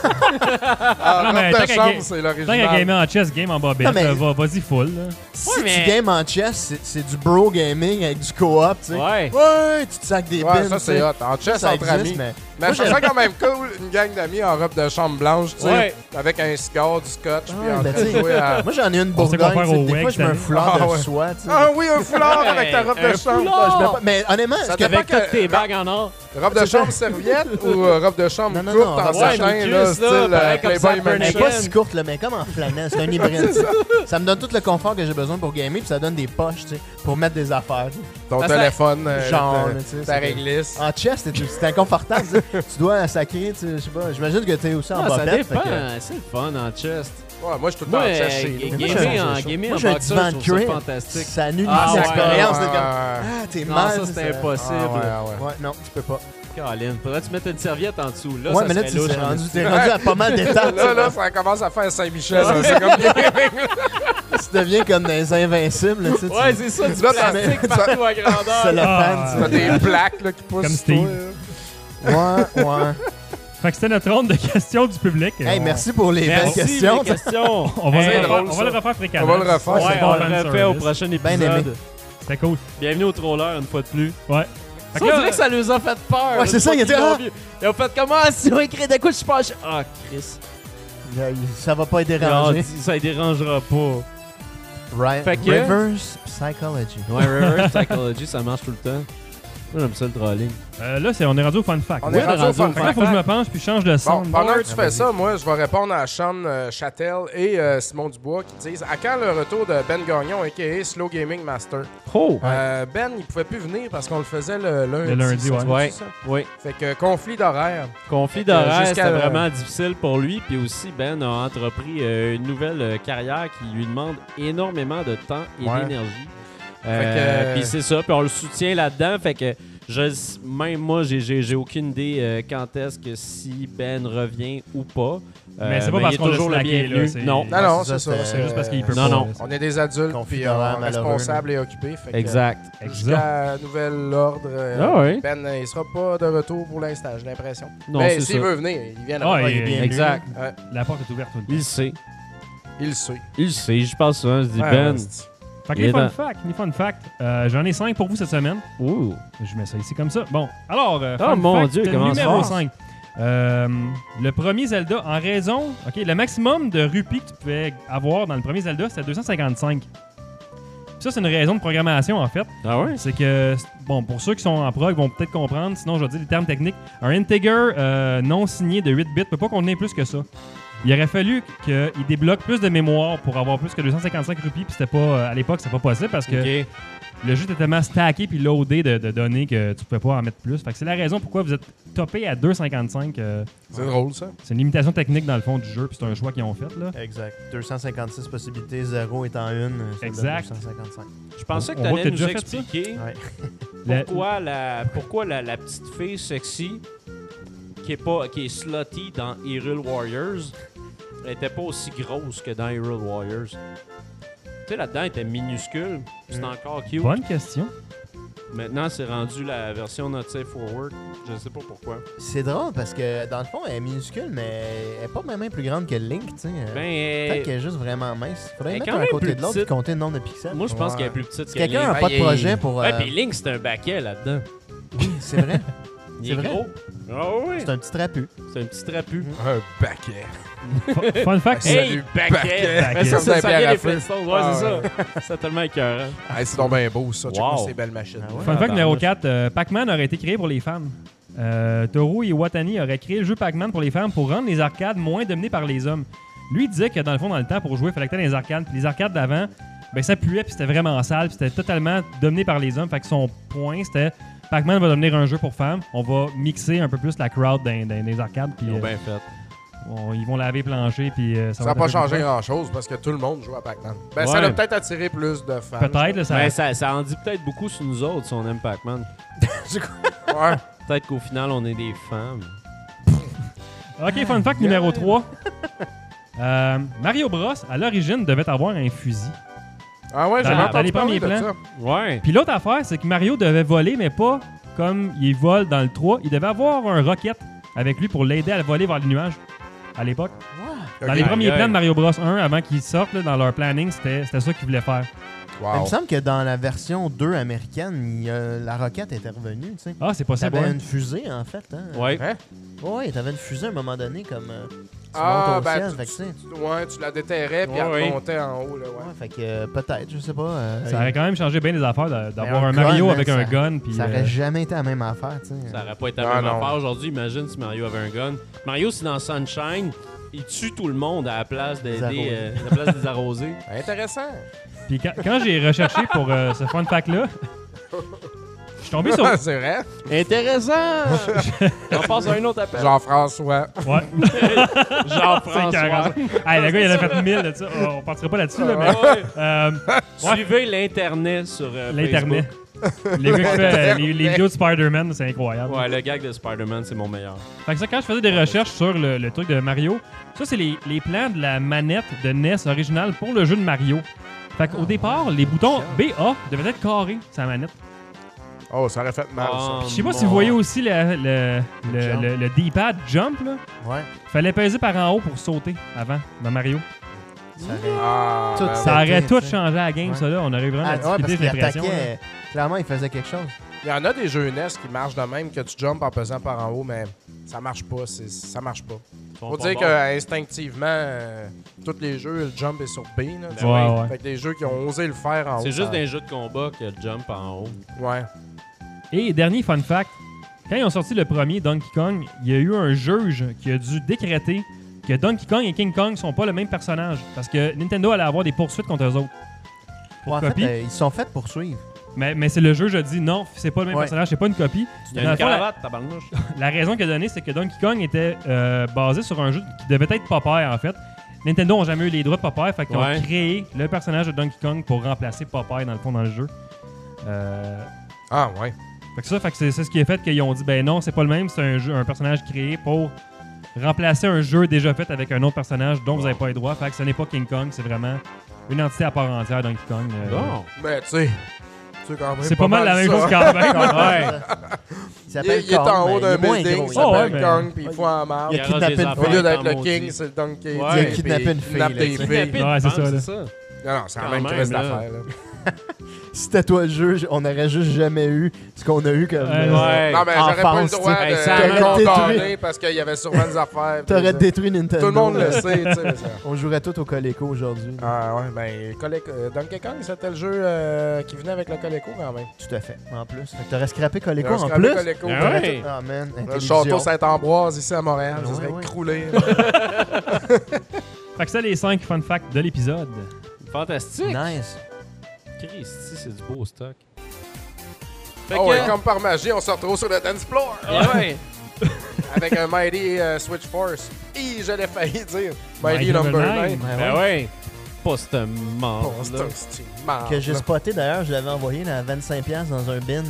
En Non, mais robe tant de qu'à chambre, ga- c'est Tant qu'à l'original. gamer en chess, game en bobette, Non, mais- vas-y full. Là. Si Ouais, mais- tu games en chess, c'est du bro gaming avec du co-op, tu sais. Ouais. Ouais, tu te sacs des Ouais, pins. ça tu sais. c'est hot. En chess, Ça entre existe, amis. mais Mais je trouve ça quand même cool, une gang d'amis en robe de chambre blanche, tu sais, Ouais. avec un cigare, du scotch, puis Ouais, en ben, train de tu sais, jouer à... moi j'en ai une On sait quoi Bourgogne, faire tu sais, au des fois WEG je mets un cette foulard Ah, de ouais. soie, tu sais. Ah oui, un foulard avec ta robe de un chambre. foulard. Je mets pas- mais honnêtement, Ça ce que- dépend Avec toutes tes bagues en or. Robe de chambre serviette ou robe de chambre Non, courte non, en robe satin, de là, cuisse, là, style pareil comme Playboy ça, Elle est Mansion. pas si courte, là, mais comme en flanelle. C'est un hybride. Ça me donne tout le confort que j'ai besoin pour gamer, puis ça donne des poches, tu sais, pour mettre des affaires. Tu sais. Ton Ça, téléphone, Genre, tu sais, ta c'est- réglisse. En chest, c'est inconfortable. Tu sais. Tu dois sacrer, tu sais, je sais pas. J'imagine que t'es aussi en Ah, ça bobette. dépend. fait que- C'est le fun en chest. Ouais, moi, je suis tout le Moi, temps en chest chez nous. moi, gamer Moi, en j'ai un boxer, divan je de trouve ça cuir. fantastique. Ça annule Ah, ouais, l'expérience. ouais, c'est comme, ouais. ah, t'es Non, mal. ça, c'est impossible. Ouais. Ouais, non, tu peux pas. Caroline, faudrait que tu mettes une serviette en dessous. Là, Ouais, ça mais là, serait tu louche t'es en rendu, esti. t'es rendu à pas mal d'étapes. Là, ça commence à faire Saint-Michel. hein, C'est comme Tu deviens comme des invincibles. Là, tu sais, tu- Ouais, c'est ça, du Là, plastique tu- partout à grandeur. C'est le Ah, fan, T'as des plaques là, qui poussent. Comme sur toi, Steve. là. tu sais. Ouais. Fait que c'était notre ronde de questions du public. Hey, merci pour les belles Merci questions. les questions. On va, Hey, le, drôle, on va ça. le refaire fréquemment. On va le refaire, Ouais, c'est on bon le fan refait au service. prochain Bien épisode. aimé. C'était cool. Bienvenue au troller une fois de plus. Ouais. Ça, Fait on que dirait là, que ça nous a fait peur. Ouais, c'est ça, il il était là. Ils ont fait comment si on écrit de quoi je suis pas. Ah, Chris. Ça va pas être Non, dérangé. ça ne dérangera pas. Right. Fait que- Reverse Psychology. Ouais, reverse psychology, ça marche tout le temps. Moi, j'aime ça le trolling. là, on est rendu au fun fact. On Ouais, est rendu au rendu fun au Fait que là, fact. faut que je me penche puis je change de Bon, son. pendant que tu fais ça, moi, je vais répondre à Sean Châtel et Simon Dubois qui disent à quand le retour de Ben Gagnon, a.k.a. Slow Gaming Master? Oh! Ben, il pouvait plus venir parce qu'on le faisait le lundi. Le lundi, ça, ouais. c'est Ouais. ça? Oui. Fait que conflit d'horaire. Conflit Fait que d'horaire, jusqu'à c'était le- vraiment difficile pour lui. Puis aussi, Ben a entrepris une nouvelle carrière qui lui demande énormément de temps et Ouais. d'énergie. que- Puis c'est ça, puis on le soutient là-dedans. Fait que même moi, j'ai aucune idée quand est-ce que si Ben revient ou pas. Mais c'est pas parce il est qu'on l'a toujours le slacké, bienvenu. là, c'est- Non, Non, c'est c'est ça, ça. C'est juste parce qu'il peut Non, pas. non. On est des adultes Conflit puis d'horaire responsables et occupés. Fait que, exact. Jusqu'à nouvel ordre, Ah ouais. Ben, il sera pas de retour pour l'instant, j'ai l'impression. Non, Mais c'est s'il ça. veut venir, il viendra. Ah, il est bien Exact. La porte est ouverte tout le temps. Il le sait. Il le sait. Il le sait. Je pense souvent, je dis Ouais, Ben. c'est- Fait que Il les est fun dans- facts, j'en ai 5 pour vous cette semaine. Ouh. Je mets ça ici comme ça. Bon, alors, Oh fun mon fact Dieu, comment numéro ça? 5. Le premier Zelda, en raison... OK, le maximum de rupies que tu pouvais avoir dans le premier Zelda, c'était 255. Puis ça, c'est une raison de programmation, en fait. Ah ouais? C'est que, bon, pour ceux qui sont en prog, vont peut-être comprendre, sinon je vais dire les termes techniques. Un integer non signé de 8 bits peut pas contenir plus que ça. Il aurait fallu qu'il débloque plus de mémoire pour avoir plus que 255 rupies, puis c'était pas, à l'époque, c'était pas possible parce que Ok. le jeu était tellement stacké puis loadé de données que tu pouvais pas en mettre plus. Fait que c'est la raison pourquoi vous êtes topé à 255. C'est drôle, ça. C'est une limitation technique dans le fond du jeu, puis c'est un choix qu'ils ont fait, là. Exact. 256 possibilités, 0 étant une. ça donne Exact. 255. Je pensais que On tu voit allais que t'as nous déjà fait ça. expliquer Ouais. pourquoi la petite fille sexy qui est slutty dans Hyrule Warriors était pas aussi grosse que dans Hyrule Warriors. Tu sais, là-dedans, elle était minuscule. C'était encore cute. Bonne question. Maintenant, c'est rendu la version Not Safe for Work. Je sais pas pourquoi. C'est drôle parce que dans le fond, elle est minuscule, mais elle est pas même plus grande que Link, tu sais. Peut-être qu'elle est juste vraiment mince. Faudrait elle est mettre quand un même côté plus de l'autre et petite. compter le nombre de pixels. moi, je pense Ouais. qu'elle est plus petite Si que quelqu'un Link. n'a pas de il- projet pour. Ouais, puis Link, c'est un baquet là-dedans. Oui, c'est vrai. Il C'est est vrai. gros. Ah oui. C'est un petit trapu. C'est un petit trapu. Un paquet. Fun fact, Hey, Hey, Salut, baquet! baquet. Mais ça, Comme dans ça les vient pierres à des feu. Flintstones. Ouais, Ah, c'est ouais. ça. C'est tellement écœurant. Hey, c'est donc bien beau, ça. Check-moi Wow. ces belles machines. Ah ouais? Fun fact Ah, numéro bah, 4, Pac-Man aurait été créé pour les femmes. Toru Iwatani aurait créé le jeu Pac-Man pour les femmes pour rendre les arcades moins dominées par les hommes. Lui, il disait que dans le fond, dans le temps, pour jouer, il fallait que tu aies les arcades. Puis les arcades d'avant, ben, ça puait, puis c'était vraiment sale, puis c'était totalement dominé par les hommes. Fait que son point, c'était Pac-Man va devenir un jeu pour femmes. On va mixer un peu plus la crowd dans les arcades. Puis Ils ont bien fait. ils vont laver plancher, puis Ça va n'a pas être un peu changé plus grand-chose parce que tout le monde joue à Pac-Man. Ben, ça Ouais. a peut-être attiré plus de fans. fun. Peut-être, là, ça... Mais ça en dit peut-être beaucoup sur nous autres si on aime Pac-Man. Ouais. Peut-être qu'au final, on est des femmes. OK, fun fact numéro 3. Mario Bros, à l'origine, devait avoir un fusil. Ah ouais, j'ai Dans entendu les parler premiers de plans. ça. Ouais. Puis l'autre affaire, c'est que Mario devait voler, mais pas comme il vole dans le 3. Il devait avoir un rocket avec lui pour l'aider à voler vers les nuages à l'époque. Dans Ok. les premiers Aïe, plans aïe. de Mario Bros 1, avant qu'ils sortent là, dans leur planning, c'était ça qu'ils voulaient faire. Il Wow. me semble que dans la version 2 américaine, la roquette était revenue, tu sais. Ah, c'est possible, T'avais ouais. une fusée, en fait. Hein? Ouais. Hein? Ouais, t'avais une fusée à un moment donné, comme... montes au ciel. tu, Fait que, tu sais. ouais, tu la déterrais puis Ouais, elle montait en haut. Là, ouais. Ouais, fait que peut-être, je sais pas. Ça aurait quand même changé bien des affaires d'avoir un un Mario gun, avec hein, un gun. Puis, ça aurait jamais été la même affaire, tu sais. Ça aurait pas été la Ah, même non. affaire aujourd'hui. Imagine si Mario avait un gun. Mario, c'est dans Sunshine. Il tue tout le monde à la place d'aider, à la place des arrosés. Intéressant. puis quand j'ai recherché pour ce fun fact-là, je suis tombé sur... C'est vrai. Intéressant! On passe à un autre appel. Jean-François. Ouais, c'est Jean-François. 40. Hey, le gars, il en a fait 1000 de ça. On partira pas là-dessus, là, mais... Ouais. Ouais. Suivez l'Internet sur L'Internet. Facebook. Les gars qui font les vidéos de Spider-Man, c'est incroyable. Ouais, le gag de Spider-Man, c'est mon meilleur. Fait que ça, quand je faisais des recherches sur le truc de Mario, ça, c'est les plans de la manette de NES originale pour le jeu de Mario. Fait qu'au départ, les boutons BA devaient être carrés sur la manette. Oh, ça aurait fait mal, ça. Oh, Puis je sais pas si vous voyez aussi le D-pad jump, là. Ouais. Fallait peser par en haut pour sauter avant, dans Mario. Ça aurait... Ah, Tout ben ça. Ça aurait Pété, tout tu sais. changé à la game, Ouais. ça, là. On aurait vraiment Ah, ouais, parce discuté, qu'il j'ai l'impression. là. attaquait. Clairement, il faisait quelque chose. Il y en a des jeux NES qui marchent de même, que tu jumpes en pesant par en haut, mais ça marche pas. Ça marche pas. Ils sont Faut pas dire bons. qu'instinctivement, tous les jeux, le jump est sur B. Là, tu sais. Ouais, ouais. Fait que des jeux qui ont osé le faire en haut. C'est juste ça- dans les jeux de combat que le jump en haut. Ouais. Et dernier fun fact, quand ils ont sorti le premier Donkey Kong, il y a eu un juge qui a dû décréter que Donkey Kong et King Kong sont pas le même personnage. Parce que Nintendo allait avoir des poursuites contre eux autres. Pour Ouais, en fait, copie. ils se sont fait poursuivre. Mais c'est le juge a dit non, c'est pas le même Ouais. personnage, c'est pas une copie. Il y a Dans une le fond, cravate, tabarnouche. la raison qu'il a donnée, c'est que Donkey Kong était basé sur un jeu qui devait être Popeye, en fait. Nintendo n'a jamais eu les droits de Popeye, fait qu'ils Ouais. ont créé le personnage de Donkey Kong pour remplacer Popeye, dans le fond, dans le jeu. Ah, ouais. Fait que c'est ce qui a fait qu'ils ont dit, ben non, c'est pas le même, c'est un personnage créé pour remplacer un jeu déjà fait avec un autre personnage dont vous n'avez pas les droits. Fait que ce n'est pas King Kong, c'est vraiment une entité à part entière, Donkey Kong. Bon. Mais tu sais quand même C'est pas mal la même ça. chose quand même. Ouais. Il s'appelle Il est en Kong, haut mais d'un il est moins building, gros. il Il Oh, ouais, s'appelle mais- Kong, puis il faut en marre. Il a Il arrose kidnappé des une enfants. Au lieu d'être en le maudit. king, c'est le Donkey. Ouais. Il a puis kidnappé une il fille, kidnappe là, des tu sais. filles. Kidnapper une Ouais, c'est femme, ça, là. c'est ça. Non, c'est la Quand même même, crise là. d'affaires. là. Si c'était toi le juge, on aurait juste jamais eu ce qu'on a eu comme. Ouais. Non, mais j'aurais pas le enfance, droit tu sais. Hey, ça de le aurait condamner détruit. parce qu'il y avait sûrement des affaires. T'aurais puis ça. détruit Nintendo. Tout le monde le sait, tu sais. mais ça- On jouerait tout au Coleco aujourd'hui. Ah ouais, ben Donkey Kong, c'était le jeu qui venait avec le Coleco quand même. Tout à fait. En plus. Fait que t'aurais scrappé Coleco Le en scrappé plus. Coleco, Ah t'aurais ouais. Ah man, tout- Le intellivision. château Saint-Ambroise ici à Montréal, Ouais, ça serait ouais. écroulé. Fait que c'est les 5 fun facts de l'épisode. Fantastique. Nice. Christy, c'est du beau stock. Fait Oh, que- et comme par magie, on se retrouve sur le dance floor Ouais. avec un Mighty Switch Force. Et je l'ai failli dire. Mighty Mighty Number Number 9. Nine. Ben ouais. Pas ce mort. Oh, c'est un style marde, Que j'ai là. spoté d'ailleurs, je l'avais envoyé à 25$ dans un bin.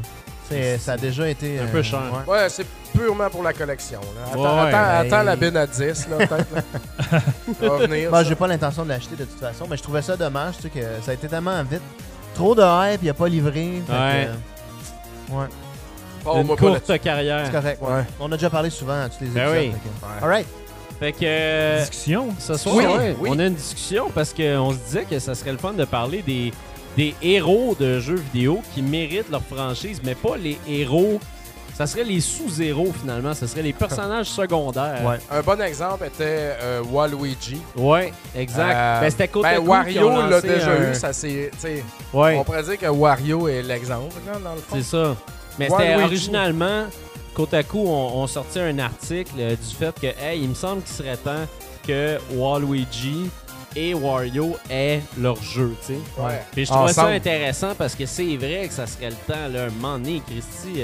Ça a déjà été. Un peu cher. ouais. Ouais, c'est purement pour la collection. Là. Attends, Ouais, attends, ben- attends la bin à 10, là, peut-être. là. Ça va venir. Moi, ça. j'ai pas l'intention de l'acheter de toute façon, mais je trouvais ça dommage, tu sais, que ça a été tellement vite. Trop de hype, il a pas livré. fait Ouais. que, ouais, Oh, Une moi, pas courte c'est carrière. correct. Ouais. Ouais. On a déjà parlé souvent à tous les Ben épisodes. oui. fait que- Ouais. Alright. Fait que Discussion. ce soir, Oui, ouais, oui. on a une discussion parce qu'on se disait que ça serait le fun de parler des héros de jeux vidéo qui méritent leur franchise, mais pas les héros. Ça serait les sous-héros finalement. Ça serait les personnages secondaires. Ouais. Un bon exemple était Waluigi. Ouais, exact. Ben, c'était Kotaku qui Wario ont l'a lancé déjà un- eu. Ça, c'est, tu sais, Ouais, on pourrait dire que Wario est l'exemple, là, dans le fond. c'est ça. Mais c'était Waluigi. originalement, Kotaku ont sorti un article du fait que, hey, il me semble qu'il serait temps que Waluigi et Wario aient leur jeu, tu sais. Ouais. Puis je trouvais ça Ensemble. intéressant parce que c'est vrai que ça serait le temps, là, un moment donné, Christy,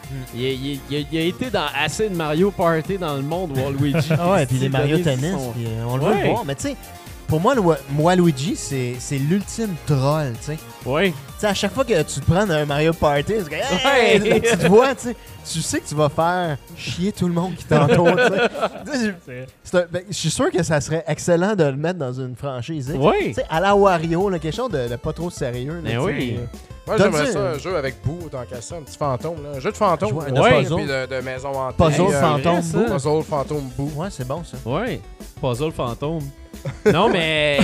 il a été dans assez de Mario Party dans le monde, Waluigi. Ah ouais, puis Christy, les Mario donner Tennis, son- puis on le Ouais. veut voir. Mais tu sais, pour moi, Waluigi, c'est l'ultime troll, tu sais. Ouais, Tu sais, à chaque fois que tu te prends dans un Mario Party, c'est comme, hey! Ouais. Là, tu te vois, tu sais, tu sais que tu vas faire chier tout le monde qui t'entoure, tu sais. Tu sais. Je suis sûr que ça serait excellent de le mettre dans une franchise. Tu ouais. sais, à la Wario, là, quelque chose de pas trop sérieux. là, Ben tu sais. oui. Moi, Donne j'aimerais ça, ça, un jeu avec Boo, tant qu'à ça, un petit fantôme. Là. Un jeu de fantôme. Jouer à là. un Ouais. puzzle. Puis de maison hantée. Puzzle Hey, c'est fantôme. vrai, ça. Boo. Puzzle fantôme Boo. Ouais, c'est bon ça. Ouais, puzzle fantôme. Non, mais.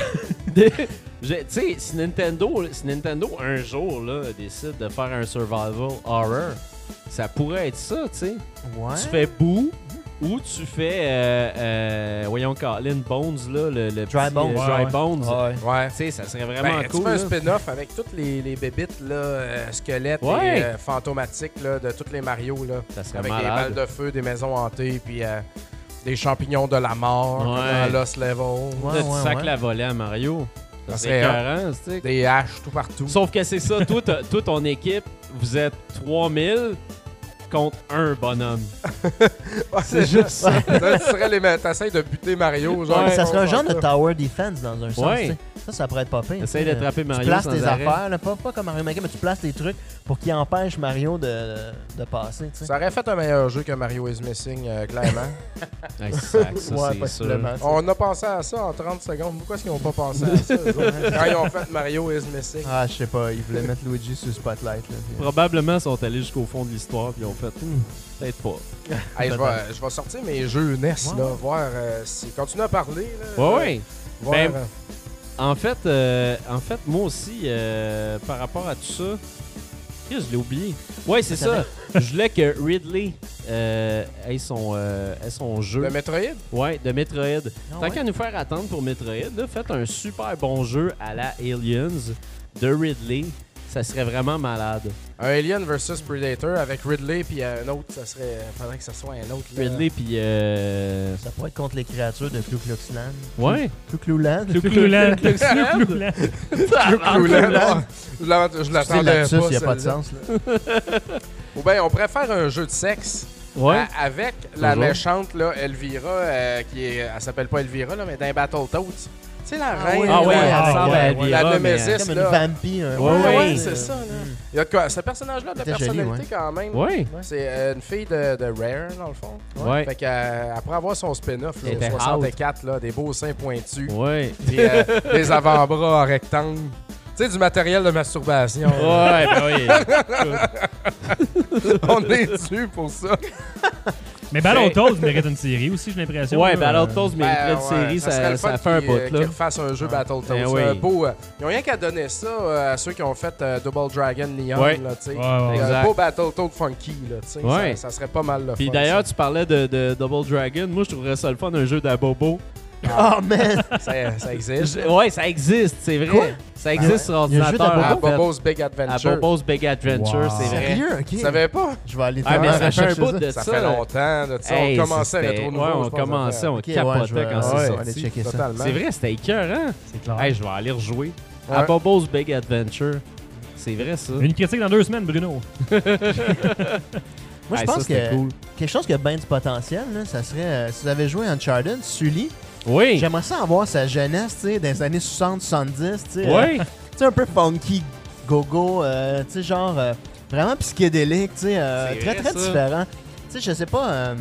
Tu sais, si Nintendo, un jour, là, décide de faire un survival horror, ça pourrait être ça, tu sais. Ouais. Tu fais Boo, Ou tu fais, voyons, Colin Bones, là, le Dry petit, Bones. Dry Ouais. Bones. Ouais. Ouais. Tu sais, ça serait vraiment Ben, cool. tu fais un là. spin-off avec toutes les bébites, là, squelettes Ouais. et fantomatiques là, de tous les Mario. Là, Ça serait avec des malade. balles de feu, des maisons hantées, puis des champignons de la mort, comme Ouais. dans Lost Level. Ouais, Là, tu ouais, sacs ouais. la volée à Mario. Ça Ça serait serait écœurant, tu sais. Des haches tout partout. Sauf que c'est ça, toi, ton équipe, vous êtes 3000 contre un bonhomme. C'est juste ça. T'essayes de buter Mario. Genre, Ouais. Ça serait un genre de ça. tower defense dans un sens. Ouais. tu sais. Ça pourrait être pas pire. Essaye tu sais. d'attraper Tu Mario places sans tes arrêt. affaires, là, pas comme Mario Maker, mais tu places des trucs pour qu'ils empêchent Mario de passer. tu sais. Ça aurait fait un meilleur jeu que Mario is Missing, clairement. Hey, sac, ça, Ouais, c'est sûr. possiblement. On a pensé à ça en 30 secondes. Pourquoi est-ce qu'ils n'ont pas pensé à ça, eux autres? Quand ils ont fait Mario is Missing? Ah, je sais pas, ils voulaient mettre Luigi sur le spotlight. Là, puis- Probablement, ils sont allés jusqu'au fond de l'histoire puis ils ont fait peut-être pas. Hey, je vais sortir mes jeux NES, là, voir si... Continue à parler, là. Ouais, ouais. Voir, Ben, En fait, moi aussi, par rapport à tout ça, je l'ai oublié. Ouais, c'est ça. Je voulais que Ridley ait son jeu. le Metroid? Ouais, de Metroid. Ah Tant ouais? qu'à nous faire attendre pour Metroid, là, faites un super bon jeu à la Aliens de Ridley. Ça serait vraiment malade. Un Alien versus Predator avec Ridley puis un autre, ça serait... Faudrait que ça soit un autre, là. Ridley, puis... Ça pourrait être contre les créatures de Ku Klux Klan. Ouais. Ku Klux Klan. Cloulan. Cloulan. Je l'attendais Lapsus, pas, il n'y a pas de celle-là. sens. Là. Ou bien, on pourrait faire un jeu de sexe Ouais. avec la Toujours. méchante, là, Elvira, elle s'appelle pas Elvira, là, mais dans Battletoads. Tu sais, la Ah reine, oui, Ah ouais, ouais, elle ouais, ressemble ouais, à ouais. Elvira, la mais- Nemesis, Comme là. une vampire. Ouais, ouais. c'est ça, là. Mm. Il y a de quoi? Ce personnage-là, de C'était joli, personnalité ouais. quand même. Ouais. C'est une fille de Rare, dans le fond. Ouais. Fait qu'après avoir son spin-off, là, Elle était au 64, là, des beaux seins pointus, Ouais. puis des avant-bras en rectangle. Tu sais, du matériel de masturbation. Ouais, ben oui. On est dû pour ça. Mais Battletoads mérite une série aussi, j'ai l'impression. Ouais, là. Battletoads mériterait Ben, de série, serait le fun ça fait un qu'ils, bout, qu'ils là. refassent un jeu Battletoads. Ben oui. Beau, ils n'ont rien qu'à donner ça à ceux qui ont fait Double Dragon Neon. Ouais. Là, tu sais. Ouais, ouais. Exact. Un beau Battletoad funky. Là, tu sais. Ouais. Ça serait pas mal le Puis fun. d'ailleurs, tu parlais de Double Dragon. Moi, je trouverais ça le fun, un jeu d'Abobo. Oh man! ça existe. Ouais, ça existe, c'est vrai. Quoi? Ça existe sur Il y a un jeu ordinateur. d'Abobo? en À fait. Bobo's Big À Adventure. Bobo's Big Adventure, Wow. c'est vrai. Sérieux? Ok. Tu savais pas? Je vais aller Ah, mais ça fait un rechercher bout de Ça ça. fait longtemps. De ça. Hey, on commençait à c'était- Rétro Nouveau. Ouais, je on pense, commençait, on Ok, ouais, capotait je vais- quand ouais, c'est aller sorti. checker ça. Totalement. C'est vrai, c'était écœurant. C'est clair. Hey, je vais aller rejouer. À Ouais. Bobo's Big Adventure. C'est vrai, ça. Une critique dans 2 semaines, Bruno. Moi, je Hey, pense ça, c'était que cool. quelque chose qui a bien du potentiel, là, ça serait, si vous avez joué Uncharted, Sully, Oui. j'aimerais ça avoir sa jeunesse, tu sais, dans les années 60-70, tu sais, Oui. tu sais, un peu funky, go-go, tu sais, genre, vraiment psychédélique, tu sais, C'est très, vrai, très ça. différent. Tu sais, je sais pas,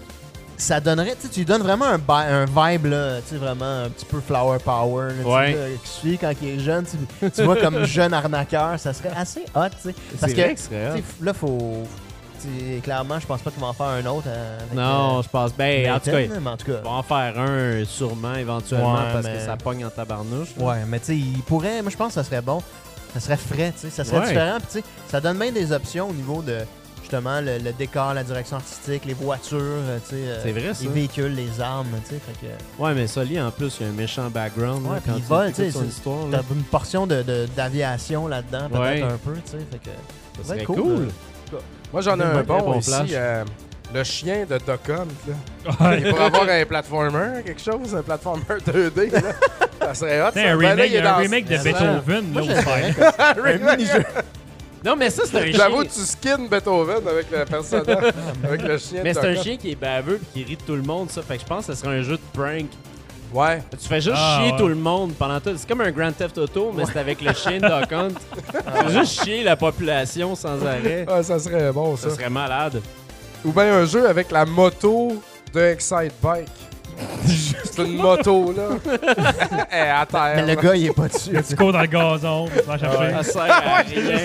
ça donnerait, tu sais, tu lui donnes vraiment un vibe, là, tu sais, vraiment un petit peu flower power, là, tu sais, Ouais. là, qui suit quand il est jeune, tu vois comme jeune arnaqueur, ça serait assez hot, tu sais. Parce C'est que, vrai que ce serait hot. tu sais, là, faut... t'sais, clairement, je pense pas qu'ils vont en faire un autre. Avec, Non, je pense. Ben, en tout cas, mais en tout cas. ils vont en faire un sûrement éventuellement Ouais, parce mais- que ça pogne en tabarnouche. là. Ouais, mais tu sais, il pourrait. Moi, je pense que ça serait bon. Ça serait frais, tu sais. Ça serait Ouais. différent. Puis, tu sais, ça donne bien des options au niveau de justement le décor, la direction artistique, les voitures, tu sais. C'est vrai, ça. Les véhicules, les armes, tu sais. Fait que. Ouais, mais Sully, en plus, il y a un méchant background. Ouais, là, puis quand il tu vole, écoutes tu sais, son c'est- histoire. T'as là. une portion d'aviation là-dedans, peut-être Ouais. un peu, tu sais. Fait que. Ça ça serait serait cool. Moi, j'en ai Ouais, un très bon bon ici. flash. Le chien de Duck Hunt. Là. Il pourrait avoir un platformer, quelque chose, un platformer 2D. Là. Ça serait hot. C'est ça. un Ben là, remake, il est un dans- remake de ça. Beethoven, Moi, là, je au dirais Spider. un mini-jeu. Non, mais ça, c'est un J'avoue, chien. tu skins Beethoven avec le personnage, avec le chien Mais de c'est un Duck Hunt. chien qui est baveux et qui rit de tout le monde, ça. Fait que je pense que ce serait un jeu de prank. Ouais. Tu fais juste Ah, chier ouais. tout le monde pendant tout. C'est comme un Grand Theft Auto, mais c'est avec le chien de Duck Hunt. Tu fais juste chier la population sans arrêt. Ah, ça serait bon, ça. Ça serait malade. Ou bien un jeu avec la moto de Excite Bike. C'est une moto, là. Elle est à terre. Mais le gars, il est pas dessus. Tu cours dans le gazon, tu vas chercher. Ça sert à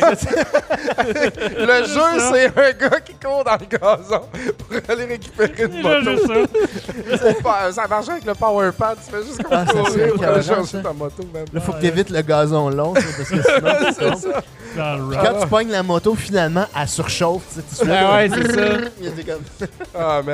rien. Le jeu, c'est un gars qui court dans le gazon pour aller récupérer une Déjà moto. juste ça. Ça marche avec le power pad. Tu fais juste comme Ah, ça serait courir pour aller écœurant, chercher ça. ta moto, même. Là, faut que t'évites le gazon long, tu sais, parce que sinon, tu C'est tombes. ça. Dans le Puis rock. quand tu pognes la moto, finalement, elle surchauffe. Tu sais, tu Ah ouais, c'est ça. Il y a des comme... Ah, man.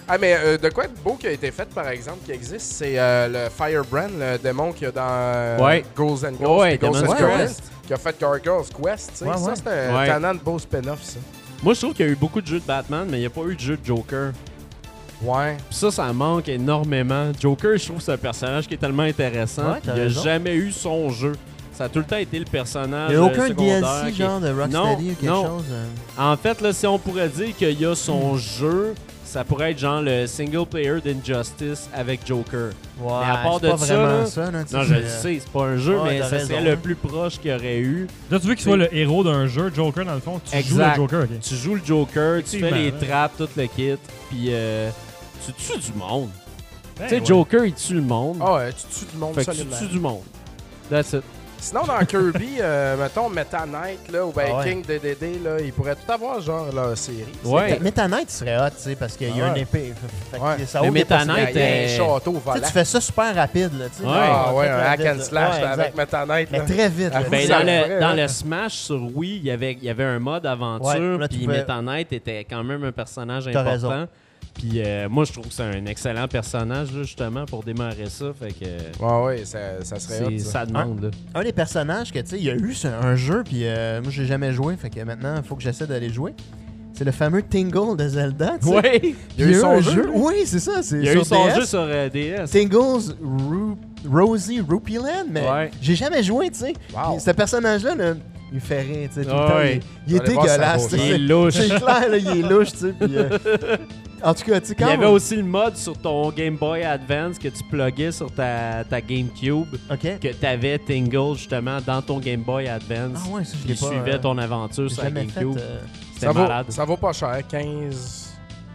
Ah, mais de quoi de beau qui a été fait, par exemple, qui existe, c'est le Firebrand, le démon qu'il y a dans Ghouls and Ghosts, Ouais, Ghosts and Demon's Goblins, Quest. qui a fait Gargoyle's Quest. Tu sais. Ouais, Ça, ouais. c'est un Ouais. tannant de beau spin-off, ça. Moi, je trouve qu'il y a eu beaucoup de jeux de Batman, mais il n'y a pas eu de jeu de Joker. Ouais. Puis ça manque énormément. Joker, je trouve que c'est un personnage qui est tellement intéressant. Ouais, t'as Il n'a raison. jamais eu son jeu. Ça a tout le temps été le personnage Il n'y a aucun secondaire DLC qui- genre de Rocksteady Non, ou quelque non. chose. En fait, là, si on pourrait dire qu'il y a son jeu, ça pourrait être genre le single player d'Injustice avec Joker. Ouais, Mais à part c'est de pas ça, vraiment là, ça. Là, tu sais, Non, je le c'est, sais, c'est pas un jeu, ouais, mais t'as ça raison, serait hein. le plus proche qu'il y aurait eu. Là, tu veux qu'il soit le héros d'un jeu, Joker, dans le fond. Tu joues Exact. le Joker, ok. Tu joues le Joker, tu fais Effectivement, les ouais. trappes, tout le kit, puis tu tues du monde. Ben, Tu sais, ouais. Joker, il tue le monde. Ah ouais, tu tues du monde Fait que tu solidement. tues du monde. That's it. Sinon, dans Kirby, mettons Meta Knight, là, ou ben Ah ouais. King DDD, là, ils pourraient tout avoir, genre, leur série. Ouais. Meta Knight serait hot, tu sais, parce qu'il y a Ah une ouais. épée. Fait que Ouais. ça Mais ouvre des Meta possibilités. Knight, Il y a un euh, château Tu sais, volant. tu fais ça super rapide, là, tu sais. Ouais. Ah ouais, Fait un la hack vite, and là. slash Ouais, là, avec exact. Meta Knight. Mais là. très vite, là. Ah, Ben, Ça dans, le le, ferait, dans hein. le Smash sur Wii, il y avait un mode aventure, Ouais, là, tu puis pouvais- Meta Knight était quand même un personnage T'as important. raison. Puis moi, je trouve que c'est un excellent personnage, là, justement, pour démarrer ça. Fait que Ouais, ouais, ça serait hot, c'est, ça. ça demande. là. Un des personnages que, tu sais, il y a eu un jeu, puis moi, j'ai jamais joué, fait que maintenant, il faut que j'essaie d'aller jouer. C'est le fameux Tingle de Zelda, tu sais. Ouais! Puis Il y a eu son un jeu, lui? Oui, c'est ça, c'est Il y a sur eu son DS. jeu sur DS. Tingle's Rosie Rupee Land, mais Ouais. j'ai jamais joué, tu sais. Wow. Puis Ce personnage-là, là, il me fait rire, tu sais, tout le Ouais. temps. Il est Allez voir sa dégueulasse, tu grosse sais. Il est louche. C'est clair, là, il est louche, tu sais. Puis, en tout cas, tu sais, Il quand y avait aussi le mode sur ton Game Boy Advance que tu pluguais sur ta GameCube, OK. que tu avais Tingle justement dans ton Game Boy Advance. Ah ouais, ça, je Qui l'ai pas... suivait ton aventure j'ai sur la jamais fait... GameCube. C'était Ça vaut, malade. ça vaut pas cher, 15...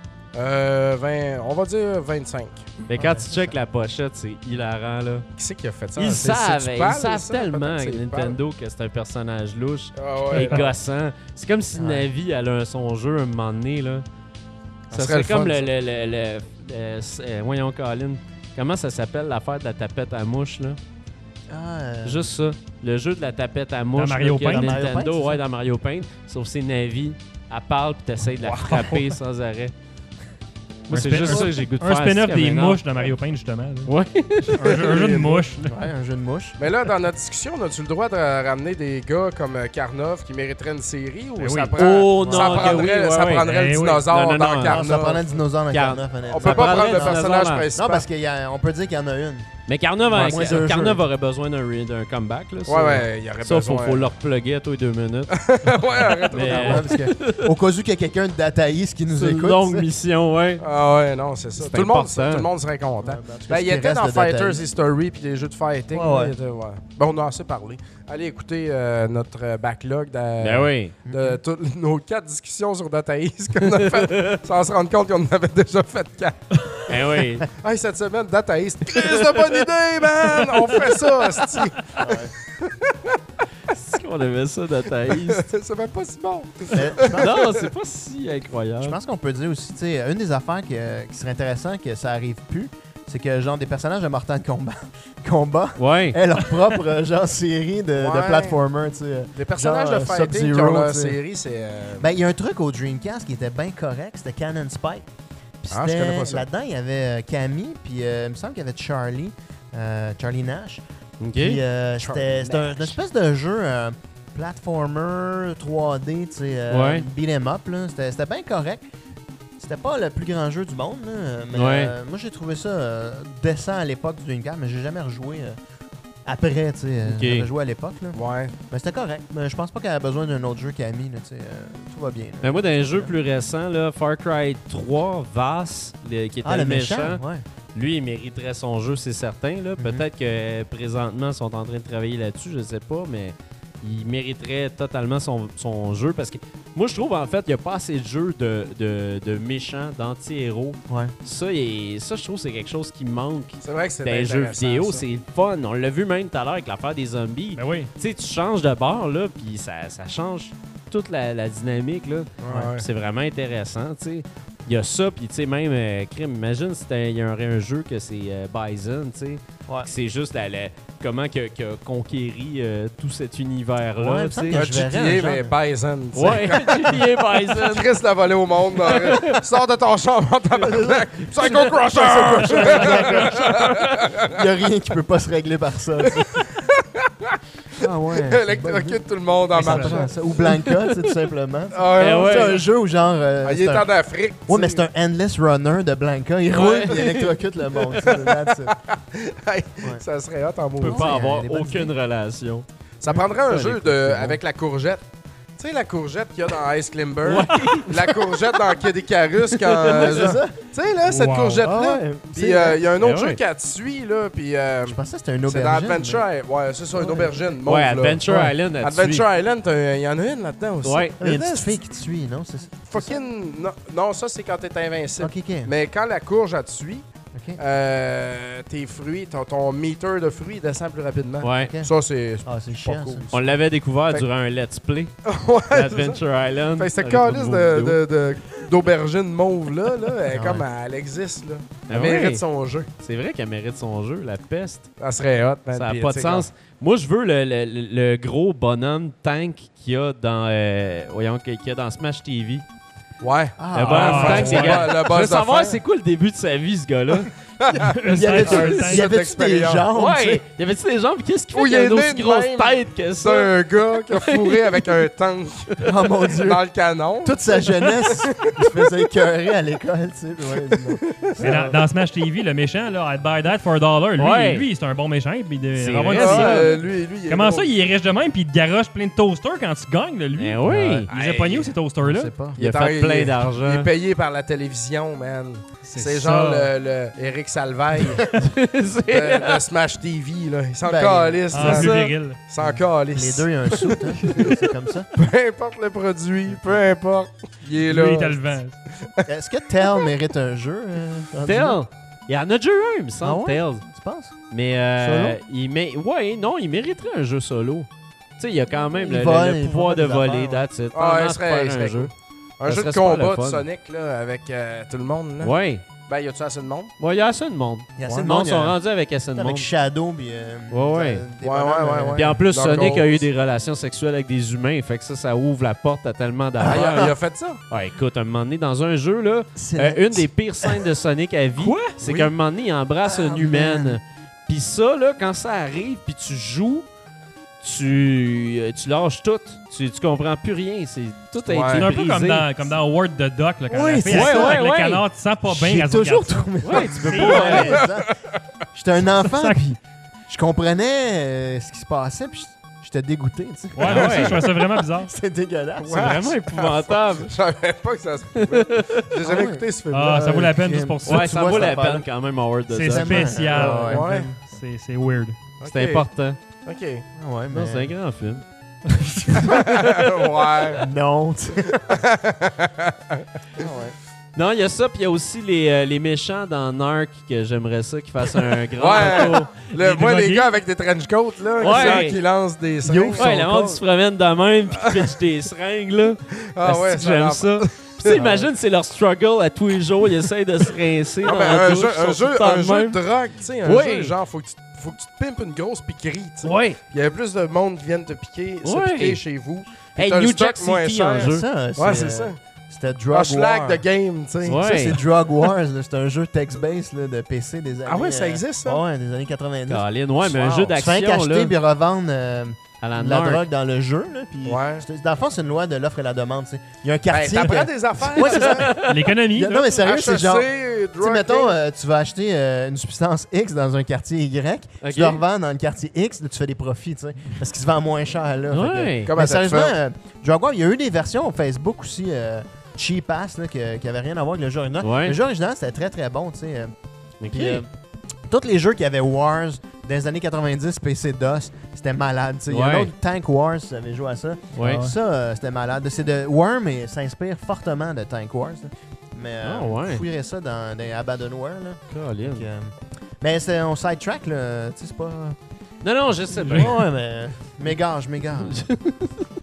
20, on va dire 25. Mais quand tu checkes la pochette, c'est hilarant là. Qui c'est qui a fait ça? Ils C'est- savent, c'est-tu ils Pal, savent ça? tellement Peut-être avec c'est Nintendo que c'est un personnage louche Pal. Ah ouais. et gossant. C'est comme si Ouais. Navi elle a son jeu un moment donné là. Ça serait serait comme le fun, voyons Colin. Comment ça s'appelle l'affaire de la tapette à mouche là? Ah, Juste ça. Le jeu de la tapette à mouche Mario là, qu'il y a Paint? Dans Mario Nintendo, Paint, c'est ouais, ça? dans Mario Paint. Sauf que c'est Navi. Elle parle pis t'essayes de la frapper sans arrêt. Moi, c'est juste ça que j'ai goût de Un faire. spin-off c'est des comme énorme. mouches dans Mario Paint, justement. là. Ouais. Un jeu de mouches. là. ouais, un jeu de mouche. Mais là, dans notre discussion, on a-tu le droit de ramener des gars comme Karnov qui mériteraient une série ou Ben ça oui. prend, Oh, non, ça que prendrait, oui, ça ouais, prendrait ouais. le Eh oui. dinosaure Non, non, dans non, Non, ça prend un Karnov? dinosaure dans Car- Carnoff, honnêtement. On peut pas prendrait prendre le le personnage dinosaure. principal. Non, parce qu'on peut dire qu'il y en a une. Mais Carnov, Ouais, moins deux Carnov jeux. aurait besoin d'un comeback. Là, ça. Ouais, ouais, il y aurait Ça, besoin. faut leur plugger à tous les 2 minutes. Ouais, arrête. Mais, Ouais, parce que, au cas où qu'il y a quelqu'un de Dataïs qui nous C'est une écoute. longue tu sais. mission, ouais. Ah ouais, non, c'est ça. C'est Tout le, monde, important. tout le monde serait content. Ouais, ben, en tout cas, Ben, ce il qui était reste dans de Fighters Dataïs. History puis des jeux de fighting. Ouais, là, ouais. il était- ouais. Ben, on a assez parlé. Allez écouter notre backlog de, Ben oui. de toutes nos 4 discussions sur Data East qu'on a fait sans se rendre compte qu'on en avait déjà fait 4. Ben oui. Hey, cette semaine, Data East, Chris de bonne idée, man! On fait ça, asti! C'est qu'on avait ça dans ta liste. C'est même pas si bon. Mais je pense- Non, c'est pas si incroyable. Je pense qu'on peut dire aussi, tu sais, une des affaires qui serait intéressant que ça arrive plus, c'est que genre des personnages de Mortal Kombat Ouais. aient leur propre genre série de Ouais. platformer, tu sais. Les personnages Genre, de fighting qui Sub-Zero, ont leur tu sais. série, c'est... Ben, il y a un truc au Dreamcast qui était bien correct, c'était Cannon Spike. Puis Ah, je c'était- connais pas ça. là-dedans, il y avait Cammy, puis il me semble qu'il y avait Charlie Nash. OK. Puis Charlie c'était une espèce de jeu platformer 3D, tu sais, Ouais. beat 'em up, là. C'était bien correct. C'était pas le plus grand jeu du monde, là, mais Ouais. moi j'ai trouvé ça décent à l'époque du Dreamcast, mais j'ai jamais rejoué après, tu sais. Ok. J'avais joué à l'époque, là. Ouais. Mais c'était correct. Mais je pense pas qu'elle a besoin d'un autre jeu Cammy, là, tu sais. Tout va bien. là. Ben moi, dans les jeux plus récents, là, Far Cry 3, Vass, qui était Ah, le méchant, ouais. lui, il mériterait son jeu, c'est certain. Là. Peut-être que présentement, ils sont en train de travailler là-dessus, je sais pas, mais il mériterait totalement son jeu parce que moi, je trouve en fait qu'il n'y a pas assez de jeux de méchants, d'anti-héros. Ouais. Ça, je trouve que c'est quelque chose qui manque C'est vrai que c'est dans les jeux intéressant, vidéo. ça. C'est fun. On l'a vu même tout à l'heure avec l'affaire des zombies. Ben oui. Tu sais, tu changes de bord, là, puis ça change toute la dynamique, là. Ouais. C'est vraiment intéressant, tu sais. Il y a ça, puis tu sais, même, crime, imagine s'il y aurait un jeu que c'est Bison, tu sais. Ouais. C'est juste comment qu'il a conquéri tout cet univers-là, Ouais, il me tu semble sais. que Un je verrais un GTA, mais genre Bison. tu sais. Ouais, GTA Bison. Chris l'a volé au monde. Sors de ton chambre, tabarnak. Psycho Crusher! Il n'y a rien qui peut pas se régler par ça. tu sais. Ah ouais. c'est Électrocute tout le monde en bon. Ça marchant. prend ça. Ou Blanca, tu sais, tout simplement. Ah, Eh ouais. C'est un jeu où genre. Ah, il est en Afrique. Ouais, mais c'est un endless runner de Blanca. Il roule et il électrocute le monde. That's it. Hey, Ouais. ça serait hot en On peut mouvement. pas Ouais, avoir des bonnes aucune relation. Ça prendrait un Ça, jeu écoute, c'est bon. avec la courgette. Tu sais, la courgette qu'il y a dans Ice Climber, la courgette dans Kid Icarus, quand. C'est ça? Tu sais, là, cette Wow. courgette-là. Ah ouais. Puis il y a un autre Eh jeu ouais. qui te suit, là. Puis Je pensais que c'était un c'est dans aubergine. Adventure. Ouais, c'est ça, une Ouais. aubergine. mauve, Ouais, là. Adventure Ouais. Island, Adventure Island, il y en a une là-dedans aussi. Ouais. Il y a une Là, petite c'est fille qui te suit, non? C'est ça? Fucking. Non, ça, c'est quand t'es invincible. Ok, ok. Mais quand la courge, elle te suit, Ok. tes fruits, ton meter de fruits descend plus rapidement. Ouais. Ok. Ça, c'est. Ah, c'est chiant, cool. ça. On l'avait découvert Fait- durant un let's play Ouais, c'est ça. d'Adventure Island. Fait que cette avec calice une vidéo. d'aubergine mauve là, elle est Ah comme ouais. elle existe là. Ah Elle ouais. mérite son jeu. C'est vrai qu'elle mérite son jeu, la peste. Ça serait hot, man. Ça n'a Puis, pas de tu sais, sens. Moi, je veux le gros bonhomme tank qu'il y a dans, qu'il y a dans Smash TV. Ouais. Ah, Le bonhomme ah, tank, ouais. c'est Le gars. Je veux boss de savoir fer. c'est quoi le début de sa vie, ce gars-là. Il y avait Cette des expérience. jambes, tu sais. Ouais, il y avait-tu des jambes? Qu'est-ce qui fait Où qu'il y a il est une né aussi de grosse même. tête que C'est ça? un gars qui a fourré avec un tank Oh mon Dieu. dans le canon. Toute sa jeunesse, il se faisait écœurer à l'école, tu sais. Ouais, non. Mais dans Smash TV, le méchant, là, I'd buy that for $1, lui, Ouais. lui c'est un bon méchant. Puis il C'est doit avoir vrai, une ça. petite- Lui, il est Comment drôle. ça, il est riche de même puis il te garoche plein de toasters quand tu gagnes, là, lui? Eh oui. Il les a pognés où, ces Je toasters-là? sais pas. Il a est en- fait plein il est d'argent. payé par la télévision, man. C'est ça. genre le Eric Salvaille de Smash TV, là. Il s'en Ben, calisse, Ah, là. plus ça. viril. Il s'en calisse. Les deux, il y a un sou, hein. C'est comme ça. Peu importe le produit, peu importe. Il est là. Lui, il t'a le vent. Est-ce que Tell mérite un jeu? rendu là? Tales. Il y en a déjà eu un, il me semble, Ah ouais? Tales. Tu penses? Mais ouais, non, il mériterait un jeu solo. Tu sais, il y a quand même Il le vole, le il pouvoir vole de des voler, affaires, that's it. Ah, Pendant il de serait- faire il un serait jeu. Un Ça jeu de serait super combat le de fun. Sonic, là, avec tout le monde, là. Ouais. Ben, y a-tu assez de monde? Ouais, il y a assez de monde. Il y a assez Le de monde monde, il y sont a- rendus avec assez de Avec monde. Shadow, puis... Ouais. des Ouais, bonhommes, ouais. Puis en plus, Dark Sonic a eu Souls. des relations sexuelles avec des humains, fait que ça ouvre la porte à tellement Ah, d'affaires. il a fait ça? Ouais, écoute, un moment donné, dans un jeu, là, C'est une des pires scènes de Sonic à vie, c'est Oui. qu'à un moment donné, il embrasse une humaine. Puis ça, là, quand ça arrive, puis tu joues, tu lâches tout. Tu comprends plus rien. C'est tout a Ouais. été C'est un peu brisé. comme dans Ward the Duck, là, quand Oui, la fille c'est elle ça. sort avec Ouais, le ouais. canard, tu sens pas bien J'ai quand tu toujours regardes ça. trouvé ça. Ouais, tu peux C'est pas. vrai. malaisant. J'étais un enfant, Ça- puis je comprenais ce qui se passait, puis j'étais dégoûté, tu sais. Ouais, moi aussi, je trouvais ça vraiment bizarre. C'était dégueulasse. C'est vraiment épouvantable. Je savais pas que ça se pouvait. J'ai jamais ouais. écouté ce film-là. Ah, ça vaut la peine juste pour ça. Ouais, tu ça vois, vaut cette la affaire-là. peine quand même, Howard de C'est ça. spécial. Ouais. C'est weird. C'est Ok. important. OK. Ouais, mais... Non, c'est un grand film. Ouais. Non, tu sais. Non, il y a ça, puis il y a aussi les méchants dans Narc que j'aimerais ça qu'ils fassent un grand Ouais. retour. Moi, les drogués. gars avec des trench coats, là, Ouais. qui lancent des Yo, seringues. Ouais, le son monde corps. se promène de même puis qui pitch des seringues, là. Ah ouais, Asti que j'aime ça. Puis tu sais, imagine, c'est leur struggle à tous les jours. Ils essayent de se rincer Ah, dans ben, la un douche, jeu, ils sont tout le temps un de jeu même. de drogue, tu sais, un Oui. jeu genre, faut que tu te pimpes une grosse piquerie, tu sais. Ouais. Il y a plus de monde qui viennent te piquer, se Ouais. piquer chez vous. Puis Hey, t'as le New stock Jack moins City cher. en jeu. Ouais, c'est ça. C'était Drug Un schlag War. de game, tu sais. Ouais. Ça, c'est Drug Wars. là. C'est un jeu text-based là, de PC des années... Ah ouais, ça existe, ça? Ouais, des années 90. Caroline, ouais, mais un Wow. jeu Tu fais d'action, qu'acheter là, puis revendre à la de la Narc. drogue dans le jeu. Là, puis Ouais. dans le fond, c'est une loi de l'offre et la demande. Tu sais. Il y a un Ben, quartier... t'apprends que- des affaires. Ouais, c'est ça. L'économie, Non, là. mais sérieux, c'est genre... HEC, Tu sais, mettons, tu vas acheter une substance X dans un quartier Y, Ok. tu la revends dans le quartier X, là, tu fais des profits, tu sais, parce qu'il se vend moins cher là. Fait que- Ouais. Comment mais ça te sérieusement, fait? Drug War, il y a eu des versions Facebook aussi cheap ass là, qui avaient rien à voir avec le jeu original. Ouais. Le jeu original, c'était très très bon, tu sais. Ok. Puis, tous les jeux qui avaient Wars dans les années 90, PC DOS, c'était malade. tu sais. Il y a un Ouais. autre Tank Wars, si vous avez joué à ça. Ouais. Ça, c'était malade. C'est de Worm, mais ça inspire fortement de Tank Wars. là. Mais Ah, ouais. vous fouillerez ça dans des Abandonware. Là. Caroline. Donc, mais c'est on sidetrack, là. Tu sais, c'est pas. Non, non, je sais bien. Ouais, mais. M'égage.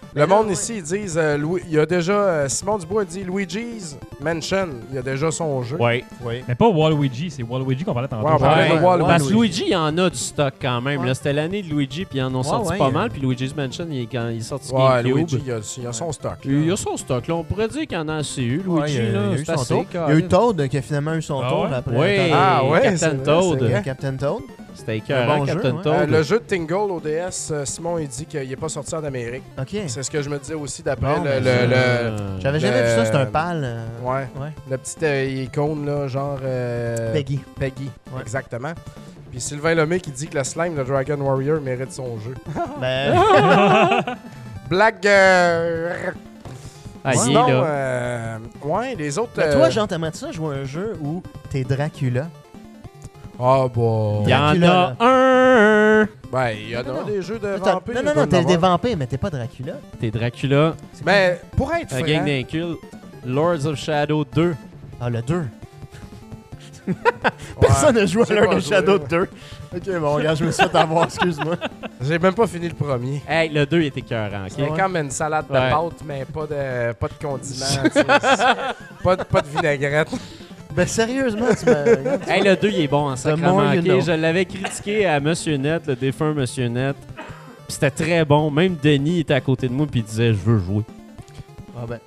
Le monde ici, ils disent, il y a déjà, Simon Dubois dit Luigi's Mansion, il y a déjà son jeu. Ouais. Oui. Mais pas Waluigi, c'est Waluigi qu'on parlait tantôt. Ouais, on parlait de Waluigi. Parce que Luigi, il y en a du stock quand même. Ouais. Là, c'était l'année de Luigi, puis ils en ont sorti ouais, pas il y a- mal. Puis Luigi's Mansion, quand il est sorti sur Ouais, GameCube. Luigi, il y a son stock. Il y a son stock, là. On pourrait dire qu'il y en a assez eu. Ouais, Luigi, il y a là, eu c'est son assez. tour. Il y a eu Toad qui a finalement eu son Ah tour ouais? après. Oui, Ah ouais, Captain c'est vrai, Toad. c'est vrai. Captain Toad. C'était écœurant, bon jeu, Captain ouais. Toad. Le jeu de Tingle au DS, Simon, il dit qu'il n'est pas sorti en Amérique. Ok. C'est ce que je me disais aussi d'après Bon, le, ben, J'avais jamais vu ça, c'est un le- pâle. Ouais. Ouais. La petite icône, là, genre... Peggy. Peggy, Ouais. exactement. Puis Sylvain Lemay qui dit que le slime de Dragon Warrior mérite son jeu. Ben, Blague... Ah, il est Sinon, là. ouais, les autres... ben, toi, Jean, t'aimerais ça jouer à un jeu où t'es Dracula? Ah, bon... Il y en Dracula, a un. Ben, il y en a Non, des jeux de T'as- vampires. Non, il non, doit non, en t'es des avoir. vampires, mais t'es pas Dracula. T'es Dracula. Mais pour être Un franc... gang d'un kill. Lords of Shadow 2. Ah, le 2. ouais, Personne n'a joué j'ai à Lord pas of joué, Shadow là. 2. Ok, bon, regarde, je me suis fait avoir, excuse-moi. J'ai même pas fini le premier. Hey, le 2 il était écœurant, ok? C'est comme une salade de Ouais. pâtes, mais pas de condiments. tu sais. pas de vinaigrette. Ben, sérieusement, tu m'as. Hey, le 2 il est bon en sacrament, more you ok? know. Je l'avais critiqué à Monsieur Net, le défunt Monsieur Net. Puis c'était très bon. Même Denis était à côté de moi puis il disait « Je veux jouer Ah, ben.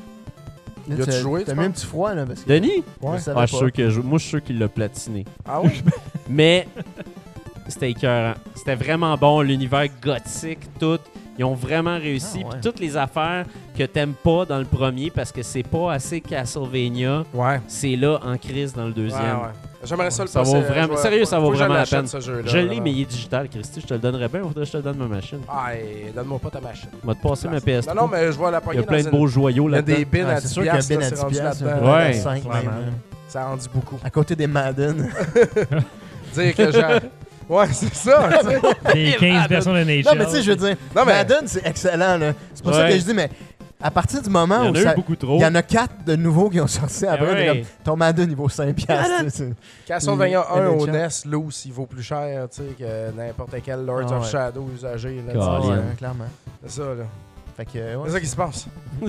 Y a-tu joué, T'as tu mis un penses? petit froid, là, parce ». que. Denis? Je Ouais. savais Ah, je suis pas. sûr que moi, je suis sûr qu'il l'a platiné. Ah oui? Mais c'était écœurant. C'était vraiment bon. L'univers gothique, tout. Ils ont vraiment réussi. Ah, ouais. Puis toutes les affaires que t'aimes pas dans le premier parce que c'est pas assez Castlevania, Ouais. c'est là en crise dans le deuxième. Ouais, ouais. J'aimerais ça le Ça passer. vaut vraiment- sérieux, ça vaut faut que je vraiment la l'achète, peine. ce jeu-là, Je l'ai, vraiment. mais il est digital, Christy. Je te le donnerais bien. Faudrait que je te le donne ma machine. Ah, donne-moi pas ta machine. Je vais te passer ma PS3. Non, non, mais je vois la Il y poignée a plein dans de une- beaux joyaux Il y a là-dedans. des bins Ah, à c'est 10 sûr qu'il y a piastres, Ben là, à c'est 10 rendu piastres, là-dedans. Ouais. 5 même. Clairement. Ça en dit beaucoup. À côté des Madden. Dire que j'ai... Ouais, c'est ça, tu sais. Des 15 versions de NHL. Non, mais tu sais, je veux dire, Non, mais- Madden, c'est excellent, là. C'est pour ça Ouais. que je dis, mais à partir du moment Il y en où a eu ça. beaucoup trop. Il y en a 4 de nouveaux qui ont sorti après. Ah t'es ouais. comme, ton Madden, il vaut 5 piastres. tu sais. Castlevania 1 au NHL. NES, loose, il vaut plus cher, tu sais, que n'importe quel Lords Ah of ouais. Shadow usagé. Là, God. tu sais. Ouais, Alien. clairement. C'est ça, là. Fait que, C'est ouais. ça qui se passe.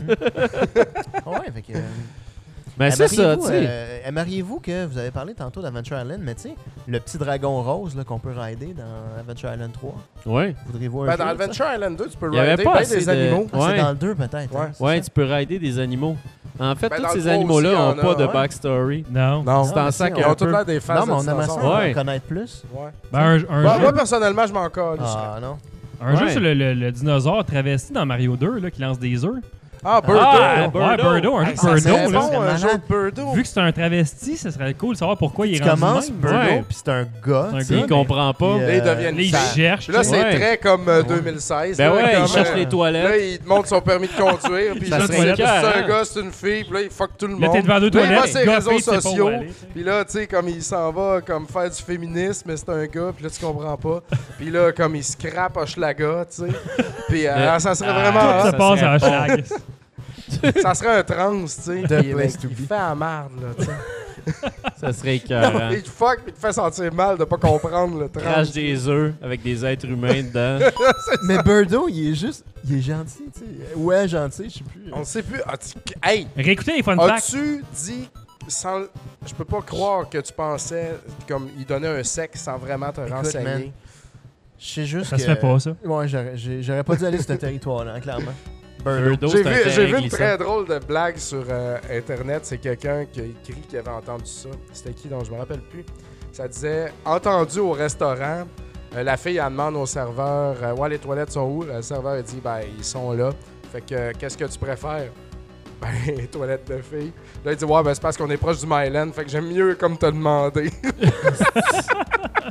Ouais, fait que. Mais c'est ça, tu sais. Aimeriez-vous que vous avez parlé tantôt d'Adventure Island, mais tu sais, le petit dragon rose là, qu'on peut rider dans Adventure Island 3. Ouais. Voudriez-vous un Ben, jeu dans de ça? Adventure Island 2, tu peux Il y avait rider pas bien assez des de- animaux. Ah, Ouais. c'est dans le 2 peut-être. Ouais. hein, c'est Ouais, ça? tu peux rider des animaux. En fait, Ben, tous dans ces le 3 animaux-là aussi, il y n'ont en pas a, de ouais. Non. backstory. Non, C'est en mais sac tu sais, Ils un ont tous peu. l'air des fans Non, mais de on aimerait ça dinosaures. Ouais. en connaître plus. Ouais. Ben, un Ben, jeu, moi, personnellement, je m'en colle. Ah non. un jeu Ouais. sur le dinosaure travesti dans Mario 2 là, qui lance des œufs. Ah, Birdo! Ah, Ouais, Birdo, un jeu Hey, de ça Birdo. serait là. bon, un malade. jeu de Birdo. Vu que c'est un travesti, ça serait cool de savoir pourquoi il est Tu rendu commences même. Birdo, Ouais. puis c'est un gars. C'est un tu sais, gars, Il comprend pas. Puis, Là, ils deviennent Là, il sales. cherche. Puis là, c'est Ouais. très comme 2016. Ben là, ouais, comme, il cherche les Là, toilettes. il te montre son permis de conduire. Puis Ça là, serait c'est écœurant. un gars, c'est une fille. Puis là, il fuck tout le Là, monde. t'es devant deux Là, il va toilettes. sur les gars, réseaux fille, tu sais pas où sociaux. aller, tu sais. Puis là, tu sais, comme il s'en va comme faire du féminisme, mais c'est un gars. Puis là, tu comprends pas. Puis là, comme il scrape Hochelaga, tu sais. Puis ça serait vraiment Ah, hot. Ça ça passe serait à bon. Schlag. Ça serait un trans, tu sais. The Puis, place to il be. fait à marde, là, tu sais. Ça serait Non, écœurant. il te fuck, puis il te fait sentir mal de pas comprendre le trans. Crache des œufs avec des êtres humains dedans. Mais Birdo, il est juste. Il est gentil, tu sais. Ouais, gentil, je sais plus. On sait plus. Hey, Réécoutez les fun facts. as-tu dit sans. Je peux pas croire que tu pensais comme il donnait un sexe sans vraiment te Écoute, renseigner. man, je sais juste Ça que. se fait pas, ça. Ouais, j'aurais pas dû aller sur ce territoire-là, hein, clairement. Birdo, J'ai c'est un vu, terrain j'ai vu une glissant. très drôle de blague sur Internet. C'est quelqu'un qui a écrit qu'il avait entendu ça. C'était qui, donc je me rappelle plus. Ça disait « Entendu au restaurant, la fille, elle demande au serveur ouais, les toilettes sont où? » Le serveur, il dit « Ben, ils sont là. » Fait que, qu'est-ce que tu préfères? Ben, les toilettes de filles. Là, il dit « Ouais, ben, c'est parce qu'on est proche du Myland. Fait que j'aime mieux comme t'as demandé. Sérieux? »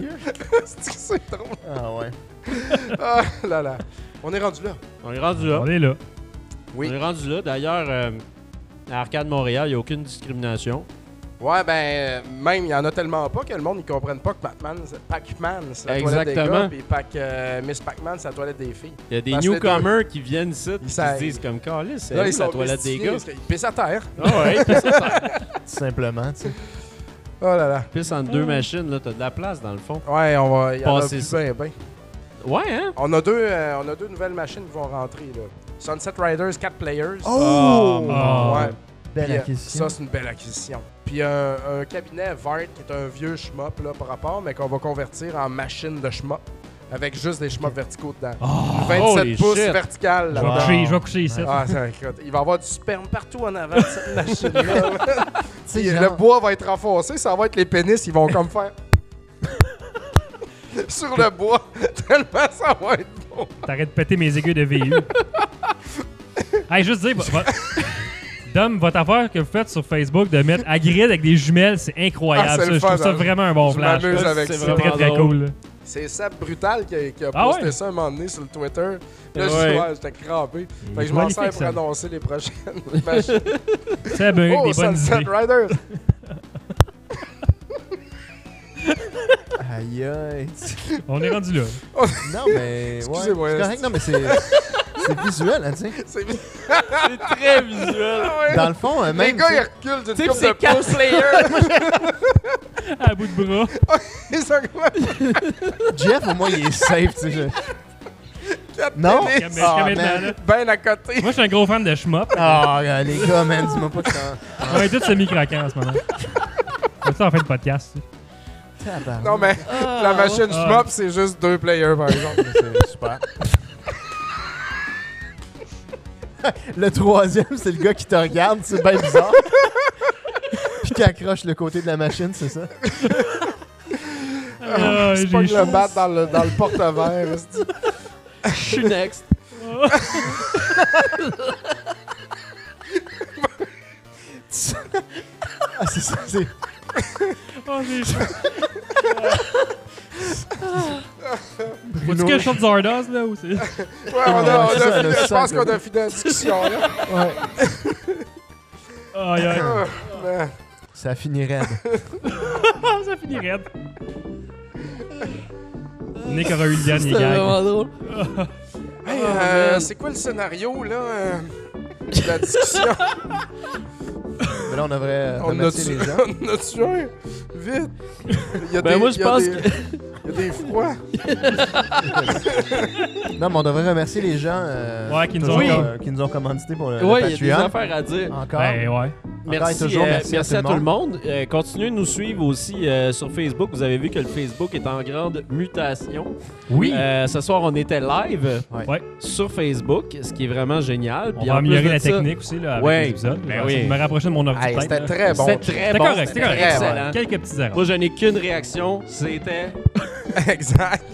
C'est drôle. Ah ouais. Ah là là. On est rendu là. On est rendu là. On est là. Oui. On est rendu là. D'ailleurs, à Arcade Montréal, il n'y a aucune discrimination. Ouais, ben, même, il y en a tellement pas que le monde, ils comprennent pas que Pac-Man, c'est la toilette des Exactement. gars, puis Miss Pac-Man, c'est la toilette des filles. Il y a des Parce que newcomers qui viennent ici et qui ça- se disent comme Carlis, c'est Là, où ils la sont toilette des mystifiés gars. parce qu'ils pissent à terre. Ah ouais, pisse Tout simplement, tu sais. Oh là là. entre deux machines, là, t'as de la place dans le fond. Ouais, on va. Il y en a Passer plus ça. ben. Ouais, hein? On a deux nouvelles machines qui vont rentrer, là. Sunset Riders 4 players. Oh! Ouais. Belle Puis, acquisition. ça, c'est une belle acquisition. Puis un cabinet Vart, qui est un vieux shmup, là, par rapport, mais qu'on va convertir en machine de shmup. Avec juste des shmups verticaux dedans. Holy 27 pouces shit. vertical. Je vais là-dedans. coucher, je vais coucher ici. Ah, ça, écoute, il va y avoir du sperme partout en avant de cette machine-là. sais, Puis genre- le bois va être renfoncé, ça va être les pénis, ils vont comme faire sur le bois, tellement ça va être beau. T'arrêtes de péter mes aiguilles de VU. Hey, juste dire, Dom, votre affaire que vous faites sur Facebook de mettre Hagrid avec des jumelles, c'est incroyable. Ah, c'est ça. le Je trouve fun, ça hein. vraiment un bon Je flash. m'amuse là. avec c'est ça. C'est très, très drôle. cool. là. C'est Seb Brutal qui a Ah posté ouais? ça un moment donné sur le Twitter. Là, Ouais. je dis, ouais, j'étais crampé. Fait que je m'en magnifique, sers pour ça. annoncer les prochaines machines. C'est avec Oh, des bonnes Sunset idées. Riders! Aïe, aïe. On est rendu là. Non, mais. Excusez-moi, Ouais, c'est correct, non, mais c'est visuel, hein, tu sais. C'est C'est très visuel. Ah ouais. Dans le fond, Les même. gars, tu ils sais, reculent d'une Tu sais, coupe c'est de 4 pouces. players. À bout de bras. Ils sont comme Jeff, au moins, il est safe, tu sais. 4 Non? pénis. Jusqu'à Ah, maintenant, man. là. Ben à côté. Moi, je suis un gros fan de shmup. Ah, les gars, man, dis-moi pas que t'en. On est tous semi-craquants en ce moment. C'est ça, on fait le podcast. tu sais. Tabarnak. Non, mais la machine Ah. shmup, c'est juste 2 players, par exemple. C'est super. Le troisième, c'est le gars qui te regarde, c'est bien bizarre. Puis qui accroche le côté de la machine, c'est ça? Ah, C'est pas j'ai que le chaud. battre dans le porte-verre. esti. Je suis next. Ah, c'est ça, c'est. Ah, j'ai chaud. Faut-tu que je sorte Zardos, là, ou c'est... Ouais, on a c'est ça, fini- le je pense sac, qu'on là. a fini la discussion, là. Ouais. Aïe, aïe. Mais- Ça finit raide. Ça finit raide. Nick aura eu le dernier C'était gag. vraiment drôle. Hey, man. c'est quoi le scénario, là, de la discussion? Mais là, on devrait On remercier les gens. on a-tu un? Vite! Il y a Ben moi, je pense que... Il y a des froids. Non, mais on devrait remercier les gens Ouais, qui nous toujours, ont- qui nous ont commandité pour le Ouais, il y a des Patreon. affaires à dire. Encore. Ben, ouais. Merci, toujours, merci, merci à tout le monde. Continuez de nous suivre aussi sur Facebook. Vous avez vu que le Facebook est en grande mutation. Oui. Ce soir, on était live Ouais. sur Facebook, ce qui est vraiment génial. On Puis va en plus améliorer de la ça- technique aussi, là, avec Ouais. les épisodes. Ben Je vais oui. me rapprocher de mon ordi Hey, tête, c'était là. très bon. C'était très C'était bon. correct, c'était correct. Excellent. Quelques petites erreurs. Moi, je n'ai qu'une réaction. C'était... Exact.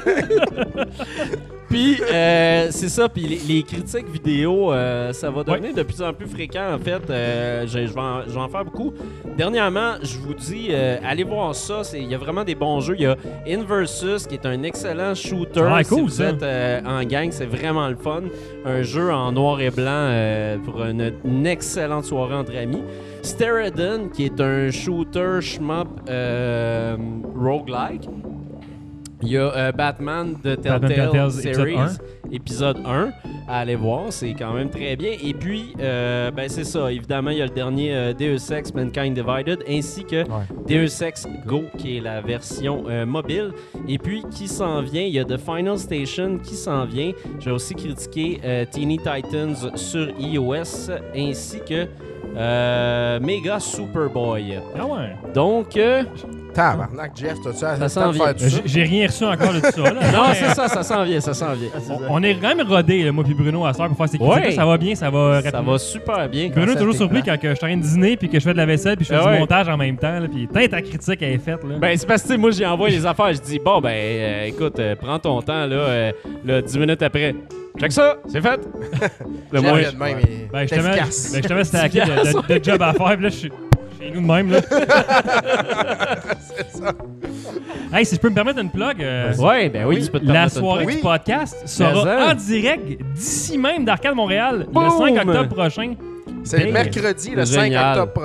Puis, c'est ça. Puis les critiques vidéo, ça va devenir de plus en plus fréquent, en fait. Je vais en faire beaucoup. Dernièrement, je vous dis, allez voir ça. Il y a vraiment des bons jeux. Il y a Inversus, qui est un excellent shooter. Ah, si cool, vous ça. êtes en gang, c'est vraiment le fun. Un jeu en noir et blanc pour une excellente soirée entre amis. Steradon, qui est un shooter shmup roguelike. Il y a Batman de Batman Telltale Telltale, Series, épisode épisode 1, à aller voir, c'est quand même très bien. Et puis, ben c'est ça, évidemment, il y a le dernier Deus Ex Mankind Divided, ainsi que Deus Ex Go, qui est la version mobile. Et puis, qui s'en vient, il y a The Final Station qui s'en vient. Je vais aussi critiquer Teeny Titans sur iOS, ainsi que Mega Superboy. Ah ouais. Donc, Tabarnak, Jeff, t'as-tu assez de s'en temps de vient. faire tout ça? J'ai rien reçu encore de tout ça. Là. non, Mais c'est ça s'en vient, ça s'en vient. on est quand même rodés, là, moi puis Bruno, à cette heure pour faire ces critiques. Ouais. Ça va bien, ça va Ça rapidement. va super bien. Bruno est ça toujours t'es surpris plat. quand que je suis en train de dîner puis que je fais de la vaisselle puis je fais Ah ouais. du montage en même temps. Là, puis ta critique elle est faite. Là. Ben, c'est parce que tu sais, moi, j'ai envoyé les affaires. Je dis, bon, ben, écoute, prends ton temps, là, 10 minutes après. Check ça, c'est fait. Le Jeff, moins. il y a de même, il Ben, est je te mets efficace. stacké de job à faire. Puis là, je suis chez nous de même. Là. C'est ça. Hey, si je peux me permettre une plug, Ouais, ben oui, tu peux te la permettre une soirée plug. du podcast sera Mais ça. en direct d'ici même d'Arcade Montréal le Boom! 5 octobre prochain. C'est le Hey. mercredi, le C'est 5 génial. octobre prochain. Ouais.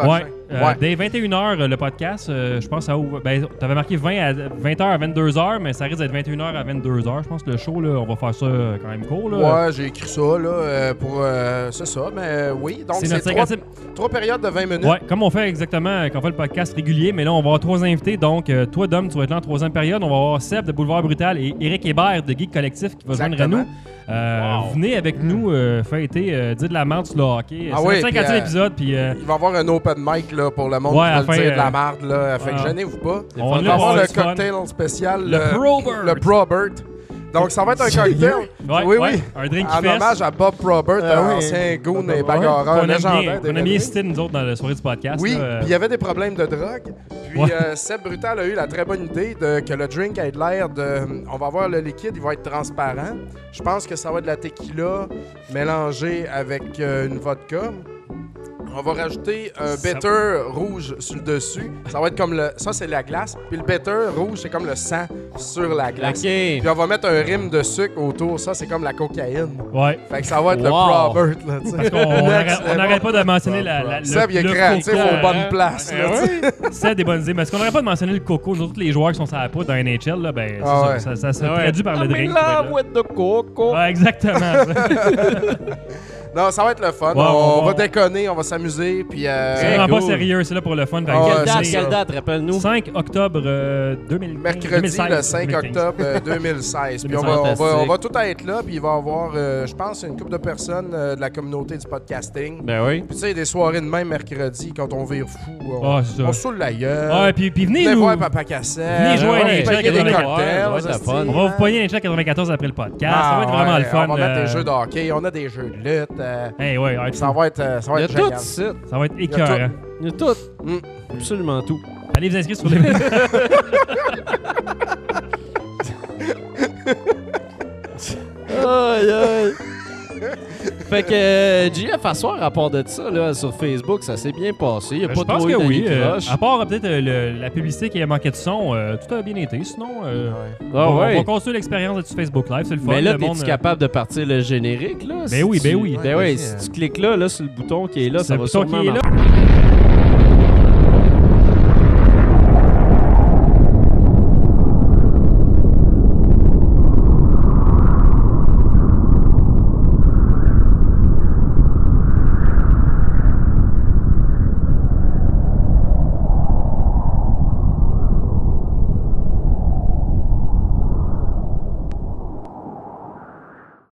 Dès 21h, le podcast, je pense que ça ouvre. Ben, t'avais marqué 20h à 22h, mais ça risque d'être 21h à 22h. Je pense que le show, là, on va faire ça quand même court. Là. Ouais, j'ai écrit ça, là, pour... c'est ça, mais oui. Donc, c'est trois périodes de 20 minutes. Ouais, comme on fait exactement quand on fait le podcast régulier, mais là, on va avoir 3 invités. Donc, toi, Dom, tu vas être là en 3e période. On va avoir Seb de Boulevard Brutal et Éric Hébert de Geek Collectif qui va joindre à nous. Venez avec nous fêter, dire de la merde sur le hockey. C'est le 50e épisode. Puis, il va y avoir un open mic là, pour le monde qui va dire de la merde. Là, fait que gênez-vous pas. On va avoir le cocktail spécial. Le Probert. Donc, ça va être un cocktail. Oui. Un drink en hommage à Bob Probert, ancien goon et bagarreur légendaire. On a bien cité, nous autres, dans la soirée du podcast. Oui, puis il y avait des problèmes de drogue. Puis Seb Brutal a eu la très bonne idée que le drink ait l'air de... On va avoir le liquide, il va être transparent. Je pense que ça va être de la tequila mélangée avec une vodka. On va rajouter un bitter rouge sur le dessus. Ça va être comme le... Ça, c'est la glace. Puis le bitter rouge, c'est comme le sang sur la glace. Okay. Puis on va mettre un rime de sucre autour. Ça, c'est comme la cocaïne. Ouais. Fait que ça va être le Probert, là, tu sais. Parce qu'on n'arrête pas de mentionner le Seb, il est créatif aux bonnes places, là, Seb, des bonnes idées. Mais est-ce qu'on n'arrête pas de mentionner le coco? Nous autres, les joueurs qui sont sur la poudre dans NHL, là, ben, ça se traduit par le drink. De coco. Ouais, exactement. Non, ça va être le fun. On va déconner, on va s'amuser. Puis, c'est vraiment pas sérieux, c'est là pour le fun. Quelle date, rappelle-nous? 5 octobre 2016. Mercredi, le 5 octobre 2016. Puis on va tout être là. Puis il va y avoir, je pense, une couple de personnes de la communauté du podcasting. Ben oui. Puis tu sais, des soirées de même mercredi, quand on vire fou, on saoule la gueule. Ouais, puis venez nous voir Papa Cassette. Venez jouer à NHL 94. On va vous pogner NHL 94 après le podcast. Ça va être vraiment le fun. On va mettre des jeux de hockey, on a des jeux de lutte. Ça va être il y a tout ici. Ça va être écœurant. Il y a tout. Absolument tout. Allez vous inscrire sur les... Aïe. Fait que GF à soir, à part de ça, là, sur Facebook, ça s'est bien passé. Il n'y a pas trop eu d'anicroche. À part peut-être la publicité qui a manqué de son, tout a bien été. Sinon, on va construire l'expérience de Facebook Live, c'est le fun. Mais là, t'es-tu capable de partir le générique, là? Ben oui. Si tu cliques là, sur le bouton qui est là, ça va sûrement marcher.